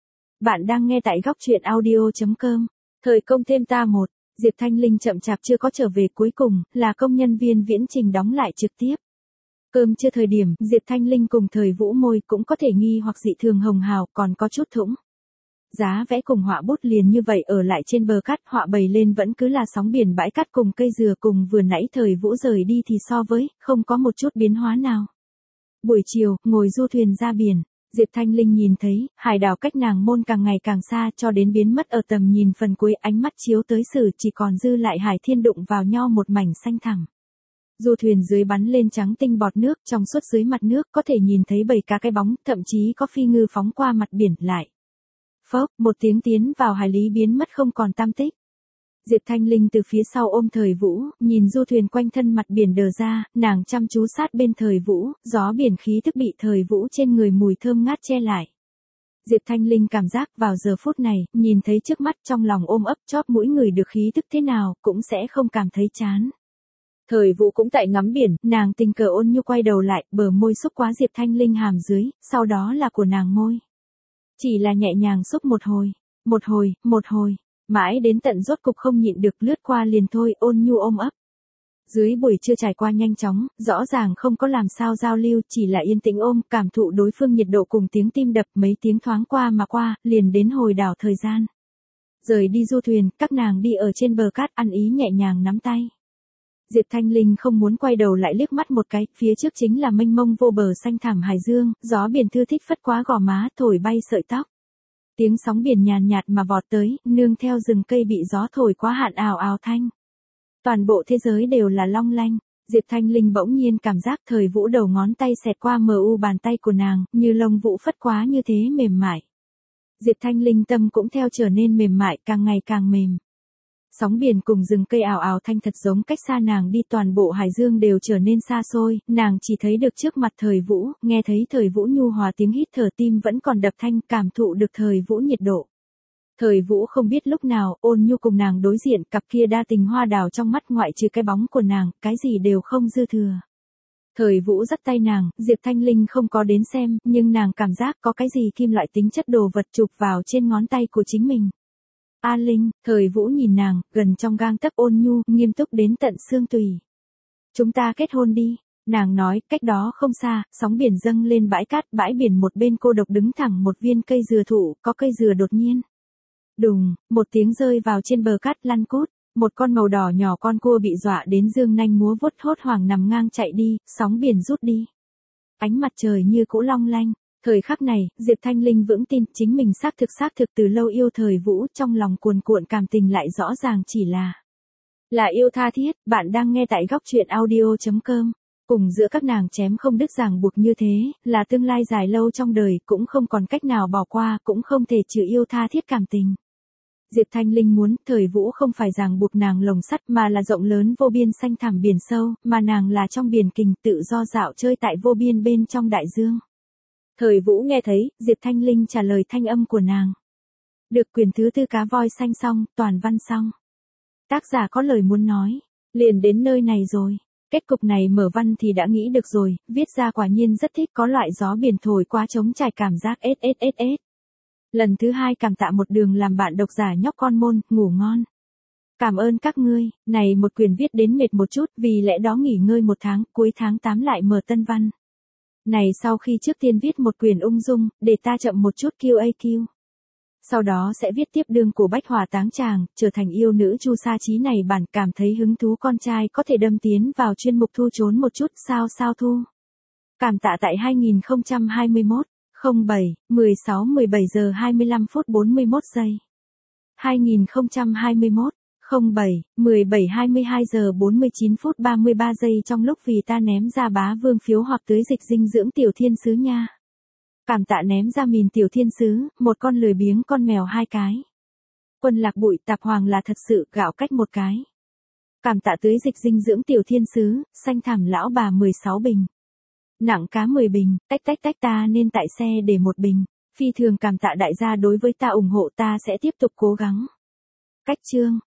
Bạn đang nghe tại góc truyện audio chấm com. Thời công thêm ta một, Diệp Thanh Linh chậm chạp chưa có trở về, cuối cùng là công nhân viên viễn trình đóng lại trực tiếp. Cơm chưa thời điểm, Diệp Thanh Linh cùng Thời Vũ môi cũng có thể nghi hoặc dị thường hồng hào, còn có chút thủng. Giá vẽ cùng họa bút liền như vậy ở lại trên bờ cát, họa bày lên vẫn cứ là sóng biển bãi cát cùng cây dừa cùng vừa nãy Thời Vũ rời đi thì so với, không có một chút biến hóa nào. Buổi chiều, ngồi du thuyền ra biển, Diệp Thanh Linh nhìn thấy, hải đảo cách nàng môn càng ngày càng xa cho đến biến mất ở tầm nhìn phần cuối, ánh mắt chiếu tới sử chỉ còn dư lại hải thiên đụng vào nhau một mảnh xanh thẳm. Du thuyền dưới bắn lên trắng tinh bọt nước, trong suốt dưới mặt nước có thể nhìn thấy bầy cá cái bóng, thậm chí có phi ngư phóng qua mặt biển lại. Phốc, một tiếng tiến vào hải lý biến mất không còn tăm tích. Diệp Thanh Linh từ phía sau ôm Thời Vũ, nhìn du thuyền quanh thân mặt biển đờ ra, nàng chăm chú sát bên Thời Vũ, gió biển khí tức bị Thời Vũ trên người mùi thơm ngát che lại. Diệp Thanh Linh cảm giác vào giờ phút này, nhìn thấy trước mắt trong lòng ôm ấp chóp mũi người được khí tức thế nào, cũng sẽ không cảm thấy chán. Thời Vũ cũng tại ngắm biển, nàng tình cờ ôn nhu quay đầu lại, bờ môi xúc quá Diệp Thanh Linh hàm dưới, sau đó là của nàng môi. Chỉ là nhẹ nhàng xúc một hồi, một hồi, một hồi, mãi đến tận rốt cục không nhịn được lướt qua liền thôi, ôn nhu ôm ấp. Dưới buổi trưa trải qua nhanh chóng, rõ ràng không có làm sao giao lưu, chỉ là yên tĩnh ôm, cảm thụ đối phương nhiệt độ cùng tiếng tim đập, mấy tiếng thoáng qua mà qua, liền đến hồi đảo thời gian. Rời đi du thuyền, các nàng đi ở trên bờ cát ăn ý nhẹ nhàng nắm tay. Diệp Thanh Linh không muốn quay đầu lại liếc mắt một cái, phía trước chính là mênh mông vô bờ xanh thẳm hải dương, gió biển thư thích phất quá gò má, thổi bay sợi tóc. Tiếng sóng biển nhàn nhạt mà vọt tới, nương theo rừng cây bị gió thổi quá hạn ào ào thanh. Toàn bộ thế giới đều là long lanh. Diệp Thanh Linh bỗng nhiên cảm giác Thời Vũ đầu ngón tay xẹt qua mờ u bàn tay của nàng, như lông vũ phất quá như thế mềm mại. Diệp Thanh Linh tâm cũng theo trở nên mềm mại, càng ngày càng mềm. Sóng biển cùng rừng cây ảo ảo thanh thật giống cách xa nàng đi, toàn bộ hải dương đều trở nên xa xôi, nàng chỉ thấy được trước mặt Thời Vũ, nghe thấy Thời Vũ nhu hòa tiếng hít thở, tim vẫn còn đập thanh, cảm thụ được Thời Vũ nhiệt độ. Thời Vũ không biết lúc nào, ôn nhu cùng nàng đối diện, cặp kia đa tình hoa đào trong mắt ngoại trừ cái bóng của nàng, cái gì đều không dư thừa. Thời Vũ dắt tay nàng, Diệp Thanh Linh không có đến xem, nhưng nàng cảm giác có cái gì kim loại tính chất đồ vật chụp vào trên ngón tay của chính mình. A Linh, Thời Vũ nhìn nàng, gần trong gang tấc ôn nhu, nghiêm túc đến tận xương tùy. Chúng ta kết hôn đi, nàng nói, cách đó không xa, sóng biển dâng lên bãi cát, bãi biển một bên cô độc đứng thẳng một viên cây dừa thụ, có cây dừa đột nhiên. Đùng, một tiếng rơi vào trên bờ cát lăn cút, một con màu đỏ nhỏ con cua bị dọa đến dương nanh múa vuốt hốt hoảng nằm ngang chạy đi, sóng biển rút đi. Ánh mặt trời như cũ long lanh. Thời khắc này, Diệp Thanh Linh vững tin chính mình xác thực xác thực từ lâu yêu Thời Vũ, trong lòng cuồn cuộn cảm tình lại rõ ràng chỉ là là yêu tha thiết. Bạn đang nghe tại góc truyện audio chấm com. Cùng giữa các nàng chém không đứt ràng buộc như thế, là tương lai dài lâu trong đời, cũng không còn cách nào bỏ qua, cũng không thể trừ yêu tha thiết cảm tình. Diệp Thanh Linh muốn, Thời Vũ không phải ràng buộc nàng lồng sắt mà là rộng lớn vô biên xanh thẳm biển sâu, mà nàng là trong biển kình tự do dạo chơi tại vô biên bên trong đại dương. Thời Vũ nghe thấy, Diệp Thanh Linh trả lời thanh âm của nàng. Được quyển thứ tư cá voi xanh xong, toàn văn xong. Tác giả có lời muốn nói, liền đến nơi này rồi. Kết cục này mở văn thì đã nghĩ được rồi, viết ra quả nhiên rất thích, có loại gió biển thổi qua trống trải cảm giác sss. Lần thứ hai cảm tạ một đường làm bạn độc giả nhóc con môn, ngủ ngon. Cảm ơn các ngươi, này một quyển viết đến mệt một chút, vì lẽ đó nghỉ ngơi một tháng, cuối tháng tám lại mở tân văn. Này sau khi trước tiên viết một quyển ung dung, để ta chậm một chút Q A Q. Sau đó sẽ viết tiếp đường của Bách Hỏa Táng Tràng, trở thành yêu nữ Chu Sa Chí này bản, cảm thấy hứng thú con trai có thể đâm tiến vào chuyên mục thu trốn một chút, sao sao thu. Cảm tạ tại hai nghìn không trăm hai mươi mốt, không bảy, mười sáu mười bảy giờ hai mươi lăm phút bốn mươi mốt giây. hai nghìn không trăm hai mươi mốt, không bảy, mười bảy hai mươi hai giờ bốn mươi chín phút ba mươi ba giây trong lúc vì ta ném ra bá vương phiếu hoặc tưới dịch dinh dưỡng tiểu thiên sứ nha. Cảm tạ ném ra mìn tiểu thiên sứ, một con lười biếng con mèo hai cái. Quân lạc bụi tạp hoàng là thật sự gạo cách một cái. Cảm tạ tưới dịch dinh dưỡng tiểu thiên sứ, xanh thẳm lão bà mười sáu bình. Nặng cá mười bình, tách tách tách ta nên tại xe để một bình. Phi thường cảm tạ đại gia đối với ta ủng hộ, ta sẽ tiếp tục cố gắng. Cách chương.